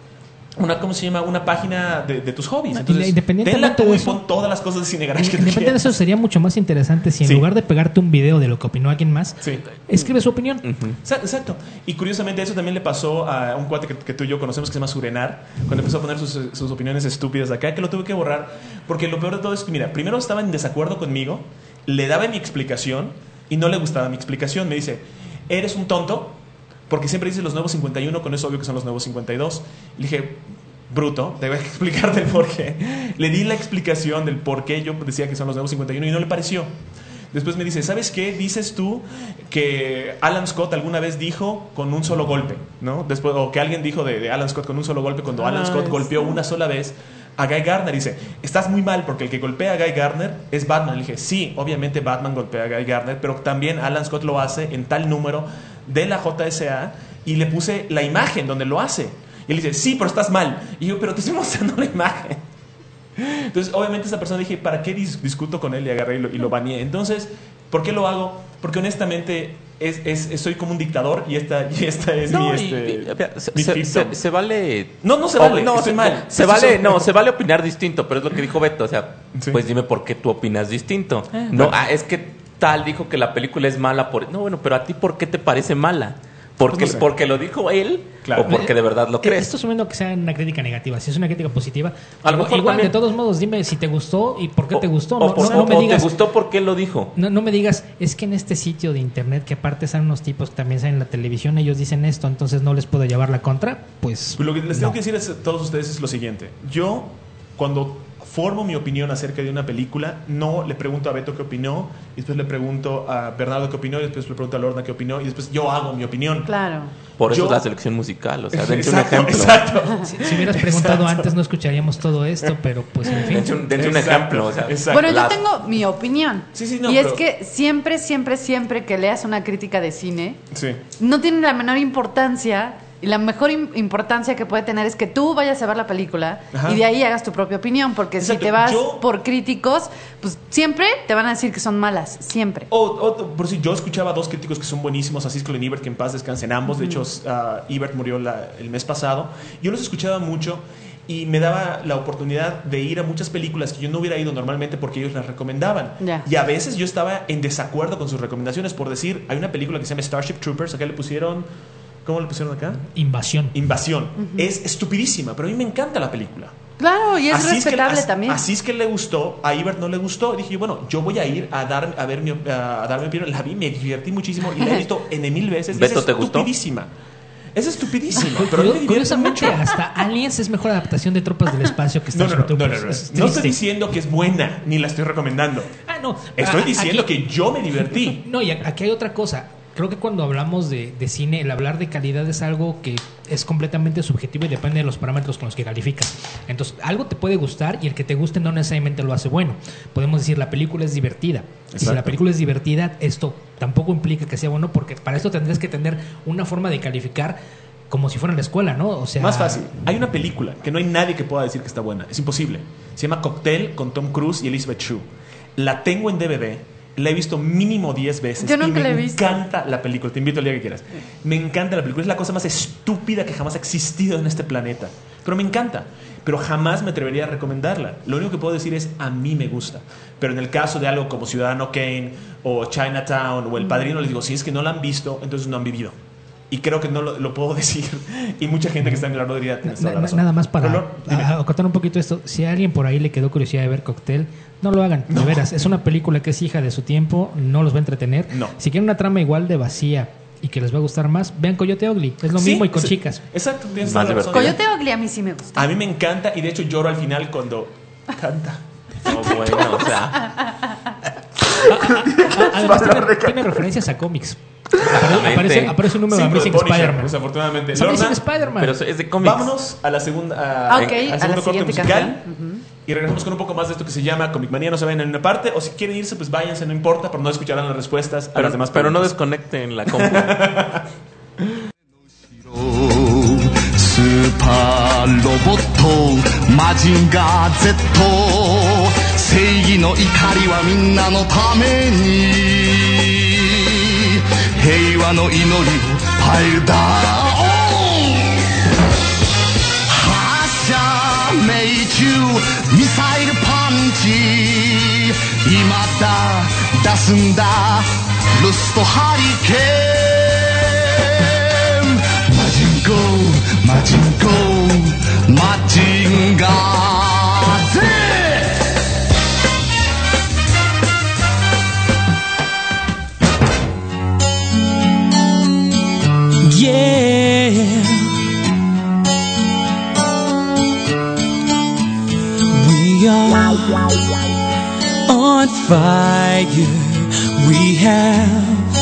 una, ¿cómo se llama? Una página de, de tus hobbies. Entonces, Independientemente tenla tú de y eso- pon todas las cosas de Cine Garage que tú Independientemente de quieras. eso, sería mucho más interesante si en Sí. lugar de pegarte un video de lo que opinó alguien más, Sí. escribe su opinión. Sa- Exacto. Y curiosamente eso también le pasó a un cuate que, que tú y yo conocemos que se llama Surenar, cuando empezó a poner sus, sus opiniones estúpidas acá, que lo tuve que borrar, porque lo peor de todo es que, mira, primero estaba en desacuerdo conmigo, le daba mi explicación y no le gustaba mi explicación. Me dice, eres un tonto, porque siempre dices los nuevos cincuenta y uno, con eso obvio que son los nuevos cincuenta y dos. Le dije, bruto, te voy a explicar del por qué. Le di la explicación del por qué yo decía que son los nuevos cincuenta y uno y no le pareció. Después me dice, ¿sabes qué? Dices tú que Alan Scott alguna vez dijo con un solo golpe, ¿no? Después, o que alguien dijo de, de Alan Scott con un solo golpe cuando Alan Ah, Scott sí. golpeó una sola vez a Guy Gardner. Dice, estás muy mal porque el que golpea a Guy Gardner es Batman. Le dije, sí, obviamente Batman golpea a Guy Gardner, pero también Alan Scott lo hace en tal número de la J S A y le puse la imagen donde lo hace. Y él dice, sí, pero estás mal. Y yo, pero te estoy mostrando la imagen. Entonces, obviamente, esta persona dije, ¿para qué dis- discuto con él? Y agarré y lo, y lo baneé. Entonces, ¿por qué lo hago? Porque honestamente, es, es, es- soy como un dictador y esta, y esta es No, mi, y- este, y, mira, se, mi se- fiefdom. se- se vale. No, no se vale, Oh, no, estoy se, mal. se Eso vale, es- no, se vale opinar distinto, pero es lo que dijo Beto. O sea, Sí. pues dime por qué tú opinas distinto. No, bueno. ah, es que tal dijo que la película es mala por. No, bueno, pero a ti, ¿por qué te parece mala? Porque, Pues no sé. porque lo dijo él Claro. o porque de verdad lo Eh, crees. Esto asumiendo que sea una crítica negativa. Si es una crítica positiva, A lo igual, mejor igual, de también- todos modos, dime si te gustó y por qué te gustó. O, No, o- no- no me o digas, te gustó porque él lo dijo. no, no me digas, es que en este sitio de internet, que aparte son unos tipos que también salen en la televisión, ellos dicen esto, entonces no les puedo llevar la contra. Pues Pues lo que les tengo no. que decir a todos ustedes es lo siguiente. Yo, cuando formo mi opinión acerca de una película, no le pregunto a Beto qué opinó, y después le pregunto a Bernardo qué opinó, y después le pregunto a Lorna qué opinó, y después yo hago mi opinión. Claro. Por eso Yo- es la selección musical. O sea, dense un Exacto, ejemplo. exacto. Si, si hubieras preguntado antes, no escucharíamos todo esto, pero pues en fin. Dense un, dense un Exacto, ejemplo. O sea, exacto. Bueno, yo las- tengo mi opinión. Sí, sí, no, y es pero- que siempre, siempre, siempre que leas una crítica de cine, Sí. no tiene la menor importancia. Y la mejor im- importancia que puede tener es que tú vayas a ver la película Ajá. y de ahí hagas tu propia opinión. Porque Exacto. si te vas Yo- por críticos, pues siempre te van a decir que son malas. Siempre. O, o, por si yo escuchaba a dos críticos que son buenísimos, a Siskel y Ebert, que en paz descansen ambos. De hecho, uh, Ebert murió la- el mes pasado. Yo los escuchaba mucho y me daba la oportunidad de ir a muchas películas que yo no hubiera ido normalmente porque ellos las recomendaban. Ya. Y a veces yo estaba en desacuerdo con sus recomendaciones. Por decir, hay una película que se llama Starship Troopers, acá le pusieron... ¿Cómo le pusieron acá? Invasión. Invasión. Es estupidísima, pero a mí me encanta la película. Claro, y es Así que- respetable as- también. Así es que le gustó, a Ebert no le gustó. Dije, bueno, yo voy a ir a dar a ver mi, a dar mi opinión. La vi, me divertí muchísimo y la he visto en mil veces. y ¿Beto, es te gustó? estupidísima. Es estupidísima, Cu- pero a mí me cu- divierte Curiosamente, mucho. hasta Aliens es mejor adaptación de Tropas del Espacio que No, Starship no, no, no, no, Troopers. no. Es No estoy triste. diciendo que es buena, ni la estoy recomendando. Ah, no. Estoy Ah, diciendo aquí- que yo me divertí. No, y a- aquí hay otra cosa. Creo que cuando hablamos de, de cine, el hablar de calidad es algo que es completamente subjetivo y depende de los parámetros con los que calificas. Entonces, algo te puede gustar y el que te guste no necesariamente lo hace bueno. Podemos decir, la película es divertida. Y si Exacto. la película es divertida, esto tampoco implica que sea bueno, porque para esto tendrías que tener una forma de calificar como si fuera en la escuela, ¿no? O sea, Más fácil. Hay una película que no hay nadie que pueda decir que está buena. Es imposible. Se llama Cocktail con Tom Cruise y Elizabeth Shue. La tengo en D V D. La he visto mínimo diez veces. Yo nunca y me la he visto. encanta la película. Te invito el día que quieras. Me encanta la película. Es la cosa más estúpida que jamás ha existido en este planeta. Pero me encanta. Pero jamás me atrevería a recomendarla. Lo único que puedo decir es a mí me gusta. Pero en el caso de algo como Ciudadano Kane o Chinatown o El Padrino, les digo, si es que no la han visto, entonces no han vivido. Y creo que no lo, lo puedo decir. Y mucha gente que está en el lado diría, tienes toda la Na- razón. nada más para Pero, dime. a- acotar un poquito esto. Si a alguien por ahí le quedó curiosidad de ver Cocktail, no lo hagan, de veras. Es una película que es hija de su tiempo, no los va a entretener. No. Si quieren una trama igual de vacía y que les va a gustar más, vean Coyote Ugly. Es lo Sí, mismo y con sí. chicas. Exacto, tienes Más toda la razón. Coyote Ugly a mí sí me gusta. A mí me encanta y de hecho lloro al final cuando canta. No, bueno, o sea, Además, tiene, tiene referencias a cómics. Apare- Aparece, aparece un número de Cinco de Amazing Punisher, Spider-Man. desafortunadamente. Es Amazing Lorna, Spider-Man. pero es de cómics. vámonos a la segunda, Ah, a- ok, al a segundo la corte siguiente musical canción. y regresamos con un poco más de esto que se llama Comic Manía. No se vayan en una parte o si quieren irse, pues váyanse, no importa, pero no escucharán las respuestas a Pero, las demás pero no preguntas. desconecten la compu. スーパーロボットマジンガー Z 正義の怒りはみんなのために平和の祈りをパイルダウン発射命中ミサイルパンチ今だ出すんだルストハリケーンマジンゴーマジンゴーマジンガー Z Yeah, we are on fire. We have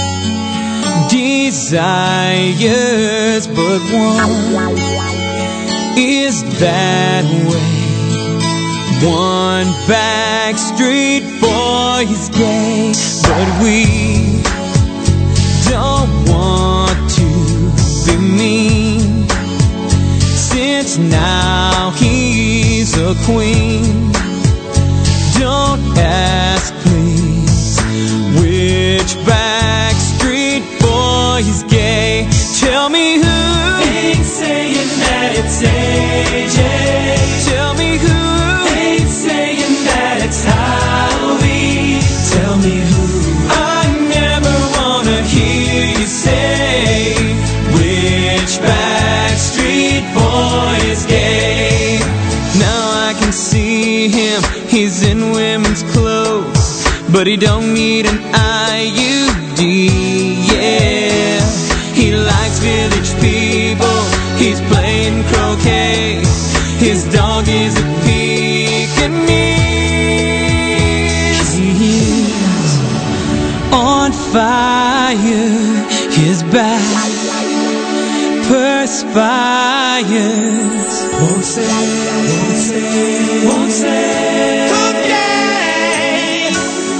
desires, but one is that way. One Backstreet Boys gay, but we don't want to be mean, since now he's a queen. Don't ask please which Backstreet Boy is gay. Tell me who ain't saying that it's A J. Tell me who ain't saying that it's Howie. Tell me who I never wanna hear you say he don't need an I U D, yeah. He likes village people, he's playing croquet. His dog is a Pekingese. He's on fire, his back perspires. Won't say, won't say, won't say. Okay.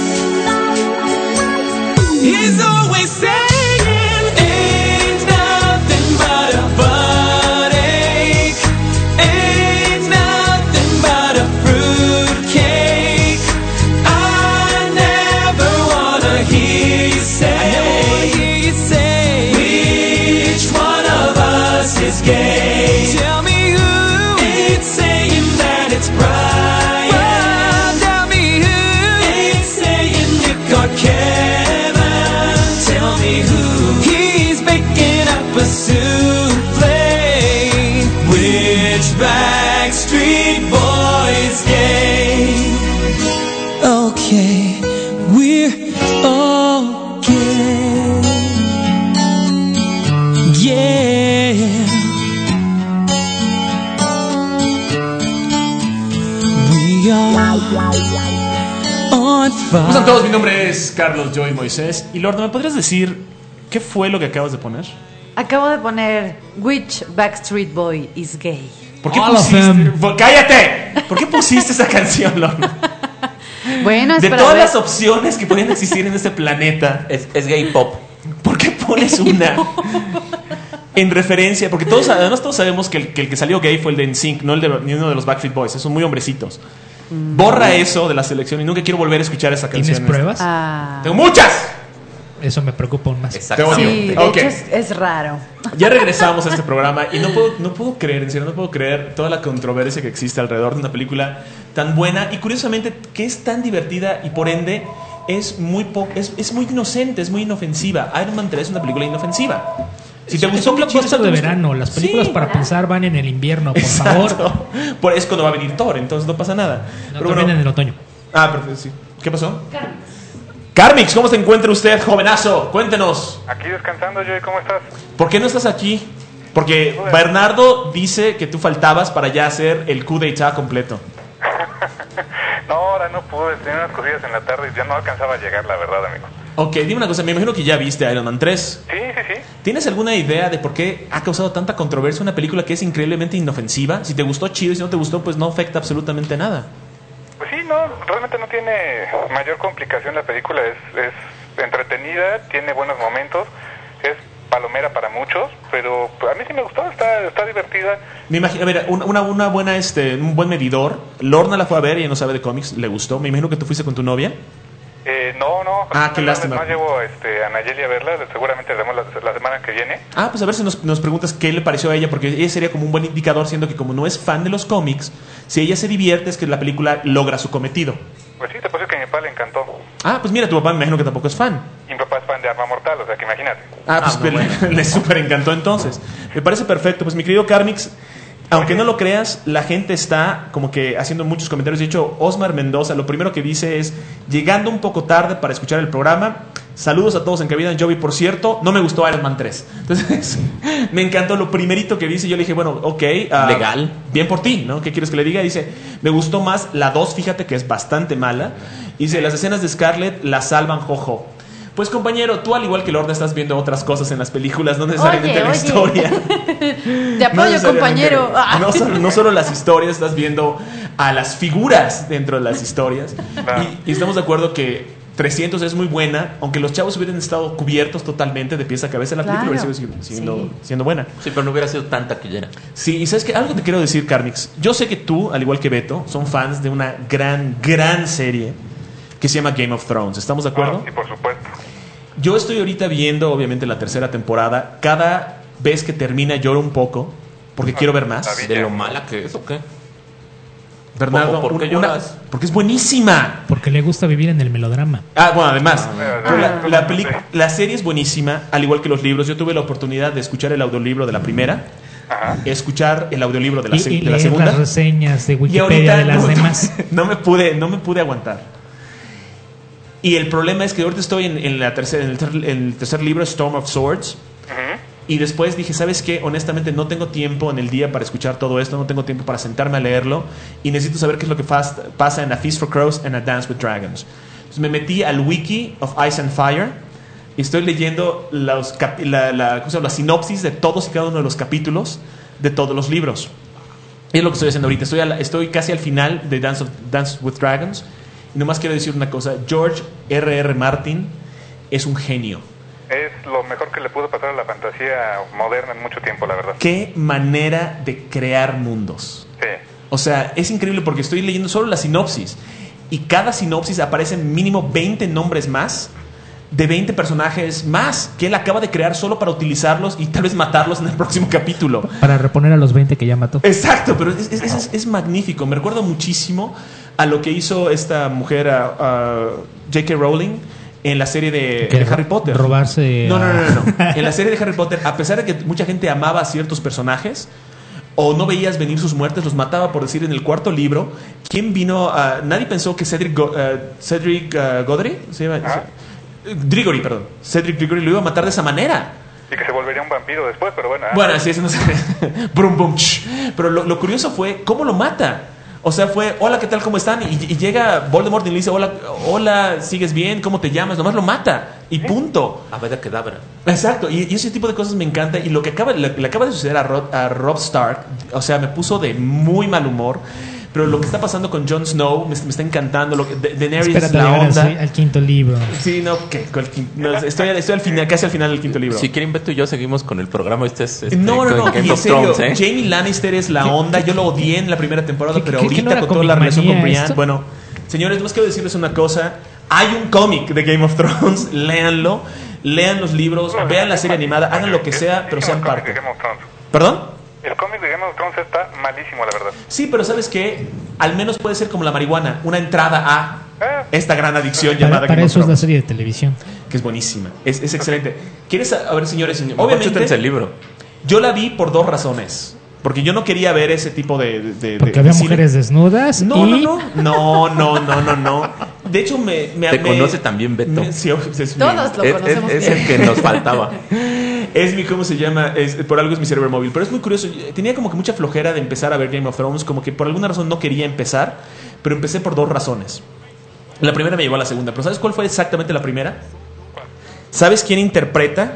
He's always saying, ain't nothing but a buttache, ain't nothing but a fruitcake. I never wanna hear you say, hear you say, which one of us is gay? Tell me who ain't saying that it's Brian. Well, tell me who ain't saying Nick or Kevin. Tell me who he's baking up a souffle. Which Backstreet Boy is gay? Okay, we're okay. Yeah. We are on ¿Cómo fire. están todos? Mi nombre es Carlos Joy Moisés. Y Lorna, ¿me podrías decir qué fue lo que acabas de poner? Acabo de poner Which Backstreet Boy is gay. ¿Por qué All of pusiste? them. Bo- ¡Cállate! ¿Por qué pusiste esa canción, Lorna? Bueno, es De para todas ver- las opciones que podían existir en este planeta, Es, es gay pop. ¿por qué pones una en referencia? Porque todos, además todos sabemos que el, que el que salió gay fue el de N Sync, no el de ni uno de los Backstreet Boys. Son muy hombrecitos. Borra eso de la selección y nunca quiero volver a escuchar esa canción. ¿Tienes pruebas? Ah, Tengo muchas. Eso me preocupa aún más. Exactamente. sí, de Ok. hecho es, es raro. Ya regresamos a este programa y no puedo, no puedo creer, en serio, no puedo creer toda la controversia que existe alrededor de una película tan buena y curiosamente que es tan divertida y por ende es muy, po- es, es muy inocente, es muy inofensiva. Iron Man tres es una película inofensiva. Si te Es gustó un Blockbuster, blockbuster te de gustó. verano. Las películas Sí. para pensar van en el invierno, por favor. Exacto. Por es cuando va a venir Thor, entonces no pasa nada. No Pero también bueno. en el otoño. Ah, perfecto, sí. ¿Qué pasó? Carmix, ¿cómo se encuentra usted, jovenazo? Cuéntenos. Aquí descansando, Joey, ¿cómo estás? ¿Por qué no estás aquí? Porque Bernardo dice que tú faltabas para ya hacer el coup d'état completo. No, ahora no pude, tenía unas cosillas en la tarde y ya no alcanzaba a llegar, la verdad, amigo. Ok, dime una cosa, me imagino que ya viste Iron Man tres. Sí, sí, sí. ¿Tienes alguna idea de por qué ha causado tanta controversia una película que es increíblemente inofensiva? Si te gustó, chido, y si no te gustó, pues no afecta absolutamente nada. Pues sí, no, realmente no tiene mayor complicación la película, es, es entretenida, tiene buenos momentos, es palomera para muchos, pero a mí sí me gustó, está, está divertida. Me imagino, a ver, una, una, una buena, este, un buen medidor. Lorna la fue a ver, ella no sabe de cómics, le gustó. Me imagino que tú fuiste con tu novia. Eh, no, no, Ah, qué no, lástima. no llevo este, a Nayeli a verla, seguramente la vemos la, la semana que viene. Ah, pues a ver si nos, nos preguntas qué le pareció a ella, porque ella sería como un buen indicador, siendo que como no es fan de los cómics, si ella se divierte es que la película logra su cometido. Pues sí, te puse que a mi papá le encantó. Ah, pues mira, tu papá me imagino que tampoco es fan. Y mi papá es fan de Arma Mortal, o sea que imagínate. Ah, pues Ah, muy le, bueno. le súper encantó entonces. Me parece perfecto. Pues mi querido Carmix, aunque no lo creas, la gente está como que haciendo muchos comentarios. De hecho, Osmar Mendoza lo primero que dice es, llegando un poco tarde para escuchar el programa, saludos a todos en cabina. Joey, por cierto, no me gustó Iron Man tres. Entonces, me encantó lo primerito que dice. Yo le dije, bueno, ok. ah, Legal. Bien por ti, ¿no? ¿Qué quieres que le diga? Dice, me gustó más la dos, fíjate que es bastante mala. Dice, las escenas de Scarlett la salvan, jojo. Pues compañero, tú al igual que Lorna estás viendo otras cosas en las películas, no necesariamente Oye, la oye. historia. Te No apoyo, necesariamente- compañero. Ah. No solo, no solo las historias, estás viendo a las figuras dentro de las historias. Claro. Y, y estamos de acuerdo que trescientos es muy buena, aunque los chavos hubieran estado cubiertos totalmente de pies a cabeza, la película Claro. hubiera sido siendo, Sí. siendo buena. Sí, pero no hubiera sido tan taquillera. Sí, y sabes que algo te quiero decir, Carmix. Yo sé que tú, al igual que Beto, son fans de una gran, gran serie que se llama Game of Thrones. ¿Estamos de acuerdo? Ah, sí, por supuesto. Yo estoy ahorita viendo, obviamente, la tercera temporada. Cada vez que termina lloro un poco porque quiero ver más. David. ¿De lo mala que es o qué? Bernardo, ¿Por qué un- lloras? porque es buenísima. Porque le gusta vivir en el melodrama. Ah, bueno, además, Ah, pero la, ah, la ah, peli- sí. la serie es buenísima, al igual que los libros. Yo tuve la oportunidad de escuchar el audiolibro de la primera, Ajá. escuchar el audiolibro de la, Y, se- y de la leer segunda. las reseñas de Y Wikipedia ahorita de las no, demás. no me pude, no me pude aguantar. Y el problema es que ahorita estoy en, en, la tercera, en, el ter, en el tercer libro, Storm of Swords. Uh-huh. Y después dije, ¿sabes qué? Honestamente no tengo tiempo en el día para escuchar todo esto. No tengo tiempo para sentarme a leerlo. Y necesito saber qué es lo que fast, pasa en A Feast for Crows and A Dance with Dragons. Entonces me metí al wiki of Ice and Fire. Y estoy leyendo los capi- la, la, ¿cómo se llama? La sinopsis de todos y cada uno de los capítulos de todos los libros. Y es lo que estoy haciendo ahorita. Estoy, a la, estoy casi al final de Dance, of, Dance with Dragons. Y nomás quiero decir una cosa. George R R. Martin es un genio. Es lo mejor que le pudo pasar a la fantasía moderna en mucho tiempo, la verdad. Qué manera de crear mundos. Sí. O sea, es increíble porque estoy leyendo solo la sinopsis. Y cada sinopsis aparecen mínimo veinte nombres más de veinte personajes más que él acaba de crear solo para utilizarlos y tal vez matarlos en el próximo capítulo. Para reponer a los veinte que ya mató. Exacto, pero es, es, es, es magnífico. Me recuerda muchísimo a lo que hizo esta mujer, uh, uh, J K. Rowling, en la serie de, de Harry Potter. Robarse. No, no, no, no, no. En la serie de Harry Potter, a pesar de que mucha gente amaba a ciertos personajes, o no veías venir sus muertes, los mataba, por decir, en el cuarto libro. ¿Quién vino? Uh, nadie pensó que Cedric, Go- uh, Cedric uh, Godry, ¿se llama? ¿Ah? Diggory, perdón. Cedric Diggory lo iba a matar de esa manera. Y que se volvería un vampiro después, pero bueno. Bueno, sí, eso no sé. Brum, bum, ch. Pero lo, lo curioso fue cómo lo mata. O sea, fue, hola, ¿qué tal? ¿Cómo están? Y, y llega Voldemort y le dice, hola, hola, ¿sigues bien? ¿Cómo te llamas? Nomás lo mata. Y punto. Avada Kedavra. Exacto. Y, y ese tipo de cosas me encanta. Y lo que acaba, le, le acaba de suceder a Rob, a Rob Stark, o sea, me puso de muy mal humor. Pero lo que está pasando con Jon Snow me, me está encantando. Lo que, Da- Daenerys, Espérate la a llegar onda. al, al quinto libro. Sí, no, ¿qué? ¿Cuál quinto? No, estoy, estoy al final, casi al final del quinto libro. Si quieren, Beto y yo seguimos con el programa. Este es este, No, no, no, con Game y en of serio, Thrones, ¿eh? Jamie Lannister es la onda. Yo lo odié en la primera temporada, ¿Qué- pero qué- qué ahorita no era con toda la Comic relación con Manía Brienne. esto? Bueno, señores, más quiero decirles una cosa. Hay un cómic de Game of Thrones, léanlo, lean los libros, No, vean la serie es animada, hagan lo que es sea, pero malísimo sean el cómic parte. de Game of Thrones. ¿Perdón? El cómic de Game of Thrones está malísimo, la verdad. Sí, pero ¿sabes qué? Al menos puede ser como la marihuana, una entrada a Ah. esta gran adicción Para, llamada para Game of eso es la Thrones, serie de televisión. que es buenísima, es, es excelente. ¿Quieres, a, a ver, señores? Mejor chútense el Obviamente, libro. yo la vi por dos razones. Porque yo no quería ver ese tipo de... de- de- Porque de había cine. mujeres desnudas No, y... no, no, no, no, no, no. De hecho, me... me Te me- conoce también, Beto. me- sí, es, es mi- Todos lo Es, es- conocemos es bien. el que nos faltaba. es mi, ¿cómo se llama? Es, por algo es mi cerebro móvil. Pero es muy curioso. Tenía como que mucha flojera de empezar a ver Game of Thrones. Como que por alguna razón no quería empezar. Pero empecé por dos razones. La primera me llevó a la segunda. Pero ¿sabes cuál fue exactamente la primera? ¿Sabes quién interpreta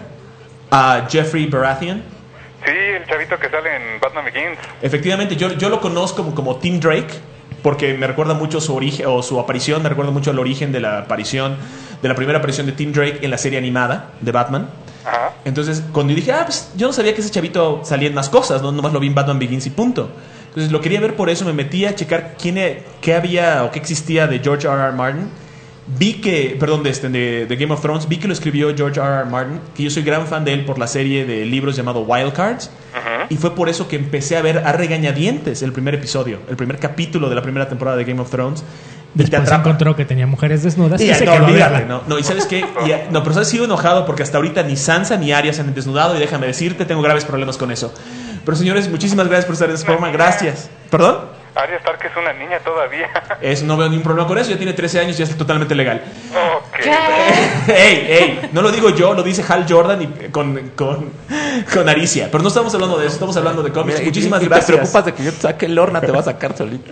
a Jeffrey Baratheon? Sí, el chavito que sale en Batman Begins. Efectivamente, yo, yo lo conozco como, como Tim Drake, porque me recuerda mucho su origen o su aparición, me recuerda mucho al origen de la aparición, de la primera aparición de Tim Drake en la serie animada de Batman. Ajá. Entonces, cuando yo dije, ah, pues yo no sabía que ese chavito salía en más cosas, no nomás lo vi en Batman Begins y punto. Entonces lo quería ver por eso, me metí a checar quién, e- qué había o qué existía de George R. R. Martin. Vi que, perdón, de, este, de, de Game of Thrones, vi que lo escribió George R. R. Martin, que yo soy gran fan de él por la serie de libros llamado Wild Cards. Ajá. Y fue por eso que empecé a ver a regañadientes el primer episodio, el primer capítulo de la primera temporada de Game of Thrones. Y te Después atrapa. encontró que tenía mujeres desnudas y, Y, se no, quedó a olvídate, verla. no, no, y sabes qué, Y, no, pero sabes, sigo enojado porque hasta ahorita ni Sansa ni Arya se han desnudado y déjame decirte, tengo graves problemas con eso. Pero señores, muchísimas gracias por estar en este programa, gracias. ¿Perdón? Arya Stark es una niña todavía. Es, no veo ningún problema con eso, ya tiene trece años y ya es totalmente legal. Ok. ¿Qué? ¡Ey, ey! No lo digo yo, lo dice Hal Jordan y, con, con, con Aricia. Pero no estamos hablando de eso, estamos hablando de cómics. Mira, y- Muchísimas y, y gracias. te preocupas de que yo te saque el horna, te va a sacar solito.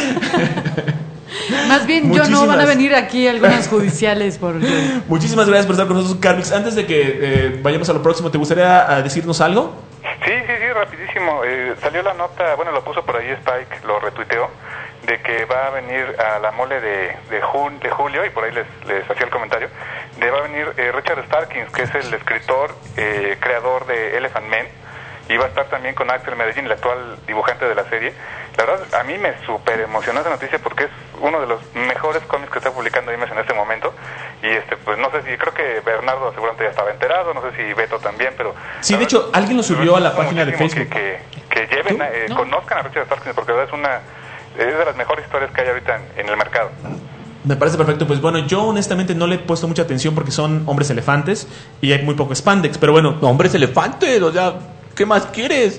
Más bien, yo no Muchísimas. van a venir aquí algunos judiciales por... Muchísimas gracias por estar con nosotros, Carmix. Antes de que eh, vayamos a lo próximo, ¿te gustaría ah, decirnos algo? Sí, sí, sí, rapidísimo. Eh, salió la nota, bueno, lo puso por ahí Spike, lo retuiteó, de que va a venir a la mole de, de, jun- de julio, y por ahí les, les hacía el comentario, de va a venir eh, Richard Starkins, que es el escritor, eh, creador de Elephant Man, y va a estar también con Axel Medellín, el actual dibujante de la serie. La verdad, a mí me súper emocionó esa noticia porque es uno de los mejores cómics que está publicando Image en este momento. Y este, pues no sé si, creo que Bernardo seguramente ya estaba enterado, no sé si Beto también, pero... Sí, de hecho, alguien lo subió a la página de muchísimo Facebook. Que, que, que lleven, ¿Tú? a- eh, No. conozcan a Richard Starkins porque de verdad es una... Es de las mejores historias que hay ahorita en, en el mercado. Me parece perfecto. Pues bueno, yo honestamente no le he puesto mucha atención porque son hombres elefantes y hay muy poco spandex. Pero bueno, Hombres elefantes, o sea, ¿qué más quieres?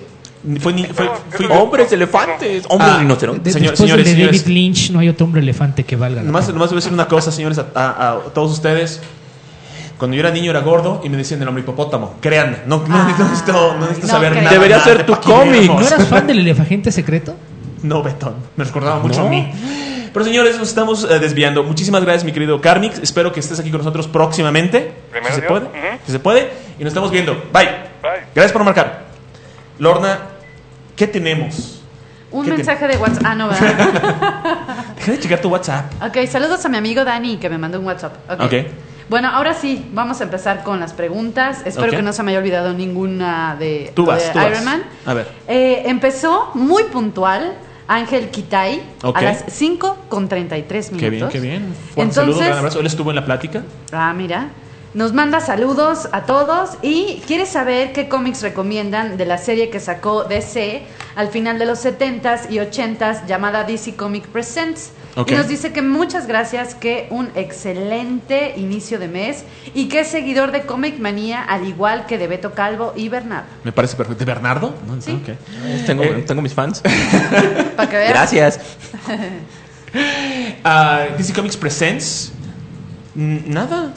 Fue, ni- fue, fue- Hombres elefantes, hombres Ah, rinocerontes. De- Señor- después señores, de señores. David Lynch no hay otro hombre elefante que valga la Nomás, pena. nomás voy a decir una cosa, señores, a, a- a todos ustedes. Cuando yo era niño era gordo y me decían el hombre hipopótamo. Créanme, no, no, Ah, no necesito, no necesito no saber creo. nada. Debería más ser de tu paquidermos. cómic. ¿No eras fan del elefante secreto? No, Betón. Me recordaba mucho No. a mí. Pero señores, nos estamos eh, desviando. Muchísimas gracias, mi querido Carmix. Espero que estés aquí con nosotros próximamente. Primero si se Dios. puede. Ujú. Si se puede. Y nos estamos viendo. Bye. Bye. Gracias por marcar. Lorna, ¿qué tenemos? Un ¿Qué te- mensaje de WhatsApp. Ah, no, ¿verdad? Deja de checar tu WhatsApp. Ok, saludos a mi amigo Dani que me mandó un WhatsApp. Ok. Ok. Bueno, ahora sí, vamos a empezar con las preguntas. Espero Ok. que no se me haya olvidado ninguna de, Tú vas, de tú vas. Iron Man. A ver. Eh, empezó muy puntual Ángel Kitay Ok. a las cinco con treinta y tres minutos. Qué bien, qué bien. Fuerte saludo, Entonces, gran abrazo. Él estuvo en la plática. ah, mira. Nos manda saludos a todos y quiere saber qué cómics recomiendan de la serie que sacó D C al final de los setentas y ochentas llamada D C Comic Presents. Ok. Y nos dice que muchas gracias, que un excelente inicio de mes y que es seguidor de Comic Manía al igual que de Beto Calvo y Bernardo. Me parece perfecto. ¿De Bernardo? No, Sí. ok. Tengo, Eh. tengo mis fans. Para que veas. Gracias. Ah, D C Comics Presents. Mm, Nada.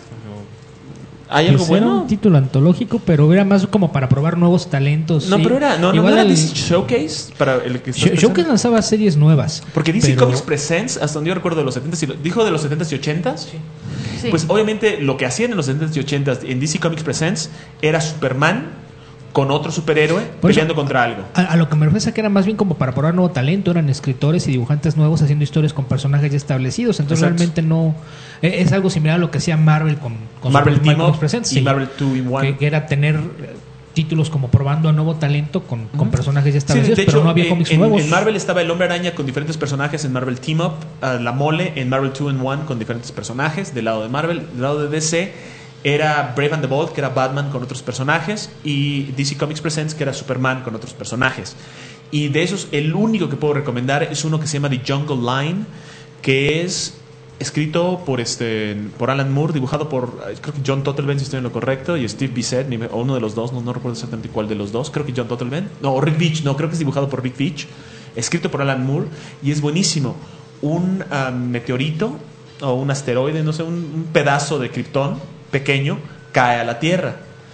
¿Hay algo Pues era bueno? un título antológico, pero era más como para probar nuevos talentos. No, sí. pero era, no, no, Igual no era el- D C Showcase para el que estás Show- pensando? Showcase lanzaba series nuevas. Porque D C pero- Comics Presents, hasta donde yo recuerdo de los setentas, y lo- dijo de los setentas y ochentas. Sí. Pues obviamente lo que hacían en los setentas y ochentas en D C Comics Presents era Superman con otro superhéroe Por eso- peleando contra algo. A, a lo que me refiero es que era más bien como para probar nuevo talento, eran escritores y dibujantes nuevos haciendo historias con personajes ya establecidos, entonces Exacto. realmente no eh, es algo similar a lo que hacía Marvel con, con Marvel su Team Comics Up Presents, y sí. Marvel two in one. que, que era tener eh, títulos como probando a nuevo talento con, con personajes ya Sí, establecidos, de hecho, pero no había en, cómics en- nuevos. en Marvel estaba el Hombre Araña con diferentes personajes en Marvel Team Up, uh, la Mole en Marvel two in one con diferentes personajes del lado de Marvel, del lado de D C era Brave and the Bold, que era Batman con otros personajes, y D C Comics Presents, que era Superman con otros personajes. Y de esos, el único que puedo recomendar es uno que se llama The Jungle Line, que es escrito por este por Alan Moore, dibujado por eh, creo que John Totleben, si estoy en lo correcto, y Steve Bissett, ni me- o uno de los dos, no, no recuerdo exactamente cuál de los dos, creo que John Totleben, no, o Rick Veitch, no, creo que es dibujado por Rick Veitch, escrito por Alan Moore, y es buenísimo. Un ah, meteorito o un asteroide, no sé, un, un pedazo de Krypton pequeño cae a la Tierra.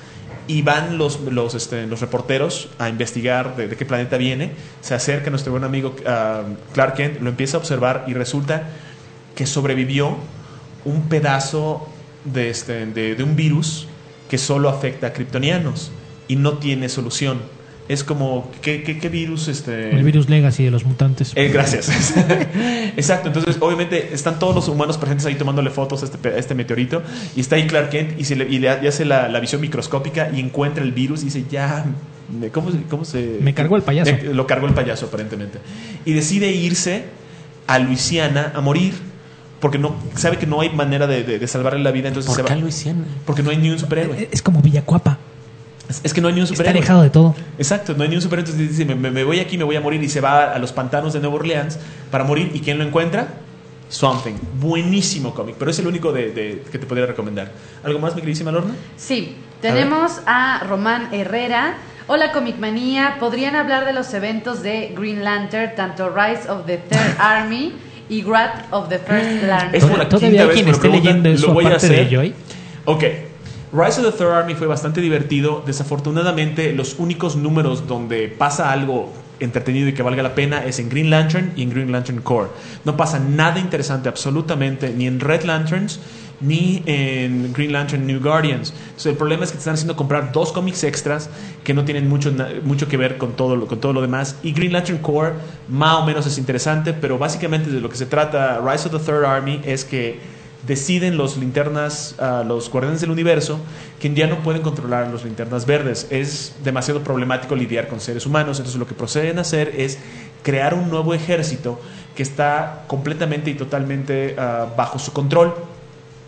Y van los, los, este, los reporteros a investigar de, de qué planeta viene. Se acerca nuestro buen amigo ah, Clark Kent, lo empieza a observar y resulta que sobrevivió un pedazo de, este, de, de un virus que solo afecta a kryptonianos y no tiene solución. Es como, ¿qué, qué, qué virus? Este? El virus Legacy de los mutantes. Eh, gracias. Exacto, entonces obviamente están todos los humanos presentes ahí tomándole fotos a este, pe- a este meteorito y está ahí Clark Kent y, se le, y le y hace la, la visión microscópica y encuentra el virus y dice, ya, me- ¿cómo, se- cómo se...? Me cargó el payaso. Me- lo cargó el payaso aparentemente. Y decide irse a Luisiana a morir porque no sabe que no hay manera de, de- de salvarle la vida, entonces ¿Por se qué va. Luisiana? Porque no hay ni un superhéroe. Eh, Es como Villacuapa. Es, es que no hay ni un Está superhéroe. alejado de todo. Exacto, no hay ni un superhéroe. Entonces dice, me, me- me voy aquí, me voy a morir. Y se va a los pantanos de Nueva Orleans para morir. ¿Y quién lo encuentra? Swamp Thing. Buenísimo cómic, pero es el único de, de- que te podría recomendar. ¿Algo más, mi queridísima Lorna? Sí, tenemos a, Román Herrera. Hola, Comic Manía. ¿Podrían hablar de los eventos de Green Lantern, tanto Rise of the Third Army y Wrath of the First Lantern? Es como la Todavía quinta hay vez quien que me esté preguntan, leyendo eso lo voy a aparte de hacer. Joy. Ok. Rise of the Third Army fue bastante divertido. Desafortunadamente, los únicos números donde pasa algo entretenido y que valga la pena es en Green Lantern y en Green Lantern Corps. No pasa nada interesante absolutamente ni en Red Lanterns ni en Green Lantern New Guardians. Entonces, el problema es que te están haciendo comprar dos cómics extras que no tienen mucho, na- mucho que ver con todo, lo, con todo lo demás. Y Green Lantern Corps más o menos es interesante, pero básicamente de lo que se trata Rise of the Third Army es que deciden los linternas, uh, los guardianes del universo, que ya no pueden controlar los linternas verdes. Es demasiado problemático lidiar con seres humanos. Entonces lo que proceden a hacer es crear un nuevo ejército que está completamente y totalmente uh, bajo su control.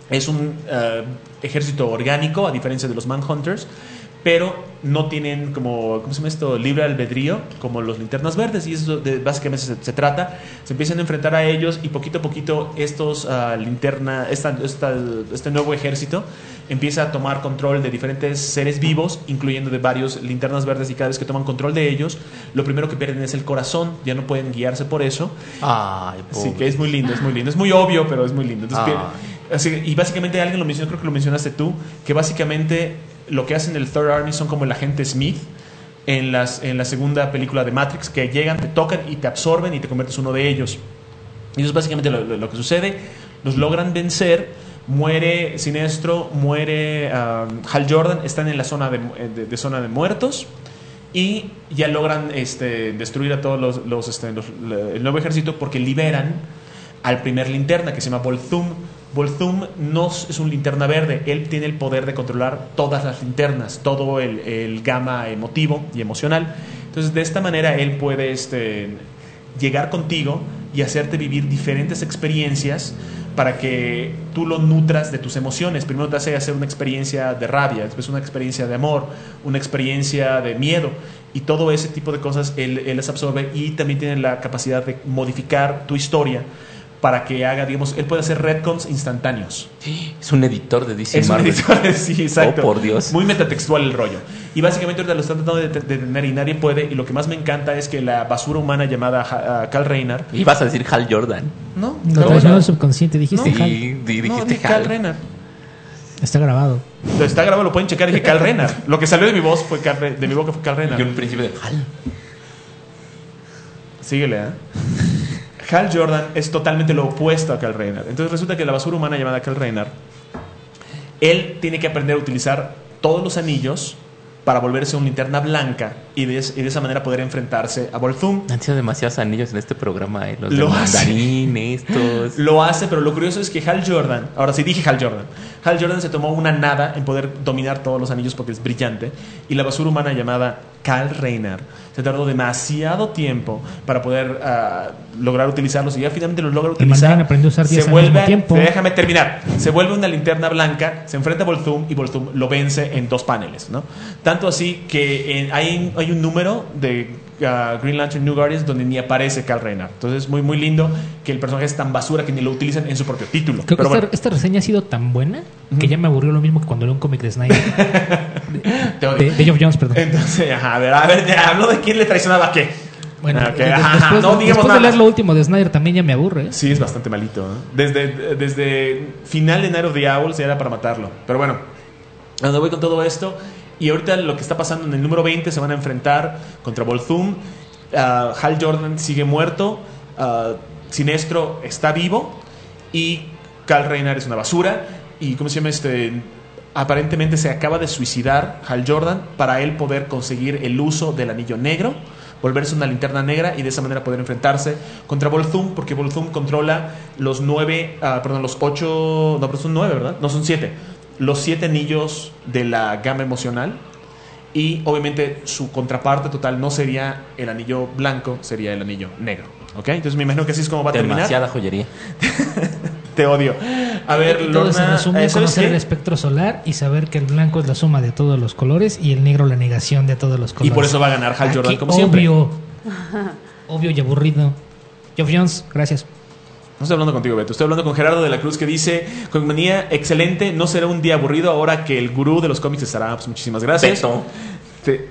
Es un uh, ejército orgánico, a diferencia de los Manhunters, pero no tienen como, ¿cómo se llama esto? Libre albedrío, como los Linternas Verdes, y eso de, básicamente se, se trata. Se empiezan a enfrentar a ellos y poquito a poquito estos uh, linterna, esta, esta, este nuevo ejército empieza a tomar control de diferentes seres vivos, incluyendo de varios Linternas Verdes, y cada vez que toman control de ellos, lo primero que pierden es el corazón, ya no pueden guiarse por eso. Ay, Así que es muy lindo, es muy lindo. Es muy obvio, pero es muy lindo. Entonces, así, y básicamente alguien lo mencionó, creo que lo mencionaste tú, que básicamente lo que hacen el Third Army son como el agente Smith en, las, en la segunda película de Matrix, que llegan, te tocan y te absorben y te conviertes uno de ellos. Y eso es básicamente lo, lo, lo que sucede. Los logran vencer, muere Sinestro, muere um, Hal Jordan, están en la zona de, de, de zona de muertos y ya logran este, destruir a todos los, los, este, los, el nuevo ejército, porque liberan al primer linterna, que se llama Volthum. Volthum no es un linterna verde, él tiene el poder de controlar todas las linternas, todo el, el gamma emotivo y emocional. Entonces, de esta manera él puede este, llegar contigo y hacerte vivir diferentes experiencias para que tú lo nutras de tus emociones. Primero te hace hacer una experiencia de rabia, después una experiencia de amor, una experiencia de miedo, y todo ese tipo de cosas él, él las absorbe, y también tiene la capacidad de modificar tu historia para que haga, digamos, él puede hacer retcons instantáneos. Es un editor de D C es Marvel. Es un editor de sí, exacto. Oh, por Dios. Muy metatextual el rollo. Y básicamente ahorita lo están tratando de detener y nadie puede. Y lo que más me encanta es que la basura humana llamada uh, Cal Rayner. Y vas a decir Hal Jordan. No, no, no, no, no subconsciente, dijiste no, Hal. Y, dijiste no, Hal. Cal Rayner. Está grabado. Está grabado, lo pueden checar. Dije Cal Rayner. Lo que salió de mi voz fue Cal, de mi boca fue Cal Rayner. Yo en principio de Hal. Síguele, ¿eh? Hal Jordan es totalmente lo opuesto a Cal Rayner. Entonces resulta que la basura humana llamada Cal Rayner, él tiene que aprender a utilizar todos los anillos para volverse una linterna blanca y de, y de esa manera poder enfrentarse a Volthum. Han sido demasiados anillos en este programa, ¿eh? Los lo de mandarín, estos. Lo hace, pero lo curioso es que Hal Jordan, ahora sí dije Hal Jordan, Hal Jordan se tomó una nada en poder dominar todos los anillos porque es brillante, y la basura humana llamada Cal Rayner se tardó demasiado tiempo para poder uh, lograr utilizarlos, y ya finalmente los logra utilizar. Aprendió a usar se vuelve, tiempo. Déjame terminar. Se vuelve una linterna blanca, se enfrenta a Volthum y Volthum lo vence en dos paneles, ¿no? Tanto así que en, hay, hay un número de uh, Green Lantern New Guardians donde ni aparece Cal Rayner. Entonces es muy muy lindo que el personaje es tan basura que ni lo utilizan en su propio título. Creo Pero que esta, bueno. esta reseña ha sido tan buena que uh-huh. ya me aburrió lo mismo que cuando leí un cómic de Snyder. de, de, de Geoff Jones, perdón. Entonces, ajá, a ver, a ver, ya hablo de quién le traicionaba a qué. Bueno, okay. de, ajá, después, no digamos después nada. de leer lo último de Snyder también ya me aburre. ¿eh? Sí, es bastante malito. ¿eh? Desde, desde final de Night of the Owls ya era para matarlo. Pero bueno, a donde voy con todo esto. Y ahorita lo que está pasando en el número veinte, se van a enfrentar contra Volthum. Uh, Hal Jordan sigue muerto. Uh, Sinestro está vivo. Y Cal Rayner es una basura. Y ¿cómo se llama este? Aparentemente se acaba de suicidar Hal Jordan para él poder conseguir el uso del anillo negro, volverse una linterna negra y de esa manera poder enfrentarse contra Volthum, porque Volthum controla los nueve, uh, perdón, los ocho, no, pero son nueve, ¿verdad? No, son siete. Los siete anillos de la gama emocional, y obviamente su contraparte total no sería el anillo blanco, sería el anillo negro, ¿ok? Entonces me imagino que así es como va a terminar. Demasiada joyería. Te odio. A ver, y todo Lorna, se resume en conocer qué? el espectro solar y saber que el blanco es la suma de todos los colores y el negro la negación de todos los colores. Y por eso va a ganar Hal Jordan Aquí, como siempre. Obvio. Obvio y aburrido. Geoff Jones, gracias. No estoy hablando contigo, Beto. Estoy hablando con Gerardo de la Cruz, que dice: Comic Manía, excelente. No será un día aburrido ahora que el gurú de los cómics estará. Pues muchísimas gracias. Beto. Te...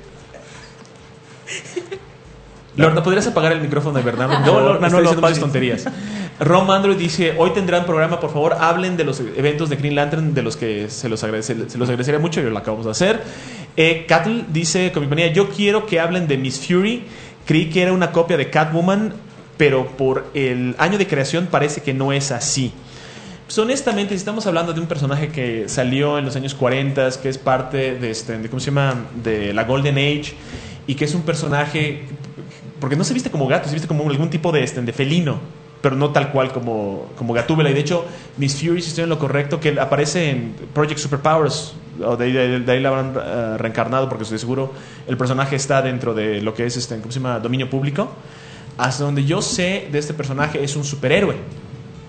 Lorna, ¿podrías apagar el micrófono de Bernardo? No, Lorna, no, no, diciendo muchas tonterías. Rom Android dice: hoy tendrán programa, por favor, hablen de los eventos de Green Lantern, de los que se los, agradece, se los agradecería mucho, y lo acabamos de hacer. eh, Cattle dice: Comic Manía, yo quiero que hablen de Miss Fury. Creí que era una copia de Catwoman, pero por el año de creación parece que no es así. Pues honestamente, si estamos hablando de un personaje que salió en los años cuarenta, que es parte de, este, de ¿cómo se llama? De la Golden Age, y que es un personaje, porque no se viste como gato, se viste como algún tipo de, este, de felino, pero no tal cual como, como Gatúbela. Y de hecho, Miss Fury, si estoy en lo correcto, que aparece en Project Superpowers, o de ahí, de, de ahí la habrán uh, reencarnado, porque estoy seguro el personaje está dentro de lo que es este, ¿cómo se llama? Dominio público. Hasta donde yo sé de este personaje, es un superhéroe.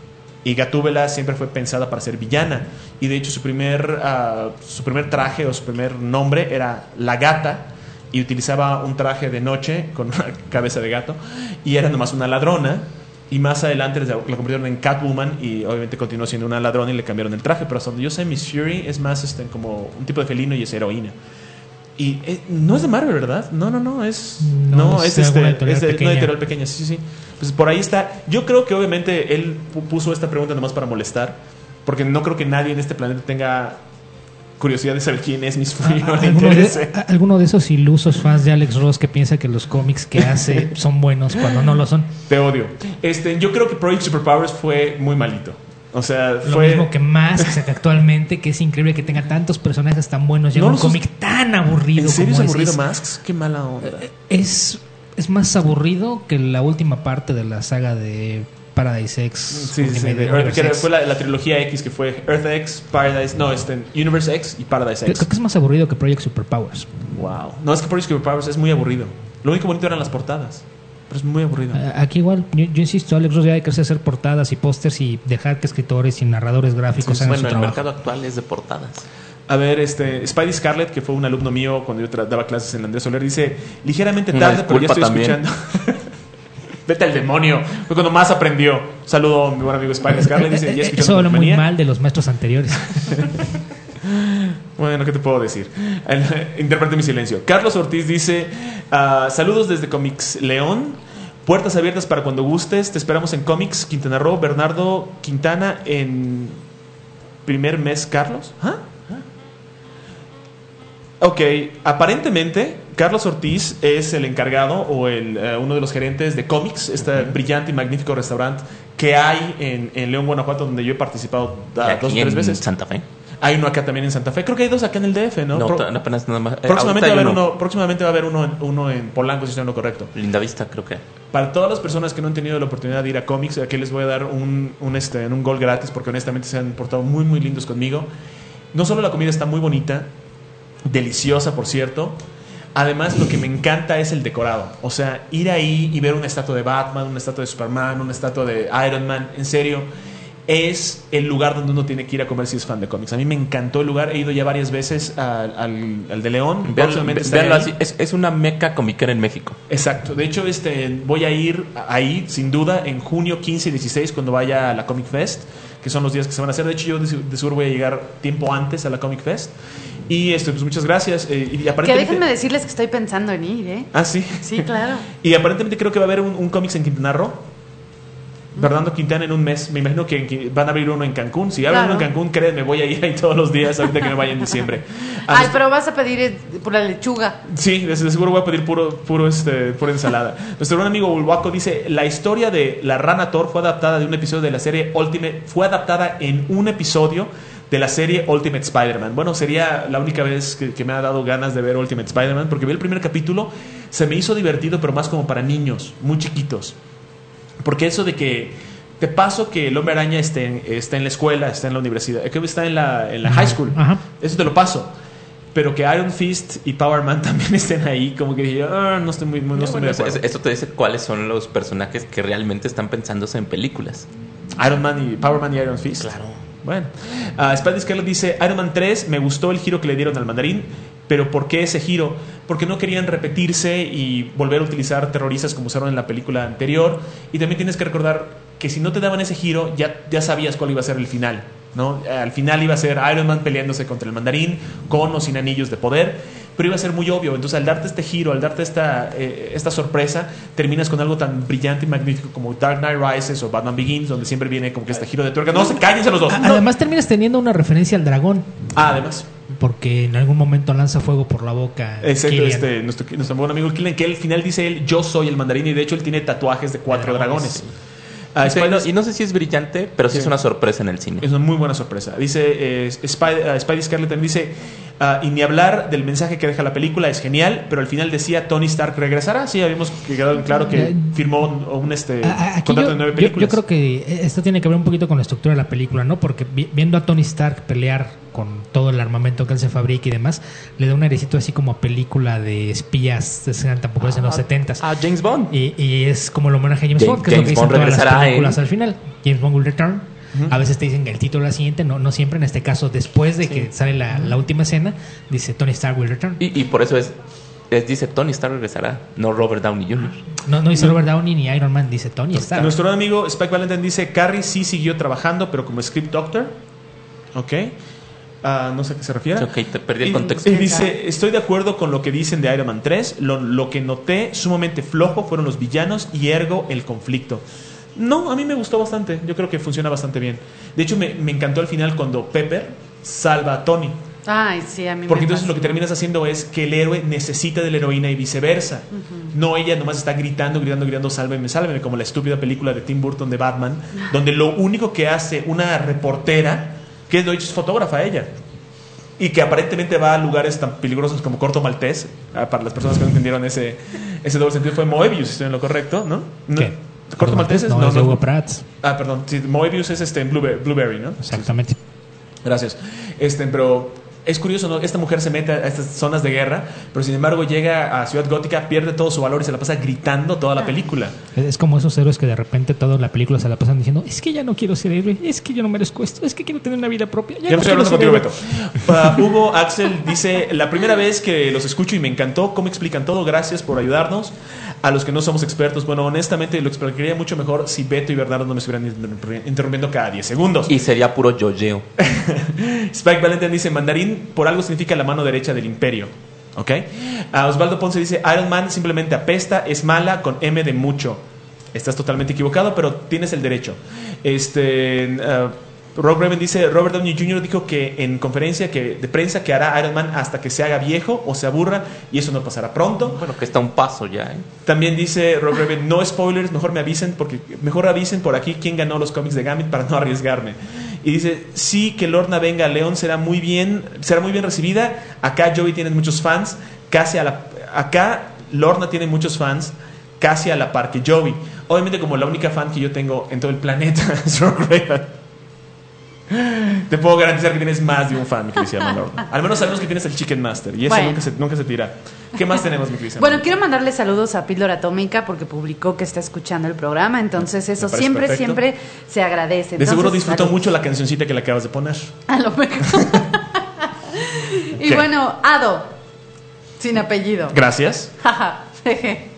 Y Gatúbela siempre fue pensada para ser villana. Y de hecho su primer, uh, su primer traje o su primer nombre era La Gata. Y utilizaba un traje de noche con una cabeza de gato. Y era nomás una ladrona. Y más adelante la convirtieron en Catwoman. Y obviamente continuó siendo una ladrona y le cambiaron el traje. Pero hasta donde yo sé, Miss Fury es más este, como un tipo de felino y es heroína. Y eh, no es de Marvel, ¿verdad? No, no, no, es no, no es, es este, es de, no editorial pequeña, sí, sí. Pues por ahí está. Yo creo que obviamente él puso esta pregunta nomás para molestar, porque no creo que nadie en este planeta tenga curiosidad de saber quién es Miss Fury. Ah, ¿alguno, de, alguno de esos ilusos fans de Alex Ross que piensa que los cómics que hace son buenos cuando no lo son? Te odio. Este, yo creo que Project Superpowers fue muy malito. O sea, lo fue... mismo que Masks actualmente, que es increíble que tenga tantos personajes tan buenos y no un cómic tan aburrido. ¿En serio como es aburrido es, Masks? Qué mala onda. Es, es más aburrido que la última parte de la saga de Paradise X. Sí, sí, sí, de Earth, que fue la, la trilogía X, que fue Earth X, Paradise, no, este, Universe X y Paradise X. Creo que es más aburrido que Project Superpowers. Wow. No, es que Project Superpowers es muy aburrido. Lo único bonito eran las portadas. Pero es muy aburrido. Aquí igual, yo, yo insisto, Alex Ross ya hay que hacer portadas y pósters y dejar que escritores y narradores gráficos sí, hagan bueno, su el trabajo. mercado actual es de portadas. A ver, este Spidey Scarlett, que fue un alumno mío cuando yo tra- daba clases en Andrés Soler, dice, ligeramente tarde, pero ya estoy también. escuchando. Vete al demonio. Fue cuando más aprendió. Un saludo a mi buen amigo Spidey Scarlett. Dice, ya escuchando Eso habla muy Comicmanía. mal de los maestros anteriores. Bueno, ¿qué te puedo decir? Interprete mi silencio. Carlos Ortiz dice, uh, saludos desde Comics León. Puertas abiertas para cuando gustes. Te esperamos en Comics Quintana Roo. Bernardo Quintana en primer mes, Carlos. ¿Ah? Ok, aparentemente Carlos Ortiz es el encargado o el, uh, uno de los gerentes de Comics, este uh-huh. brillante y magnífico restaurante que hay en, en León, Guanajuato, donde yo he participado uh, dos o tres veces. En Santa Fe. Hay uno acá también en Santa Fe. Creo que hay dos acá en el D F, ¿no? No, Pro- apenas nada más. Eh, próximamente, va a haber uno. uno, próximamente va a haber uno en, uno en Polanco, si estoy en lo correcto. Lindavista, creo que. Para todas las personas que no han tenido la oportunidad de ir a Comics, aquí les voy a dar un, un, este, un gol gratis, porque honestamente se han portado muy, muy lindos conmigo. No solo la comida está muy bonita, deliciosa, por cierto. Además, lo que me encanta es el decorado. O sea, ir ahí y ver una estatua de Batman, una estatua de Superman, una estatua de Iron Man, en serio, es el lugar donde uno tiene que ir a comer si es fan de cómics. A mí me encantó el lugar. He ido ya varias veces al, al, al de León. Veanlo, veanlo así. Es, es una meca comiquera en México. Exacto. De hecho, este, voy a ir ahí, sin duda, en junio quince y dieciséis, cuando vaya a la Comic Fest, que son los días que se van a hacer. De hecho, yo de, de seguro voy a llegar tiempo antes a la Comic Fest. Y esto, pues muchas gracias. Eh, y aparentemente... Que déjenme decirles que estoy pensando en ir, ¿eh? Ah, sí. Sí, claro. Y aparentemente creo que va a haber un, un cómics en Quintana Roo. Bernardo Quintana en un mes. Me imagino que, que van a abrir uno en Cancún. Si abren Claro. uno en Cancún, créanme, voy a ir ahí todos los días ahorita que me vaya en diciembre. Ah, Ay, pero vas a pedir eh, por la lechuga. Sí, de seguro voy a pedir puro, puro este, pura ensalada. Nuestro buen amigo Bulwaco dice, la historia de la Rana Thor fue adaptada de un episodio de la serie Ultimate, fue adaptada en un episodio de la serie Ultimate Spider-Man. Bueno, sería la única vez que, que me ha dado ganas de ver Ultimate Spider-Man, porque vi el primer capítulo, se me hizo divertido, pero más como para niños, muy chiquitos. Porque eso de que te paso que el Hombre Araña esté en, está en la escuela, está en la universidad, que está en la, en la high school, Ajá. eso te lo paso. Pero que Iron Fist y Power Man también estén ahí, como que dije, ah, no estoy muy, no, no estoy bueno, muy de acuerdo. esto te dice cuáles son los personajes que realmente están pensándose en películas. Iron Man y Power Man y Iron Fist. Claro. Bueno, uh, Spidey Scarlett dice, Iron Man tres, me gustó el giro que le dieron al mandarín, pero ¿por qué ese giro? Porque no querían repetirse y volver a utilizar terroristas como usaron en la película anterior. Y también tienes que recordar que si no te daban ese giro, ya, ya sabías cuál iba a ser el final, ¿no? Al final iba a ser Iron Man peleándose contra el mandarín, con o sin anillos de poder, pero iba a ser muy obvio. Entonces, al darte este giro, al darte esta, eh, esta sorpresa, terminas con algo tan brillante y magnífico como Dark Knight Rises o Batman Begins, donde siempre viene como que este giro de tuerca. No, se cállense los dos. A- No. Además terminas teniendo una referencia al dragón, Ah, además. porque en algún momento lanza fuego por la boca. Exacto, Killian. este, nuestro, nuestro buen amigo Killian, que al final dice él, yo soy el mandarín, y de hecho él tiene tatuajes de cuatro De dragones, dragones. sí. Ah, Sí, Spider- no- y no sé si es brillante, pero sí, Sí. es una sorpresa en el cine. Es una muy buena sorpresa. Dice eh, Spidey, uh, Spidey Scarlett también dice, uh, y ni hablar del mensaje que deja la película, es genial, pero al final decía Tony Stark regresará. Sí, habíamos quedado claro que Eh, firmó un, un, este A- a- Aquí contrato yo, de nueve yo- películas. yo creo que esto tiene que ver un poquito con la estructura de la película, ¿no? Porque vi- viendo a Tony Stark pelear con todo el armamento que él se fabrica y demás, le da un airecito así como a película de espías, de- tampoco es en los setentas. Ah, James Bond. Y, y es como el homenaje a James, James- Bond, que es lo que James dicen Bond todas las regresará películas en- al final. James Bond will return. Uh-huh. A veces te dicen el título de la siguiente, no, no siempre. En este caso, después de sí. que sale la, la última escena, dice Tony Stark will return. Y, y por eso es, es, dice Tony Stark regresará, no Robert Downey junior No, no dice Robert Downey ni Iron Man, dice Tony Stark. Nuestro amigo Spike Valentine dice, Carrie sí siguió trabajando, pero como script doctor. Ok. Uh, no sé a qué se refiere. Ok, te perdí el contexto. Y, y dice, estoy de acuerdo con lo que dicen de Iron Man tres. Lo, lo que noté sumamente flojo fueron los villanos y ergo el conflicto. No, a mí me gustó bastante. Yo creo que funciona bastante bien. De hecho, me, me encantó al final cuando Pepper salva a Tony. Ay, sí, a mí Porque me entonces fascina. lo que terminas haciendo es que el héroe necesita de la heroína y viceversa. Uh-huh. No, ella nomás está gritando, gritando, gritando, sálveme, sálveme, como la estúpida película de Tim Burton de Batman, donde lo único que hace una reportera, que de hecho es fotógrafa ella, y que aparentemente va a lugares tan peligrosos como Corto Maltés, para las personas que no entendieron ese, ese doble sentido, fue Moebius, si estoy en lo correcto, ¿no? ¿No? ¿Qué? ¿Corto Maltés es? No, No, es de no. Hugo Pratt. Ah, perdón, sí, Moebius es este en Blueberry, Blueberry, ¿no? Exactamente. Gracias. Este, pero es curioso, ¿no? Esta mujer se mete a estas zonas de guerra, pero sin embargo llega a Ciudad Gótica, pierde todo su valor y se la pasa gritando toda la película. Es, es como esos héroes que de repente toda la película se la pasan diciendo, es que ya no quiero ser héroe, es que yo no merezco esto, es que quiero tener una vida propia. Ya, Ya no no estoy hablando quiero contigo, ser Beto. Uh, Hugo Axel dice, la primera vez que los escucho y me encantó cómo explican todo, gracias por ayudarnos. A los que no somos expertos, bueno, honestamente lo explicaría mucho mejor si Beto y Bernardo no me estuvieran interrumpiendo cada diez segundos. Y sería puro yoyeo. Spike Valentine dice, mandarín por algo significa la mano derecha del imperio. ¿Ok? Uh, Osvaldo Ponce dice, Iron Man simplemente apesta, es mala con M de mucho. Estás totalmente equivocado, pero tienes el derecho. Este... Uh, Rob Raven dice, Robert Downey junior dijo que en conferencia que, de prensa que hará Iron Man hasta que se haga viejo o se aburra, y eso no pasará pronto. Bueno, que está un paso ya, ¿eh? También dice Rob Raven, no spoilers, mejor me avisen, porque mejor avisen por aquí quién ganó los cómics de Gambit para no arriesgarme. Y dice, sí, que Lorna venga a León será muy bien, será muy bien recibida. Acá Joey tiene muchos fans, casi a la, acá Lorna tiene muchos fans, casi a la par que Joey. Obviamente como la única fan que yo tengo en todo el planeta es Rob Raven. Te puedo garantizar que tienes más de un fan, mi querida Lorna. Al menos sabemos que tienes el Chicken Master y eso bueno. nunca, se, nunca se tira. ¿Qué más tenemos, mi querida? Bueno, quiero mandarle saludos a Píldora Atómica porque publicó que está escuchando el programa, entonces eso siempre, perfecto. siempre se agradece. De Entonces, seguro disfrutó saludos. mucho la cancioncita que le acabas de poner. A lo mejor. Y ¿Qué? bueno, Ado, sin apellido. Gracias. Jaja, jeje.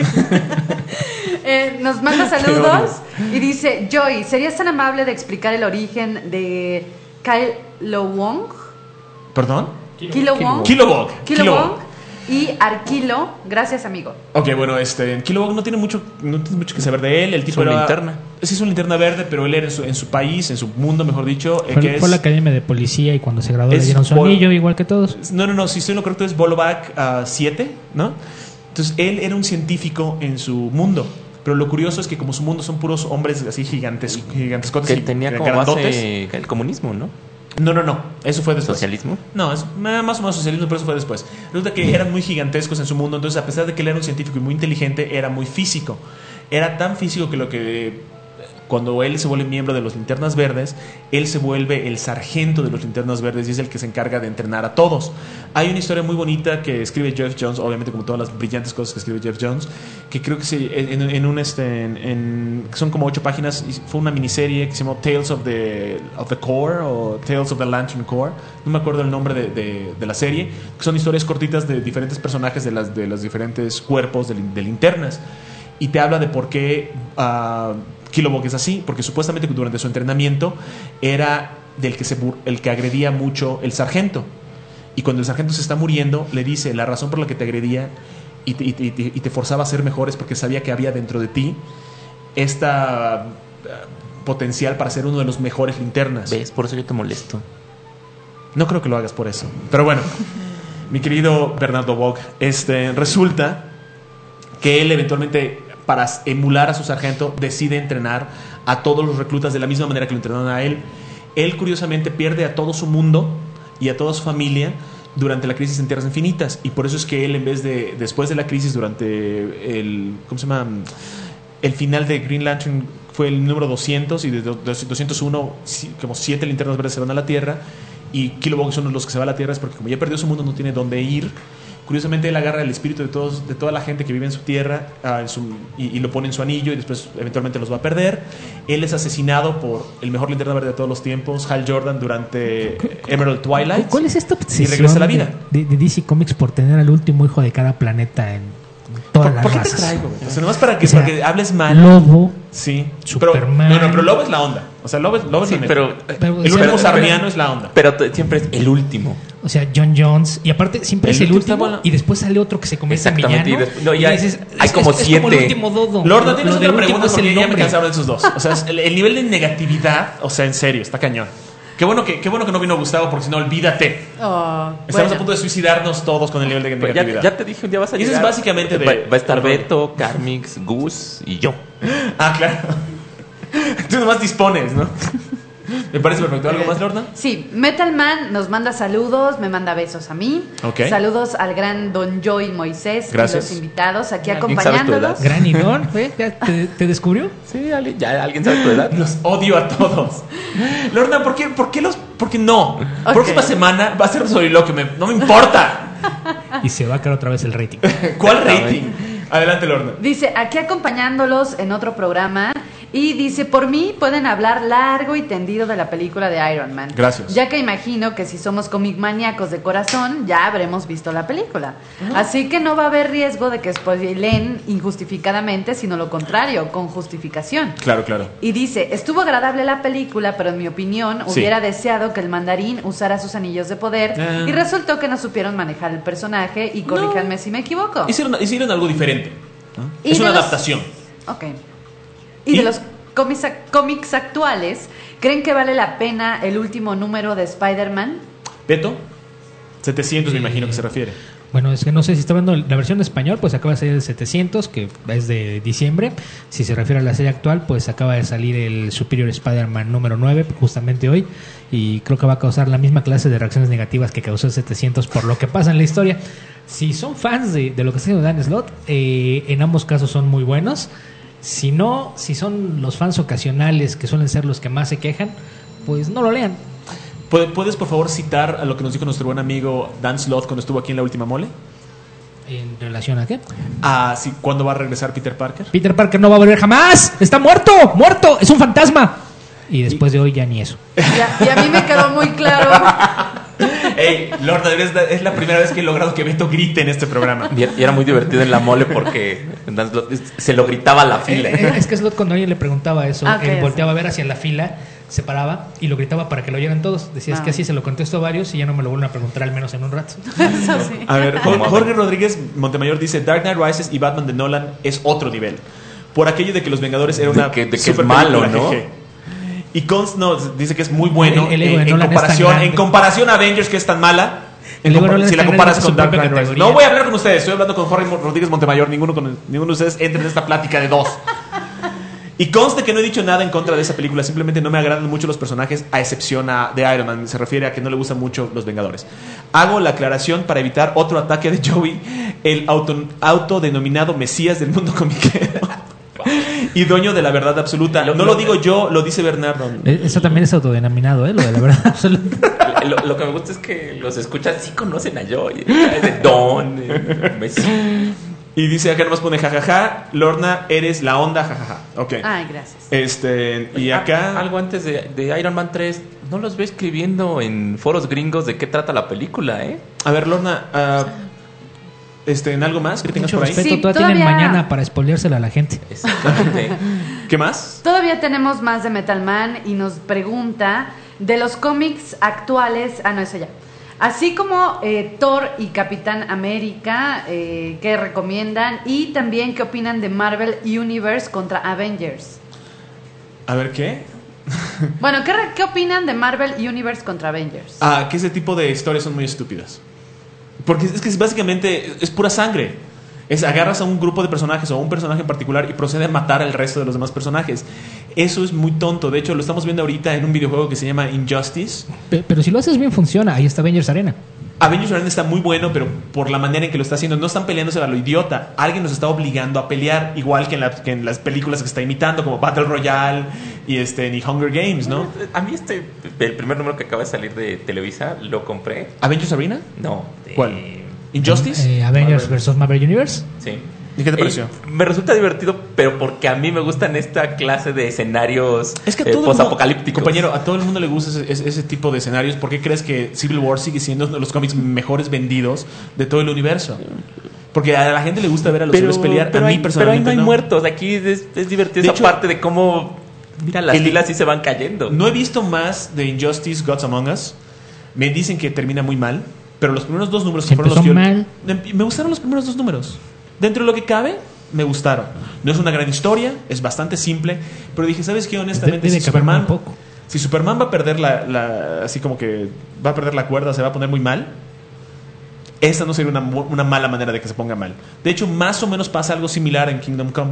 Eh, nos manda saludos y dice, Joy, ¿serías tan amable de explicar el origen de Kylo Wong? ¿Perdón? Kilo Wong. Kilowog. Kilo Kilowog. Wong y Arquilo. Gracias, amigo. Ok, bueno, este Kilowog no tiene mucho no tiene mucho que saber de él. El tipo Es una era linterna. Sí, es una linterna verde, pero él era en su, en su país, en su mundo, mejor dicho, eh, Fue, que fue es la academia de policía y cuando se graduó le es dieron su Bol- anillo igual que todos. No, no, no, si estoy en lo correcto es Bolovac siete, ¿no? Entonces, él era un científico en su mundo. Pero lo curioso es que como su mundo son puros hombres así gigantes, gigantescotes Que y tenía como grandotes. base el comunismo, ¿no? No, no, no. Eso fue después. ¿Socialismo? No, es más o menos socialismo, pero eso fue después. Resulta que eran muy gigantescos en su mundo, entonces a pesar de que él era un científico y muy inteligente, era muy físico. Era tan físico que lo que... Cuando él se vuelve miembro de los Linternas Verdes, él se vuelve el sargento de los Linternas Verdes y es el que se encarga de entrenar a todos. Hay una historia muy bonita que escribe Jeff Jones, obviamente como todas las brillantes cosas que escribe Jeff Jones, que creo que sí, en, en un este, en, en- son como ocho páginas. Y fue una miniserie que se llamó Tales of the of the Corps o Tales of the Lantern Corps. No me acuerdo el nombre de, de, de la serie. Que son historias cortitas de diferentes personajes de las de los diferentes cuerpos de, lin- de linternas. Y te habla de por qué uh, Kilowog es así, porque supuestamente durante su entrenamiento era del que se bur- el que agredía mucho el sargento. Y cuando el sargento se está muriendo, le dice la razón por la que te agredía y te, y te- y te- y te forzaba a ser mejor es porque sabía que había dentro de ti esta uh, potencial para ser uno de los mejores linternas. ¿Ves? Por eso yo te molesto. No creo que lo hagas por eso. Pero bueno, mi querido Bernardo Bog, este, resulta que él eventualmente, para emular a su sargento, decide entrenar a todos los reclutas de la misma manera que lo entrenaron a él. Él, curiosamente, pierde a todo su mundo y a toda su familia durante la crisis en Tierras Infinitas. Y por eso es que él, en vez de, después de la crisis, durante el, ¿cómo se llama? El final de Green Lantern fue el número doscientos y de doscientos uno, sí, como siete linternas verdes se van a la Tierra y Kilowog es uno de los que se va a la Tierra es porque como ya perdió su mundo no tiene dónde ir Curiosamente, él agarra el espíritu de todos, de toda la gente que vive en su tierra uh, en su, y, y lo pone en su anillo y después eventualmente los va a perder. Él es asesinado por el mejor linterna verde de todos los tiempos, Hal Jordan, durante Emerald Twilight. ¿Cuál es esta obsesión y regresa a la vida? De, de D C Comics por tener al último hijo de cada planeta en todas ¿Por, las ¿por qué razas? te traigo? O sea, nomás para que, O sea, para que hables mal. Lobo, sí. Superman. Pero, no, no, pero Lobo es la onda. O sea, Lobo es, Lobo es Sí, la neta. pero, Pero, el o sea, último pero- sarniano es la onda. pero t- siempre es el último. O sea, John Jones. Y aparte siempre El es el último está último. bueno. Y después sale otro que se convierte en Exactamente, villano. y después- no, ya y dices, hay es- como es, es como el siete. último Dodo. Lorna, Lo- tienes lo otra del último pregunta es porque el ya me nombre. cansaron de esos dos. O sea, es el, el nivel de negatividad, o sea, en serio, está cañón. Qué bueno que, qué bueno que no vino Gustavo, porque si no, olvídate. Oh, Estamos bueno. a punto de suicidarnos todos con el nivel de Pero ya, negatividad. ya te dije, un día vas a Y eso llegar. es básicamente de- Va, va a estar de- Beto, Carmix, Gus y yo. Ah, claro. Tú nomás dispones, ¿no? Me parece perfecto. ¿Algo más, Lorna? Sí, Metal Man nos manda saludos, me manda besos a mí. Ok. Saludos al gran Don Joy Moisés Gracias. y los invitados aquí ¿Alguien sabe tu acompañándolos. edad? Gran Idón, ¿eh? ¿Ya te, te descubrió? Sí, ¿alguien, ya, ¿alguien sabe tu edad? Los odio a todos. Lorna, ¿por qué, por qué los.? ¿Por qué no? Ok. Próxima semana va a ser soliloquio. Me, no me importa. Y se va a caer otra vez el rating. ¿Cuál rating? Adelante, Lorna. Dice, aquí acompañándolos en otro programa. Y dice, por mí pueden hablar largo y tendido de la película de Iron Man. Gracias. Ya que imagino que si somos comic maníacos de corazón, ya habremos visto la película. Así que no va a haber riesgo de que spoilen injustificadamente, sino lo contrario, con justificación. Claro, claro. Y dice, estuvo agradable la película, pero en mi opinión Sí. hubiera deseado que el mandarín usara sus anillos de poder Ah. y resultó que no supieron manejar el personaje y corríjanme si me equivoco. Hicieron, hicieron algo diferente. ¿no? Y Es de una los- adaptación. Ok. Y, ¿Y? de los cómics, ac- cómics actuales, ¿creen que vale la pena el último número de Spider-Man? Beto, setecientos me imagino que se refiere. Bueno, es que no sé si está hablando la versión en español, pues acaba de salir el setecientos, que es de diciembre. Si se refiere a la serie actual, pues acaba de salir el Superior Spider-Man número nueve, justamente hoy. Y creo que va a causar la misma clase de reacciones negativas que causó el setecientos por lo que pasa en la historia. Si son fans de, de lo que está haciendo Dan Slott, eh, en ambos casos son muy buenos. Si no, si son los fans ocasionales, que suelen ser los que más se quejan, pues no lo lean. ¿Puedes, ¿Puedes, por favor, citar a lo que nos dijo nuestro buen amigo Dan Slott cuando estuvo aquí en la última mole? ¿En relación a qué? Ah, sí, ¿cuándo va a regresar Peter Parker? Peter Parker no va a volver jamás. ¡Está muerto! ¡Muerto! ¡Es un fantasma! Y después de hoy ya ni eso. Ya- y a mí me quedó muy claro. Ey, Lorna, es la, es la primera vez que he logrado que Beto grite en este programa. Y y era muy divertido en la mole porque Dan Slott se lo gritaba a la fila. Eh, Es que Slot, cuando alguien le preguntaba eso, Ah, ok, él ya volteaba a ver hacia la fila, se paraba y lo gritaba para que lo oyeran todos. Decía, es que Ah. así se lo contesto a varios y ya no me lo vuelven a preguntar al menos en un rato. Eso sí. A ver, Jorge, Jorge Rodríguez Montemayor dice: Dark Knight Rises y Batman de Nolan es otro nivel. Por aquello de que Los Vengadores era De una que- de que super es malo, película, ¿no? jeje. Y Const no, dice que es muy bueno El- el ego eh, de en, Nolan es tan comparación, grande. en comparación a Avengers, que es tan mala. En El ego de compa- Nolan si es la tan comparas grande con que Dark es su Knight propia Rises. categoría. No voy a hablar con ustedes, estoy hablando con Jorge Rodríguez Montemayor. Ninguno, con, ninguno de ustedes entren en esta plática de dos. Y conste que no he dicho nada en contra de esa película, simplemente no me agradan mucho los personajes, a excepción a, de Iron Man. Se refiere a que no le gustan mucho los Vengadores. Hago la aclaración para evitar otro ataque de Joey, el auto, autodenominado Mesías del mundo comiquero y dueño de la verdad absoluta. No lo digo yo, lo dice Bernardo. Eh, Eso también es autodenominado, ¿eh? Lo de la verdad absoluta. Lo, lo que me gusta es que los escuchas sí conocen a Joy. Es de Don, eh, Messi. Y dice acá nomás pone jajaja, Lorna, eres la onda, jajaja. Ok. Ay, gracias. Este, y acá. Algo antes de, de Iron Man tres. No los ve escribiendo en foros gringos de qué trata la película, ¿eh? A ver, Lorna, ah, este, ¿en algo más que tengas Mucho por ahí? respeto, Sí, todavía tienen todavía- mañana para spoileársela a la gente. Exactamente. ¿Qué más? Todavía tenemos más de Metal Man y nos pregunta de los cómics actuales. Ah, no, eso ya. Así como eh, Thor y Capitán América, eh, ¿qué recomiendan? Y también, ¿qué opinan de Marvel Universe contra Avengers? A ver, ¿qué? Bueno, ¿qué, re- ¿qué opinan de Marvel Universe contra Avengers? Ah, que ese tipo de historias son muy estúpidas. Porque es que es básicamente es pura sangre. Es agarras a un grupo de personajes o a un personaje en particular y procede a matar al resto de los demás personajes. Eso es muy tonto. De hecho, lo estamos viendo ahorita en un videojuego que se llama Injustice. Pe- Pero si lo haces bien funciona. Ahí está Avengers Arena. Avengers Arena está muy bueno, pero por la manera en que lo está haciendo, no están peleándose a lo idiota. Alguien nos está obligando a pelear, igual que en, la- que en las películas que está imitando, como Battle Royale y este ni Hunger Games, ¿no? A mí este, el primer número que acaba de salir de Televisa, lo compré. ¿Avengers Arena? No. de ¿Cuál? ¿Injustice? Eh, Avengers A ver. versus Marvel Universe. Sí. ¿Y qué te pareció? Eh, me resulta divertido, pero porque a mí me gustan esta clase de escenarios Es que a eh, todo el mundo- posapocalípticos. compañero, a todo el mundo le gusta ese, ese- ese tipo de escenarios. ¿Por qué crees que Civil War sigue siendo uno de los cómics mejores vendidos de todo el universo? Porque a la gente le gusta ver a los héroes pelear. pero a mí hay- pero ahí personalmente no hay no. muertos. Aquí es, es divertido De esa hecho, parte de cómo... Mira, las el- filas sí se van cayendo. No he visto más de Injustice Gods Among Us. Me dicen que termina muy mal. Pero los primeros dos números que fueron los Empezó que yo- mal. Em- Me gustaron los primeros dos números. Dentro de lo que cabe, me gustaron. No es una gran historia, es bastante simple. Pero dije, ¿sabes qué? Honestamente, Debe si caber Superman, muy poco. si Superman va a perder la, la- así como que va a perder la cuerda, se va a poner muy mal. Esta no sería una, mu- una mala manera de que se ponga mal. De hecho, más o menos pasa algo similar en Kingdom Come.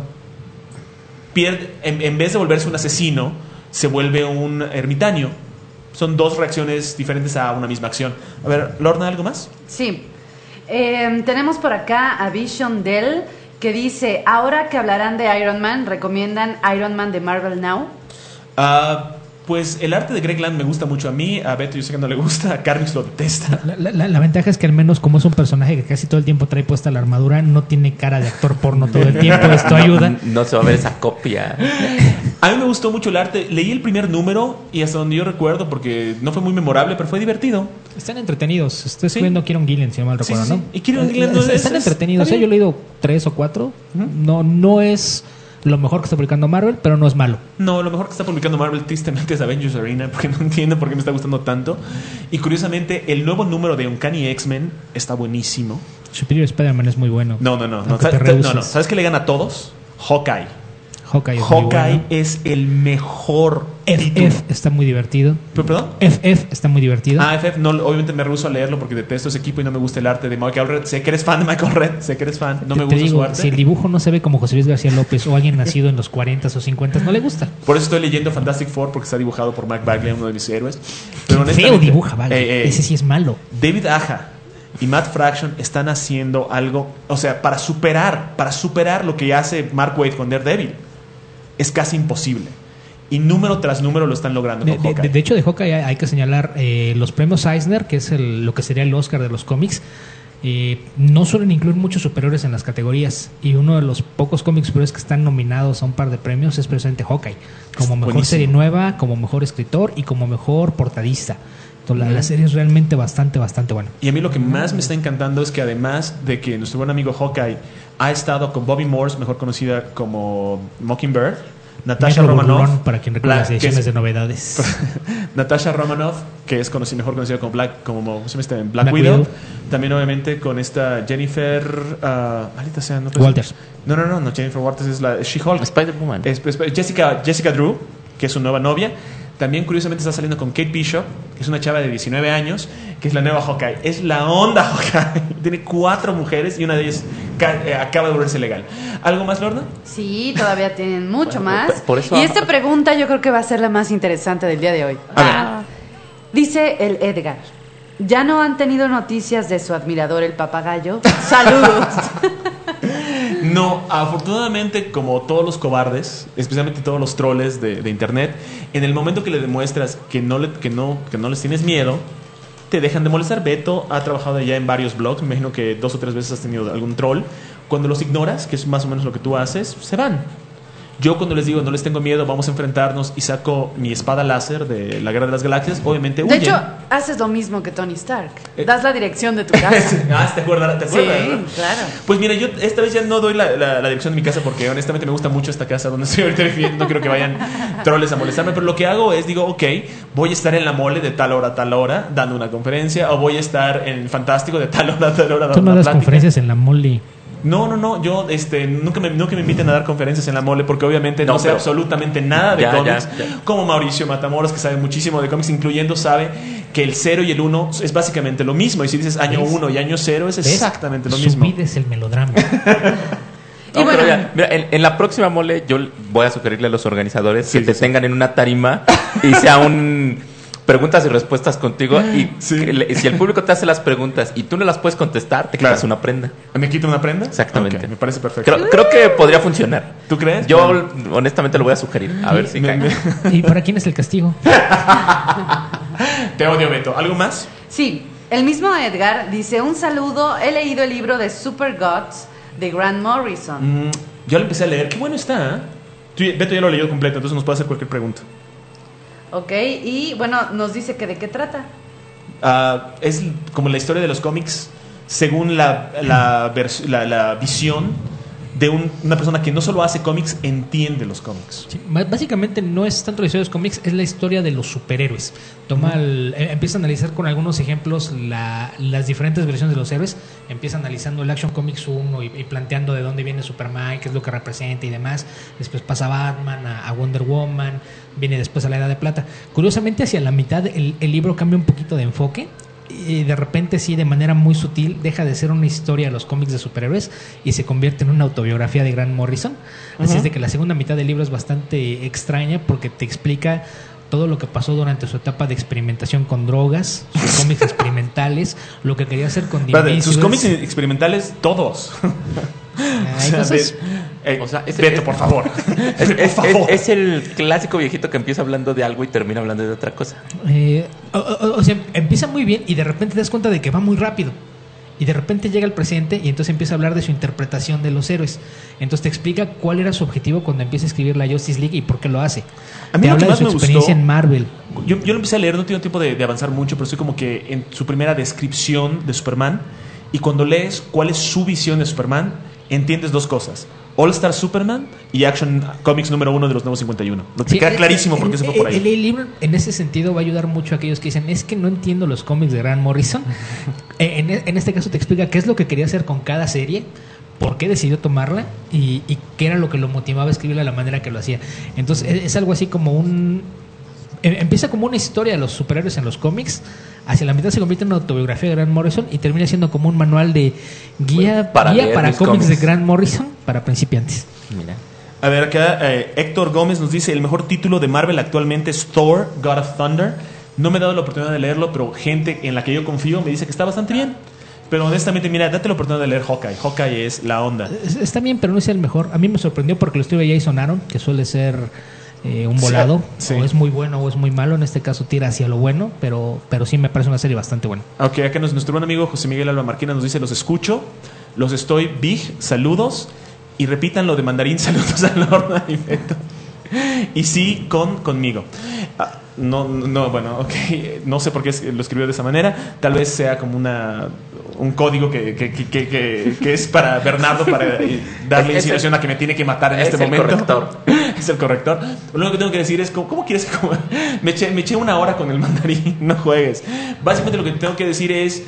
Pierde, en, en vez de volverse un asesino, se vuelve un ermitaño. Son dos reacciones diferentes a una misma acción. A ver, Lorna, ¿algo más? Sí. Eh, tenemos por acá a Vision Dell que dice, ahora que hablarán de Iron Man, ¿recomiendan Iron Man de Marvel Now? Ah, pues el arte de Greg Land me gusta mucho a mí. A Beto yo sé que no le gusta. A Carmix lo detesta. La, la- la- la ventaja es que al menos como es un personaje que casi todo el tiempo trae puesta la armadura, no tiene cara de actor porno todo el tiempo. Esto ayuda. No, no se va a ver esa copia. A mí me gustó mucho el arte. Leí el primer número y hasta donde yo recuerdo, porque no fue muy memorable, pero fue divertido. Están entretenidos. Estoy Sí. escribiendo Kieron Gillen, si no mal Sí, recuerdo, sí, ¿no? sí. Y Kieron Eh, Gillen no es- es- Están es- entretenidos. está ¿eh? Yo he bien. leído tres o cuatro. No, no es lo mejor que está publicando Marvel, pero no es malo. No, lo mejor que está publicando Marvel tristemente es Avengers Arena, porque no entiendo por qué me está gustando tanto. Y curiosamente, el nuevo número de Uncanny X-Men está buenísimo. Superior Spider-Man es muy bueno. No, no, no. No, Aunque te ¿sabes, rehuses. no, no. ¿Sabes qué le gana a todos? Hawkeye. Hawkeye es muy Hawkeye bueno. es el mejor F título. F está muy divertido. ¿Pero, ¿Perdón? F F está muy divertido. Ah, F F, no, obviamente me rehúso a leerlo porque detesto ese equipo y no me gusta el arte de Michael Red. Sé que eres fan de Michael Red, sé que eres fan, no me Te gusta digo, su arte. si el dibujo no se ve como José Luis García López o alguien nacido en los cuarenta o cincuenta, no le gusta. Por eso estoy leyendo Fantastic Four porque está dibujado por Mark Bagley, uno de mis héroes. Pero Qué feo honestamente, dibuja, vale. eh, eh, Ese sí es malo. David Aja y Matt Fraction están haciendo algo, o sea, para superar, para superar lo que hace Mark Waid con Daredevil. Es casi imposible. Y número tras número lo están logrando De, con de- Hawkeye. de hecho, de Hawkeye hay, hay que señalar eh, los premios Eisner, que es el- lo que sería el Oscar de los cómics. Eh, no suelen incluir muchos superiores en las categorías. Y uno de los pocos cómics superiores que están nominados a un par de premios es precisamente Hawkeye. Como mejor Buenísimo. serie nueva, como mejor escritor y como mejor portadista. Entonces, la, la serie es realmente bastante, bastante buena. Y a mí lo que más me está encantando es que además de que nuestro buen amigo Hawkeye ha estado con Bobby Morse, mejor conocida como Mockingbird, Natasha Metro Romanoff, Burlón, para quien recuerda Black- las que ediciones es- de novedades. Natasha Romanoff, que es conoci- mejor conocida como Black, como ¿cómo se llama este? Black, Black Widow. Widow. También obviamente con esta Jennifer, ah, maldita sea, no puedo Walters. decir- No, no, no, no, Jennifer Walters es la es She-Hulk. Spider-Woman. Es- es- Jessica, Jessica Drew, que es su nueva novia. También curiosamente está saliendo con Kate Bishop, que es una chava de diecinueve años, que es la nueva Hawkeye. Es la onda Hawkeye. Tiene cuatro mujeres y una de ellas ca- eh, acaba de volverse legal. ¿Algo más, Lorna? Sí, todavía tienen mucho más. por- por eso- y esta pregunta yo creo que va a ser la más interesante del día de hoy. Ah. Dice el Edgar, ¿ya no han tenido noticias de su admirador el papagayo? Saludos. No, afortunadamente, como todos los cobardes, especialmente todos los troles de, de internet, en el momento que le demuestras que no, le- que, no, que no les tienes miedo, te dejan de molestar. Beto ha trabajado ya en varios blogs, me imagino que dos o tres veces has tenido algún troll. Cuando los ignoras, que es más o menos lo que tú haces, se van. Yo cuando les digo no les tengo miedo, vamos a enfrentarnos y saco mi espada láser de la Guerra de las Galaxias, obviamente De huyen. hecho, haces lo mismo que Tony Stark. Eh. Das la dirección de tu casa. Ah, ¿te acuerdas? ¿Te acuerdas? Sí, ¿no? claro. Pues mira, yo esta vez ya no doy la, la- la dirección de mi casa porque honestamente me gusta mucho esta casa donde estoy ahorita viviendo. No quiero que vayan troles a molestarme, pero lo que hago es, digo, ok, voy a estar en la mole de tal hora a tal hora dando una conferencia, o voy a estar en Fantástico de tal hora a tal hora dando Tú no una das plática. conferencias en la Molly. No, no, no, yo este, nunca, me, nunca me inviten a dar conferencias en la mole porque obviamente no, No, sé pero- absolutamente nada de Ya, cómics, ya, ya. como Mauricio Matamoros, que sabe muchísimo de cómics, incluyendo sabe que el cero y el uno es básicamente lo mismo, y si dices año ¿Ves? uno y año cero es ¿Ves? exactamente lo Su mismo. vida es el melodrama. Y No, bueno, pero ya, mira, en, en la próxima mole yo voy a sugerirle a los organizadores Sí, que te sí, sí. tengan en una tarima y sea un preguntas y respuestas contigo y Sí. que le- si el público te hace las preguntas y tú no las puedes contestar, te Claro. quitas una prenda. ¿Me quito una prenda? Exactamente. Ok, me parece perfecto. Creo, creo que podría funcionar. ¿Tú crees? Yo Bueno. honestamente lo voy a sugerir. A ver si Me- cae. me- ¿Y para quién es el castigo? Te odio, Beto. ¿Algo más? sí. El mismo Edgar dice, un saludo, he leído el libro de Super Gods de Grant Morrison. Mm, yo lo empecé a leer, qué bueno está. ¿eh? Tú, Beto ya lo leyó completo, entonces nos puede hacer cualquier pregunta. Ok, y bueno, nos dice que de qué trata. Uh, es como la historia de los cómics según la, la, vers- la, la visión de un, una persona que no solo hace cómics, entiende los cómics. Sí, básicamente no es tanto la historia de los cómics, es la historia de los superhéroes. Toma el, eh, empieza a analizar con algunos ejemplos la, las diferentes versiones de los héroes. Empieza analizando el Action Comics uno y, y planteando de dónde viene Superman, qué es lo que representa y demás. Después pasa Batman, a, a Wonder Woman, viene después a la Edad de Plata. Curiosamente, hacia la mitad el, el libro cambia un poquito de enfoque. Y de repente, sí, de manera muy sutil, deja de ser una historia de los cómics de superhéroes y se convierte en una autobiografía de Grant Morrison. Así uh-huh. es de que la segunda mitad del libro es bastante extraña porque te explica todo lo que pasó durante su etapa de experimentación con drogas, sus cómics experimentales, lo que quería hacer con Vale, sus cómics experimentales, todos. Hay cosas... Eh, o sea, es, Beto, es, por favor. Es, por es, favor. Es, es el clásico viejito que empieza hablando de algo y termina hablando de otra cosa. Eh, o, o, o sea, empieza muy bien y de repente te das cuenta de que va muy rápido. Y de repente llega el presidente y entonces empieza a hablar de su interpretación de los héroes. Entonces te explica cuál era su objetivo cuando empieza a escribir la Justice League y por qué lo hace. A mí te lo habla que más de su me experiencia gustó, en Marvel. Yo, yo lo empecé a leer, no tengo tiempo de, de avanzar mucho, pero estoy como que en su primera descripción de Superman. Y cuando lees cuál es su visión de Superman, entiendes dos cosas. All Star Superman y Action Comics número uno de los Nuevos cincuenta y uno. Te sí, queda clarísimo por qué se fue por ahí. El, el libro en ese sentido va a ayudar mucho a aquellos que dicen, es que no entiendo los cómics de Grant Morrison. en, en este caso te explica qué es lo que quería hacer con cada serie, por qué decidió tomarla y, y qué era lo que lo motivaba a escribirla de la manera que lo hacía. Entonces es, es algo así como un... Empieza como una historia de los superhéroes en los cómics, hacia la mitad se convierte en una autobiografía de Grant Morrison y termina siendo como un manual de guía para, guía para cómics, cómics de Grant Morrison para principiantes. Mira. A ver, acá eh, Héctor Gómez nos dice, el mejor título de Marvel actualmente es Thor, God of Thunder. No me he dado la oportunidad de leerlo, pero gente en la que yo confío me dice que está bastante bien. Pero honestamente, mira, date la oportunidad de leer Hawkeye. Hawkeye es la onda. Está bien, pero no es el mejor. A mí me sorprendió porque lo escribe Jason Aaron, que suele ser... Eh, un volado, sí, sí. O es muy bueno o es muy malo. En este caso tira hacia lo bueno, pero, pero sí me parece una serie bastante buena. Ok, acá nos, nuestro buen amigo José Miguel Alba Marquina nos dice, los escucho, los estoy big, saludos, y repitan lo de mandarín, saludos a Lorna y Beto. Y sí, con conmigo. Ah, no, no, bueno, ok, no sé por qué lo escribió de esa manera. Tal vez sea como una un código que, que, que, que, que es para Bernardo para darle inspiración a que me tiene que matar en este momento. Es el corrector. Es el corrector. Lo único que tengo que decir es, ¿cómo, cómo quieres que como, me, eché, me eché una hora con el mandarín? No juegues. Básicamente lo que tengo que decir es,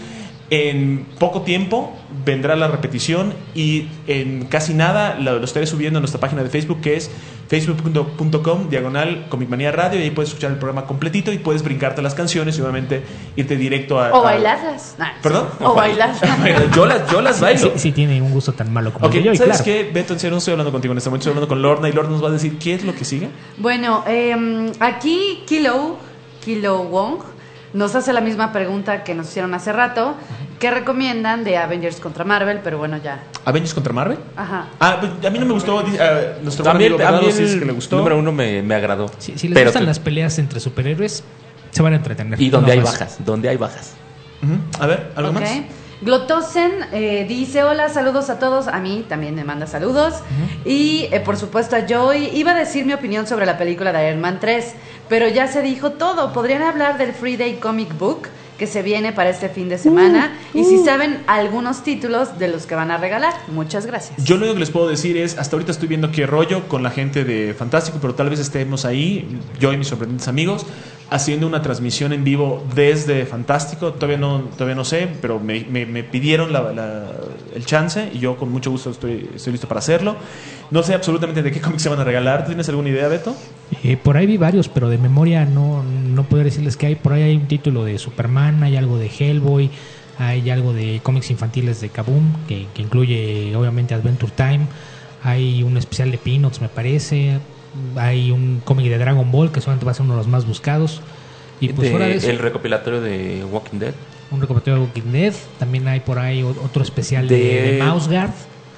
en poco tiempo vendrá la repetición y en casi nada lo, lo estaré subiendo a nuestra página de Facebook, que es facebook punto com diagonal Comic Manía Radio, y ahí puedes escuchar el programa completito y puedes brincarte las canciones y obviamente irte directo a... O a... bailarlas. Nah, ¿Perdón? O, o bailarlas. yo, las, yo las bailo. Sí, sí, tiene un gusto tan malo como okay, el de yo. ¿Sabes claro. qué, Beto? En serio, no estoy hablando contigo en este momento, estoy hablando con Lorna y Lorna nos va a decir qué es lo que sigue. Bueno, eh, aquí Kilo, Kilo Wong nos hace la misma pregunta que nos hicieron hace rato. ¿Qué recomiendan de Avengers contra Marvel? Pero bueno, ya. ¿Avengers contra Marvel? Ajá. Ah, a mí no me gustó. Uh, nuestro también, amigo también sí es que le gustó. Número uno me, me agradó. Si, si les pero gustan que... las peleas entre superhéroes, se van a entretener. Y donde no hay más. bajas. Donde hay bajas. Uh-huh. A ver, ¿algo okay. más? Glotosen eh, dice, hola, saludos a todos. A mí también me manda saludos. Uh-huh. Y eh, por supuesto a Joy. Iba a decir mi opinión sobre la película de Iron Man tres, pero ya se dijo todo. ¿Podrían hablar del Free Day Comic Book que se viene para este fin de semana? Uh, uh. Y si saben algunos títulos de los que van a regalar. Muchas gracias. Yo lo único que les puedo decir es, hasta ahorita estoy viendo qué rollo con la gente de Fantástico, pero tal vez estemos ahí, yo y mis sorprendentes amigos, haciendo una transmisión en vivo desde Fantástico. Todavía no, todavía no sé, pero me, me, me pidieron la, la, el chance y yo con mucho gusto estoy, estoy listo para hacerlo. No sé absolutamente de qué cómics se van a regalar. ¿Tienes alguna idea, Beto? Eh, por ahí vi varios, pero de memoria no, no puedo decirles que hay. Por ahí hay un título de Superman, hay algo de Hellboy, hay algo de cómics infantiles de Kaboom, que, que incluye obviamente Adventure Time, hay un especial de Peanuts, me parece, hay un cómic de Dragon Ball que solamente va a ser uno de los más buscados. Y pues de, fuera de eso, el recopilatorio de Walking Dead. Un recopilatorio de Walking Dead. También hay por ahí otro especial de, de... de Mouse Guard.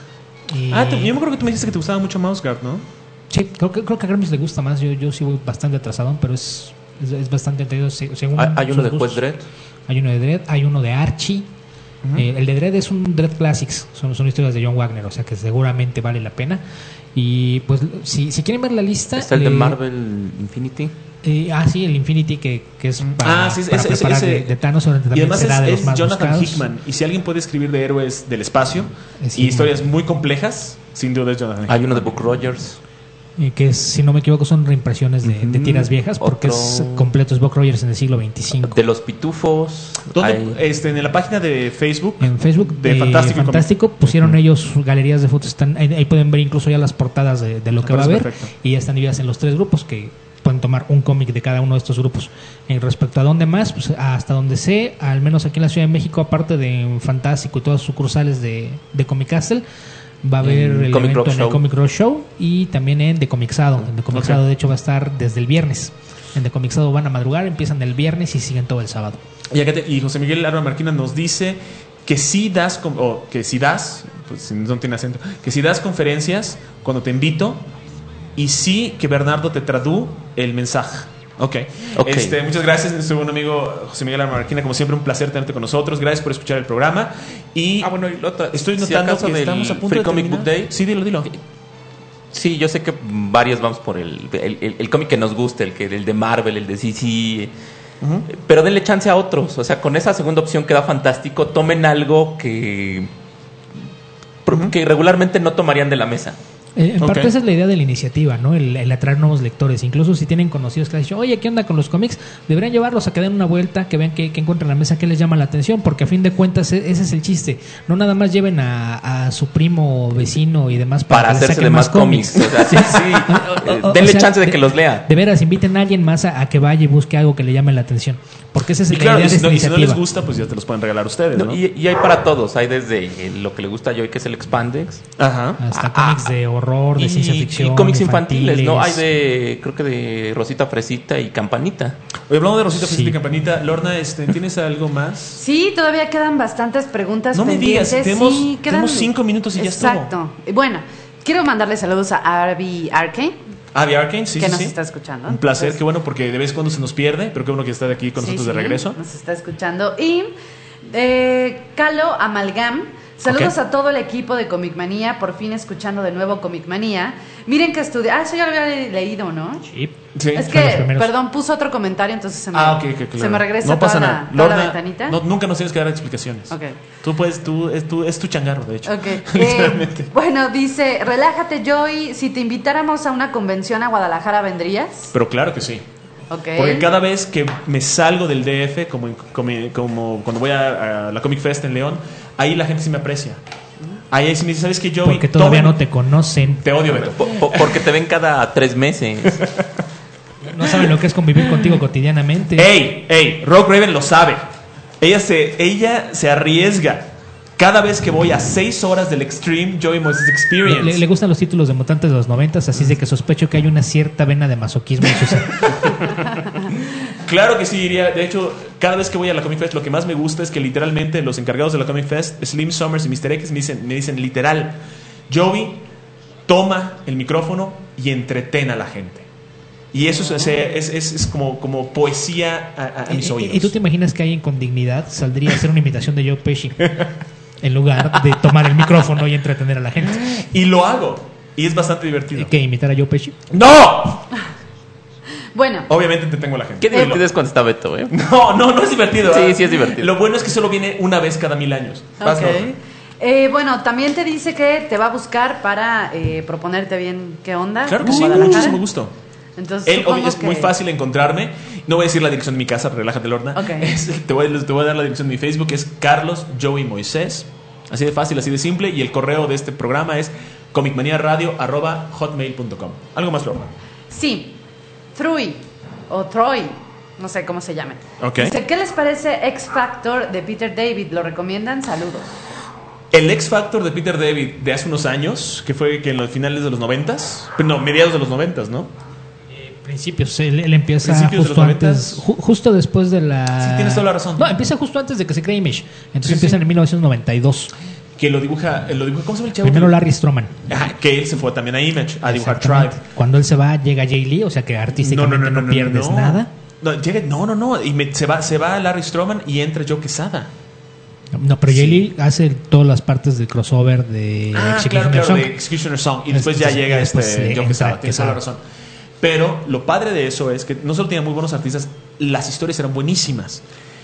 Y... Ah, yo me acuerdo que tú me dijiste que te gustaba mucho Mouse Guard, ¿no? Sí, creo que, creo que a Grammys le gusta más. Yo, yo sí voy bastante atrasadón, pero es, es, es bastante entendido según. ¿Hay uno de Juez Dredd? hay uno de Dredd, hay uno de Archie. Uh-huh. Eh, el de Dredd es un Dredd Classics, son, son historias de John Wagner, o sea que seguramente vale la pena. Y pues si, si quieren ver la lista... Está el le, de Marvel Infinity. Eh, ah, sí, el Infinity que, que es para, ah, sí, para ese, preparar ese, de, de Thanos. Y además será es, de los es más Jonathan buscados. Hickman. Y si alguien puede escribir de héroes del espacio es y historias muy complejas, sin duda es Jonathan Hickman. Hay uno de Buck Rogers. Eh, que es, si no me equivoco, son reimpresiones de, de tiras viejas, porque Otro... es completo, es Buck Rogers en el siglo veinticinco. De los Pitufos. ¿Dónde? Hay... Este, en la página de Facebook. En Facebook de eh, Fantástico, Fantástico pusieron uh-huh. ellos galerías de fotos. Están, ahí, ahí pueden ver incluso ya las portadas de, de lo que va a haber. Perfecto. Y ya están divididas en los tres grupos, que pueden tomar un cómic de cada uno de estos grupos. En respecto a dónde más, pues hasta donde sé, al menos aquí en la Ciudad de México, aparte de Fantástico y todas sus sucursales de, de Comic Castle, va a haber el Comic evento Rock en Show. el Comic Rock Show y también en The Comixado. En The Comixado, okay. De hecho, va a estar desde el viernes. En The Comixado van a madrugar, empiezan el viernes y siguen todo el sábado. Y, acá te, y José Miguel Arma Marquina nos dice que si das, o que si das, pues si no tiene acento, que si das conferencias cuando te invito y sí que Bernardo te tradú el mensaje. Okay. ok. Este, muchas gracias, nuestro buen amigo José Miguel Arma Marquina. Como siempre, un placer tenerte con nosotros. Gracias por escuchar el programa. Y ah, bueno, y la otra, estoy notando si que estamos a punto Free de Comic terminar. Book Day. Sí, dilo, dilo. Sí, yo sé que varios vamos por el, el, el, el cómic que nos gusta, el, que, el de Marvel, el de D C. Uh-huh. Pero denle chance a otros. O sea, con esa segunda opción queda fantástico. Tomen algo que, uh-huh. que regularmente no tomarían de la mesa. Eh, en parte okay. esa es la idea de la iniciativa, ¿no? El, el atraer nuevos lectores. Incluso si tienen conocidos que les dicen, oye, ¿qué onda con los cómics? Deberían llevarlos a que den una vuelta, que vean que, que encuentran en la mesa, que les llama la atención, porque a fin de cuentas e- ese es el chiste. No nada más lleven a, a su primo, vecino y demás para, para que hacerse de más cómics. cómics. O sea, sí, sí. o, o, Denle o sea, chance de, de que los lea. De veras, inviten a alguien más a, a que vaya y busque algo que le llame la atención. Porque esa es y la claro, idea y de si, esta no, y si no iniciativa. les gusta, pues ya te los pueden regalar ustedes, ¿no? no y, y hay para todos. Hay desde eh, lo que le gusta a Joey, que es el Expandex. Ajá. Hasta ah, cómics ah, de horror, de y, ciencia ficción. Y cómics infantiles, ¿no? Hay de, creo que de Rosita Fresita y Campanita. Oye, hablando de Rosita Fresita sí. y Campanita, Lorna, este, ¿tienes algo más? Sí, todavía quedan bastantes preguntas no pendientes. No me digas, tenemos, sí, quedan... tenemos cinco minutos y ya estuvo. Exacto. Bueno, quiero mandarle saludos a Arby Arcane. Avi Arcane, sí, que sí, nos sí. está escuchando. Un placer, Entonces, qué bueno, porque de vez en cuando se nos pierde, pero qué bueno que está aquí con sí, nosotros sí, de regreso. Nos está escuchando. Y eh, Calo Amalgam, saludos okay. a todo el equipo de Comic Manía, por fin escuchando de nuevo Comic Manía. Miren que estudia. Ah, eso ya lo había leído, ¿no? Sí. sí. Es que, perdón, puso otro comentario, entonces se me, ah, okay, okay, claro. se me regresa no pasa toda, nada. La, toda Lorna, la ventanita. No, nunca nos tienes que dar explicaciones. Okay. Tú puedes, tú, es, tú, es tu changarro, de hecho. Okay. eh, bueno, dice, relájate, Joy, si te invitáramos a una convención a Guadalajara, ¿vendrías? Pero claro que sí. Okay. Porque cada vez que me salgo del D F, como, como, como cuando voy a, a la Comic Fest en León, ahí la gente sí me aprecia. Ahí sí me dice, ¿sabes qué, Joey? Porque todavía no te conocen. Te odio, Beto. Por, por, porque te ven cada tres meses. No saben lo que es convivir contigo cotidianamente. ¡Ey! ¡Ey! Rogue Raven lo sabe. Ella se, ella se arriesga. Cada vez que voy a seis horas del Extreme Joey Moises Experience. Le, le gustan los títulos de mutantes de los noventas, así es de que sospecho que hay una cierta vena de masoquismo en su ser. Claro que sí, iría. De hecho, cada vez que voy a la Comic Fest, lo que más me gusta es que literalmente los encargados de la Comic Fest, Slim Summers y mister X, me dicen, me dicen literal, Joey, toma el micrófono y entretén a la gente. Y eso es, es, es, es como, como poesía a, a mis oídos. ¿Y tú te imaginas que alguien con dignidad saldría a hacer una imitación de Joe Pesci en lugar de tomar el micrófono y entretener a la gente? Y lo hago. Y es bastante divertido. ¿Qué? ¿Imitar a Joe Pesci? ¡No! Bueno. Obviamente te tengo a la gente. Qué divertido es cuando está Beto, ¿eh? No, no, no es divertido. Sí, ¿eh? sí es divertido. Lo bueno es que solo viene una vez cada mil años. Vas, okay. eh, bueno, también te dice que te va a buscar para eh, proponerte bien qué onda. Claro que sí, con muchísimo gusto. Entonces, Él, es que... muy fácil encontrarme. No voy a decir la dirección de mi casa, relájate, Lorna. Okay. Es, te, voy, te voy a dar la dirección de mi Facebook, es Carlos Joey Moisés. Así de fácil, así de simple. Y el correo de este programa es comicmaniaradio arroba hotmail punto com. ¿Algo más, Lorna? Sí, Troy o Troy, no sé cómo se llame. Okay. Dice, ¿qué les parece X Factor de Peter David? ¿Lo recomiendan? Saludos. El X Factor de Peter David de hace unos años, que fue que en los finales de los noventas, no, mediados de los noventas, ¿no? Principios, él, él empieza justo antes, ju, justo después de la... Sí, tienes toda la razón. No, empieza justo antes de que se cree Image. Entonces sí, empieza sí. en mil novecientos noventa y dos. Que lo dibuja, lo dibuja, ¿cómo se llama el chavo? Primero Larry Stroman. Ah, que él se fue también a Image a dibujar Tribe. Cuando él se va, llega Jay Lee, o sea que artísticamente no, no, no, no, no pierdes no. nada. No, llega, no, no, no. Y me- se, va, se va Larry Stroman y entra Joe Quesada. No, pero Jay Lee hace todas las partes del crossover de Ah, claro, Executioner claro, Song. de Executioner Song. Y después ya Después- llega después, este eh, Joe Quesada. entra Tienes toda la Quesada. razón. Pero lo padre de eso es que no solo tenía muy buenos artistas, las historias eran buenísimas.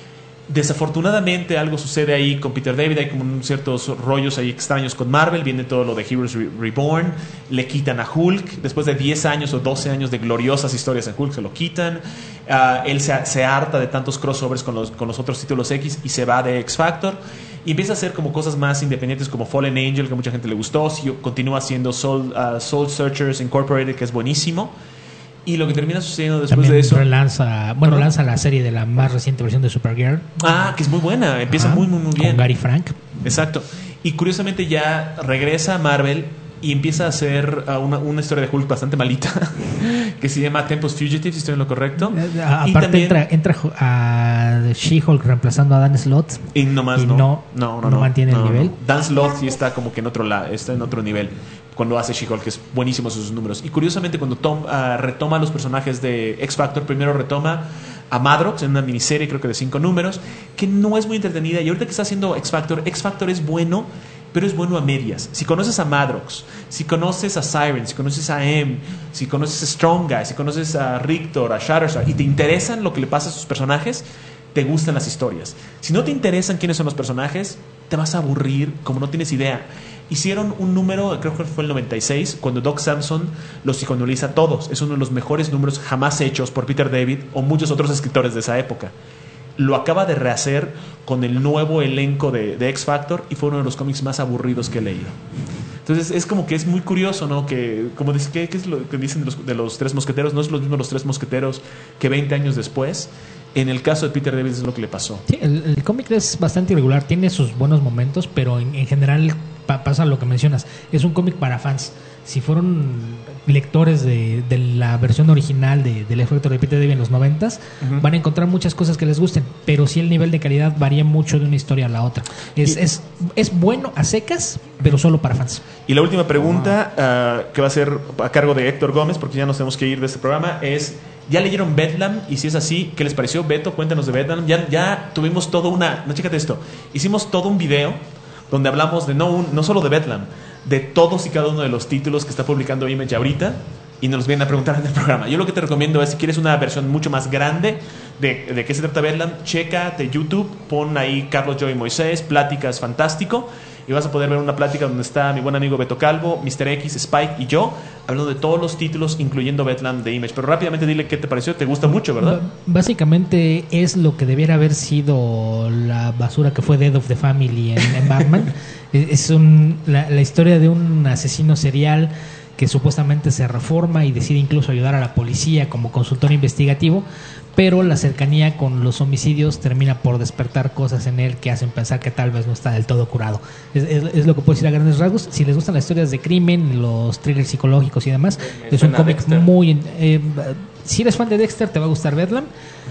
Desafortunadamente algo sucede ahí con Peter David, hay como un ciertos rollos ahí extraños con Marvel, viene todo lo de Heroes Re- Reborn, le quitan a Hulk, después de diez años o doce años de gloriosas historias en Hulk se lo quitan. Ah, él se, se harta de tantos crossovers con los, con los otros títulos X y se va de X Factor y empieza a hacer como cosas más independientes como Fallen Angel, que a mucha gente le gustó. Sí, continúa haciendo Soul, ah, Soul Searchers Incorporated, que es buenísimo. Y lo que termina sucediendo después También de eso, relanza, bueno, Perdón. lanza la serie de la más reciente versión de Supergirl. ah, que es muy buena, empieza Ajá, muy muy muy bien. Con Gary Frank. Exacto. Y curiosamente ya regresa a Marvel y empieza a hacer uh, una, una historia de Hulk bastante malita que se llama Tempest Fugitive, si estoy en lo correcto. Eh, Y Aparte también- entra, entra a She-Hulk reemplazando a Dan Slott. Y nomás y no, no, no, no, no mantiene el nivel. Dan Slott sí está como que en otro lado, está en otro nivel cuando hace She-Hulk, que es buenísimo sus números. Y curiosamente cuando Tom uh, retoma los personajes de X Factor, primero retoma a Madrox en una miniserie, creo que de cinco números, que no es muy entretenida. Y ahorita que está haciendo X Factor, X Factor es bueno, pero es bueno a medias. Si conoces a Madrox, si conoces a Siren, si conoces a M, si conoces a Strong Guy, si conoces a Rictor, a Shatterstar, y te interesan lo que le pasa a sus personajes, te gustan las historias. Si no te interesan quiénes son los personajes, te vas a aburrir como no tienes idea. Hicieron un número, creo que fue el noventa y seis, cuando Doc Samson los psicoanaliza a todos. Es uno de los mejores números jamás hechos por Peter David o muchos otros escritores de esa época. Lo acaba de rehacer con el nuevo elenco de, de X Factor y fue uno de los cómics más aburridos que he leído. Entonces es como que es muy curioso, ¿no? Que, como dice, ¿qué, qué es lo que dicen de los, de los Tres Mosqueteros? No es lo mismo los Tres Mosqueteros que veinte años después. En el caso de Peter David es lo que le pasó. Sí, el, el cómic es bastante irregular, tiene sus buenos momentos, pero en, en general pa- pasa lo que mencionas. Es un cómic para fans. Si fueron lectores de, de la versión original de, del efecto de Peter David en los noventas, Ujú. van a encontrar muchas cosas que les gusten, pero sí el nivel de calidad varía mucho de una historia a la otra. Es, Y- es, es bueno a secas, pero solo para fans. Y la última pregunta, ah, que va a ser a cargo de Héctor Gómez, porque ya nos tenemos que ir de este programa, es: ¿ya leyeron Bedlam? Y si es así, ¿qué les pareció? Beto, cuéntanos de Bedlam. Ya, ya tuvimos todo una... No, chécate esto. Hicimos todo un video donde hablamos de no, un- no solo de Bedlam, de todos y cada uno de los títulos que está publicando Image ahorita, y nos los vienen a preguntar en el programa. Yo lo que te recomiendo es, si quieres una versión mucho más grande de, de qué se trata Bedlam, chécate YouTube, pon ahí Carlos Joy Moisés, Pláticas Fantástico, y vas a poder ver una plática donde está mi buen amigo Beto Calvo, mister X, Spike y yo, hablando de todos los títulos, incluyendo Bedlam de Image. Pero rápidamente dile qué te pareció, te gusta mucho, ¿verdad? B- Básicamente es lo que debiera haber sido la basura que fue Death of the Family en, en Batman. Es es un, la, la historia de un asesino serial que supuestamente se reforma y decide incluso ayudar a la policía como consultor investigativo, pero la cercanía con los homicidios termina por despertar cosas en él que hacen pensar que tal vez no está del todo curado. Es, es- es lo que puedo decir a grandes rasgos. Si les gustan las historias de crimen, los thrillers psicológicos y demás, Me es un suena cómic Dexter. muy... eh, si eres fan de Dexter te va a gustar Bedlam,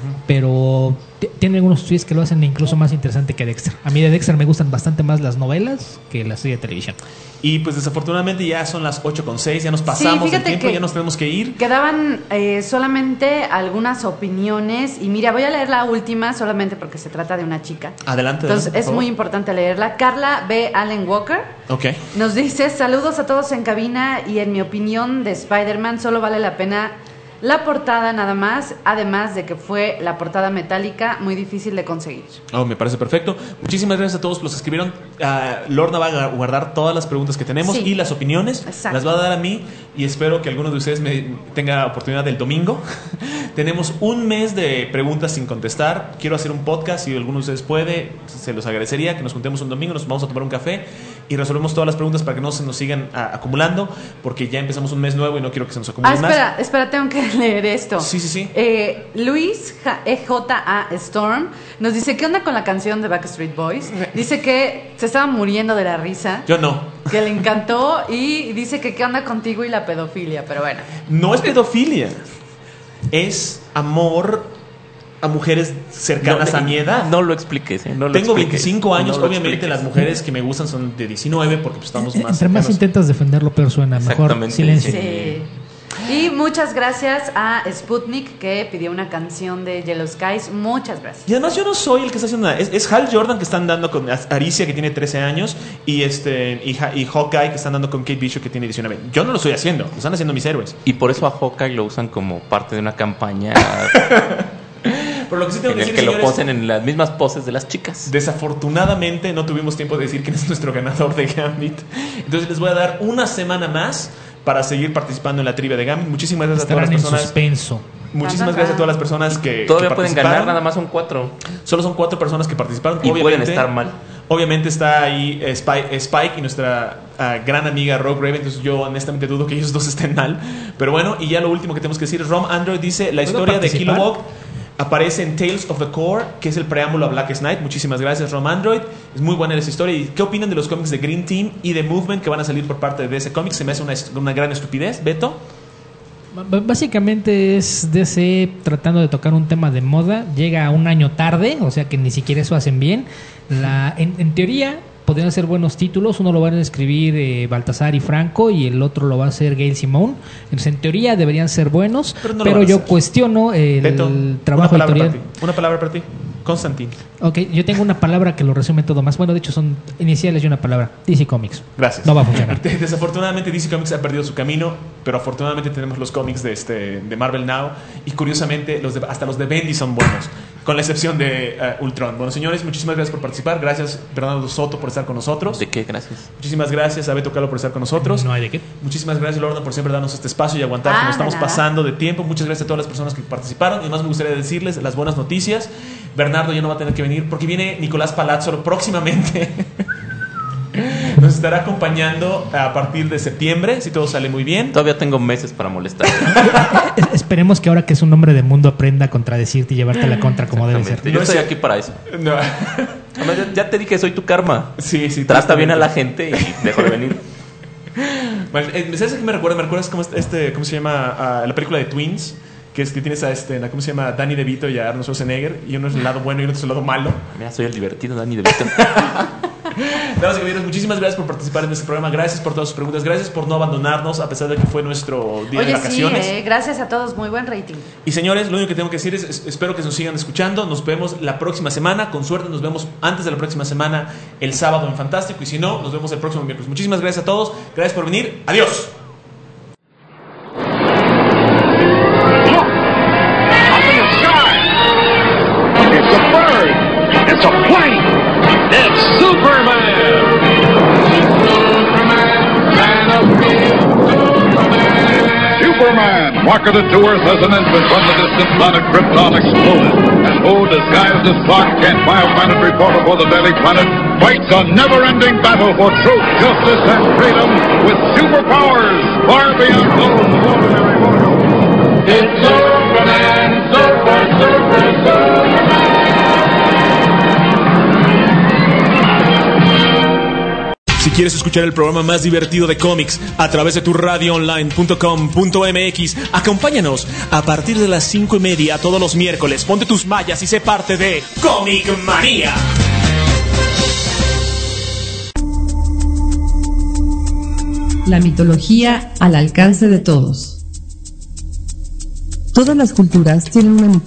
pero t- tiene algunos twists que lo hacen incluso más interesante que Dexter. A mí de Dexter me gustan bastante más las novelas que la serie de televisión. Y pues desafortunadamente ya son las ocho con seis, ya nos pasamos del fíjate tiempo, que- ya nos tenemos que ir. Quedaban eh, solamente algunas opiniones y mira, voy a leer la última solamente porque se trata de una chica. Adelante. Entonces adelante, por es favor. muy importante leerla. Carla B. Allen Walker Ok. nos dice: saludos a todos en cabina y en mi opinión de Spider-Man solo vale la pena la portada nada más, además de que fue la portada metálica muy difícil de conseguir. Oh, me parece perfecto. Muchísimas gracias a todos los que escribieron. Ah, Lorna va a guardar todas las preguntas que tenemos Sí. y las opiniones. Exacto. Las va a dar a mí y espero que alguno de ustedes me tenga oportunidad el domingo. Tenemos un mes de preguntas sin contestar. Quiero hacer un podcast, si alguno de ustedes puede, se los agradecería que nos juntemos un domingo, nos vamos a tomar un café y resolvemos todas las preguntas para que no se nos sigan ah, acumulando, porque ya empezamos un mes nuevo y no quiero que se nos Ah, acumulen más. espera, espera, tengo que leer esto. Sí, sí, sí. Eh, Luis J- E J A Storm nos dice: ¿qué onda con la canción de Backstreet Boys? Dice que se estaba muriendo de la risa, Yo no. que le encantó y dice que qué onda contigo y la pedofilia, pero bueno. No es pedofilia. Es amor a mujeres cercanas No, a mi edad. No lo expliques, ¿eh? No lo Tengo expliques. veinticinco años, No lo obviamente expliques. las mujeres que me gustan son de diecinueve porque pues, estamos más Entre más cercanos. intentas defenderlo, peor suena. Mejor Exactamente, silencio. Sí. Y muchas gracias a Sputnik que pidió una canción de Yellow Skies. Muchas gracias. Y además yo no soy el que está haciendo nada. Es, es Hal Jordan que están dando con Aricia, que tiene trece años, y este y, y Hawkeye, que están dando con Kate Bishop, que tiene diecinueve. Yo no lo estoy haciendo, lo están haciendo mis héroes. Y por eso a Hawkeye lo usan como parte de una campaña. Por lo que sí tengo en que el decir, que lo señores, posen en las mismas poses de las chicas. Desafortunadamente no tuvimos tiempo de decir quién es nuestro ganador de Gambit. Entonces les voy a dar una semana más para seguir participando en la trivia de Gambit. Muchísimas gracias Estarán a todas las en personas. suspenso. Muchísimas gracias a todas las personas que Todavía que pueden participaron. ganar, nada más son cuatro. Solo son cuatro personas que participaron. Y pueden estar mal. Obviamente está ahí eh, Spike, Spike y nuestra uh, gran amiga Rogue Raven. Entonces yo honestamente dudo que ellos dos estén mal. Pero bueno, y ya lo último que tenemos que decir, Rom Android dice: la historia de Kilowog aparece en Tales of the Core, que es el preámbulo a Blackest Night. Muchísimas gracias, Rom Android. Es muy buena esa historia. ¿Y qué opinan de los cómics de Green Team y de Movement que van a salir por parte de D C Comics? Se me hace una, una gran estupidez, Beto. B- Básicamente es D C tratando de tocar un tema de moda. Llega un año tarde, o sea que ni siquiera eso hacen bien. La, en, en teoría podrían ser buenos títulos. Uno lo van a escribir eh, Baltasar y Franco y el otro lo va a hacer Gail Simone. Entonces en teoría deberían ser buenos, pero, no pero yo hacer. cuestiono el Beto, trabajo una editorial. Para ti. Una palabra para ti. Constantine. Ok, yo tengo una palabra que lo resume todo más. Bueno, de hecho son iniciales y una palabra. D C Comics. Gracias. No va a funcionar. Desafortunadamente D C Comics ha perdido su camino, pero afortunadamente tenemos los cómics de este de Marvel Now y curiosamente los de, hasta los de Bendy son buenos, con la excepción de uh, Ultron. Bueno, señores, muchísimas gracias por participar. Gracias Bernardo Soto por estar con nosotros. ¿De qué? Gracias. Muchísimas gracias a Beto Calo por estar con nosotros. No hay de qué. Muchísimas gracias Lorna por siempre darnos este espacio y aguantar, ah, que nos estamos nada. pasando de tiempo. Muchas gracias a todas las personas que participaron. Y además me gustaría decirles las buenas noticias. Bernardo ya no va a tener que venir porque viene Nicolás Palazzolo próximamente. Nos estará acompañando a partir de septiembre, si todo sale muy bien. Todavía tengo meses para molestar. Esperemos que ahora que es un hombre de mundo aprenda a contradecirte y llevarte a la contra como debe ser. Yo no estoy aquí para eso. No. ya, ya te dije, soy tu karma. Sí, sí. Trata bien a la gente y dejo de venir. Bueno, ¿sabes a qué me recuerda? Me recuerdas cómo, este, cómo se llama uh, la película de Twins, que es que tienes a este, ¿cómo se llama? Danny DeVito y a Arnold Schwarzenegger, y uno es el lado bueno y otro es el lado malo. Mira, soy el divertido Danny DeVito. Damas y caballeros, muchísimas gracias por participar en este programa. Gracias por todas sus preguntas. Gracias por no abandonarnos a pesar de que fue nuestro día Oye, de vacaciones. Sí, eh, gracias a todos. Muy buen rating. Y señores, lo único que tengo que decir es, es espero que nos sigan escuchando. Nos vemos la próxima semana. Con suerte nos vemos antes de la próxima semana, el sábado en Fantástico. Y si no, nos vemos el próximo miércoles. Muchísimas gracias a todos. Gracias por venir. Adiós. It's a bird. It's a plane. It's Superman. Superman, man of steel. Superman. Superman, rocketed to Earth as an infant when the distant planet Krypton exploded. And who, disguised as Clark Kent, bioplanet reporter for the Daily Planet, fights a never-ending battle for truth, justice, and freedom with superpowers far beyond those of ordinary mortals. It's Superman, super, super, Superman. Si quieres escuchar el programa más divertido de cómics a través de tu radio online punto com punto m x, acompáñanos a partir de las cinco y media todos los miércoles. Ponte tus mallas y sé parte de Comic Manía. La mitología al alcance de todos. Todas las culturas tienen una mitología.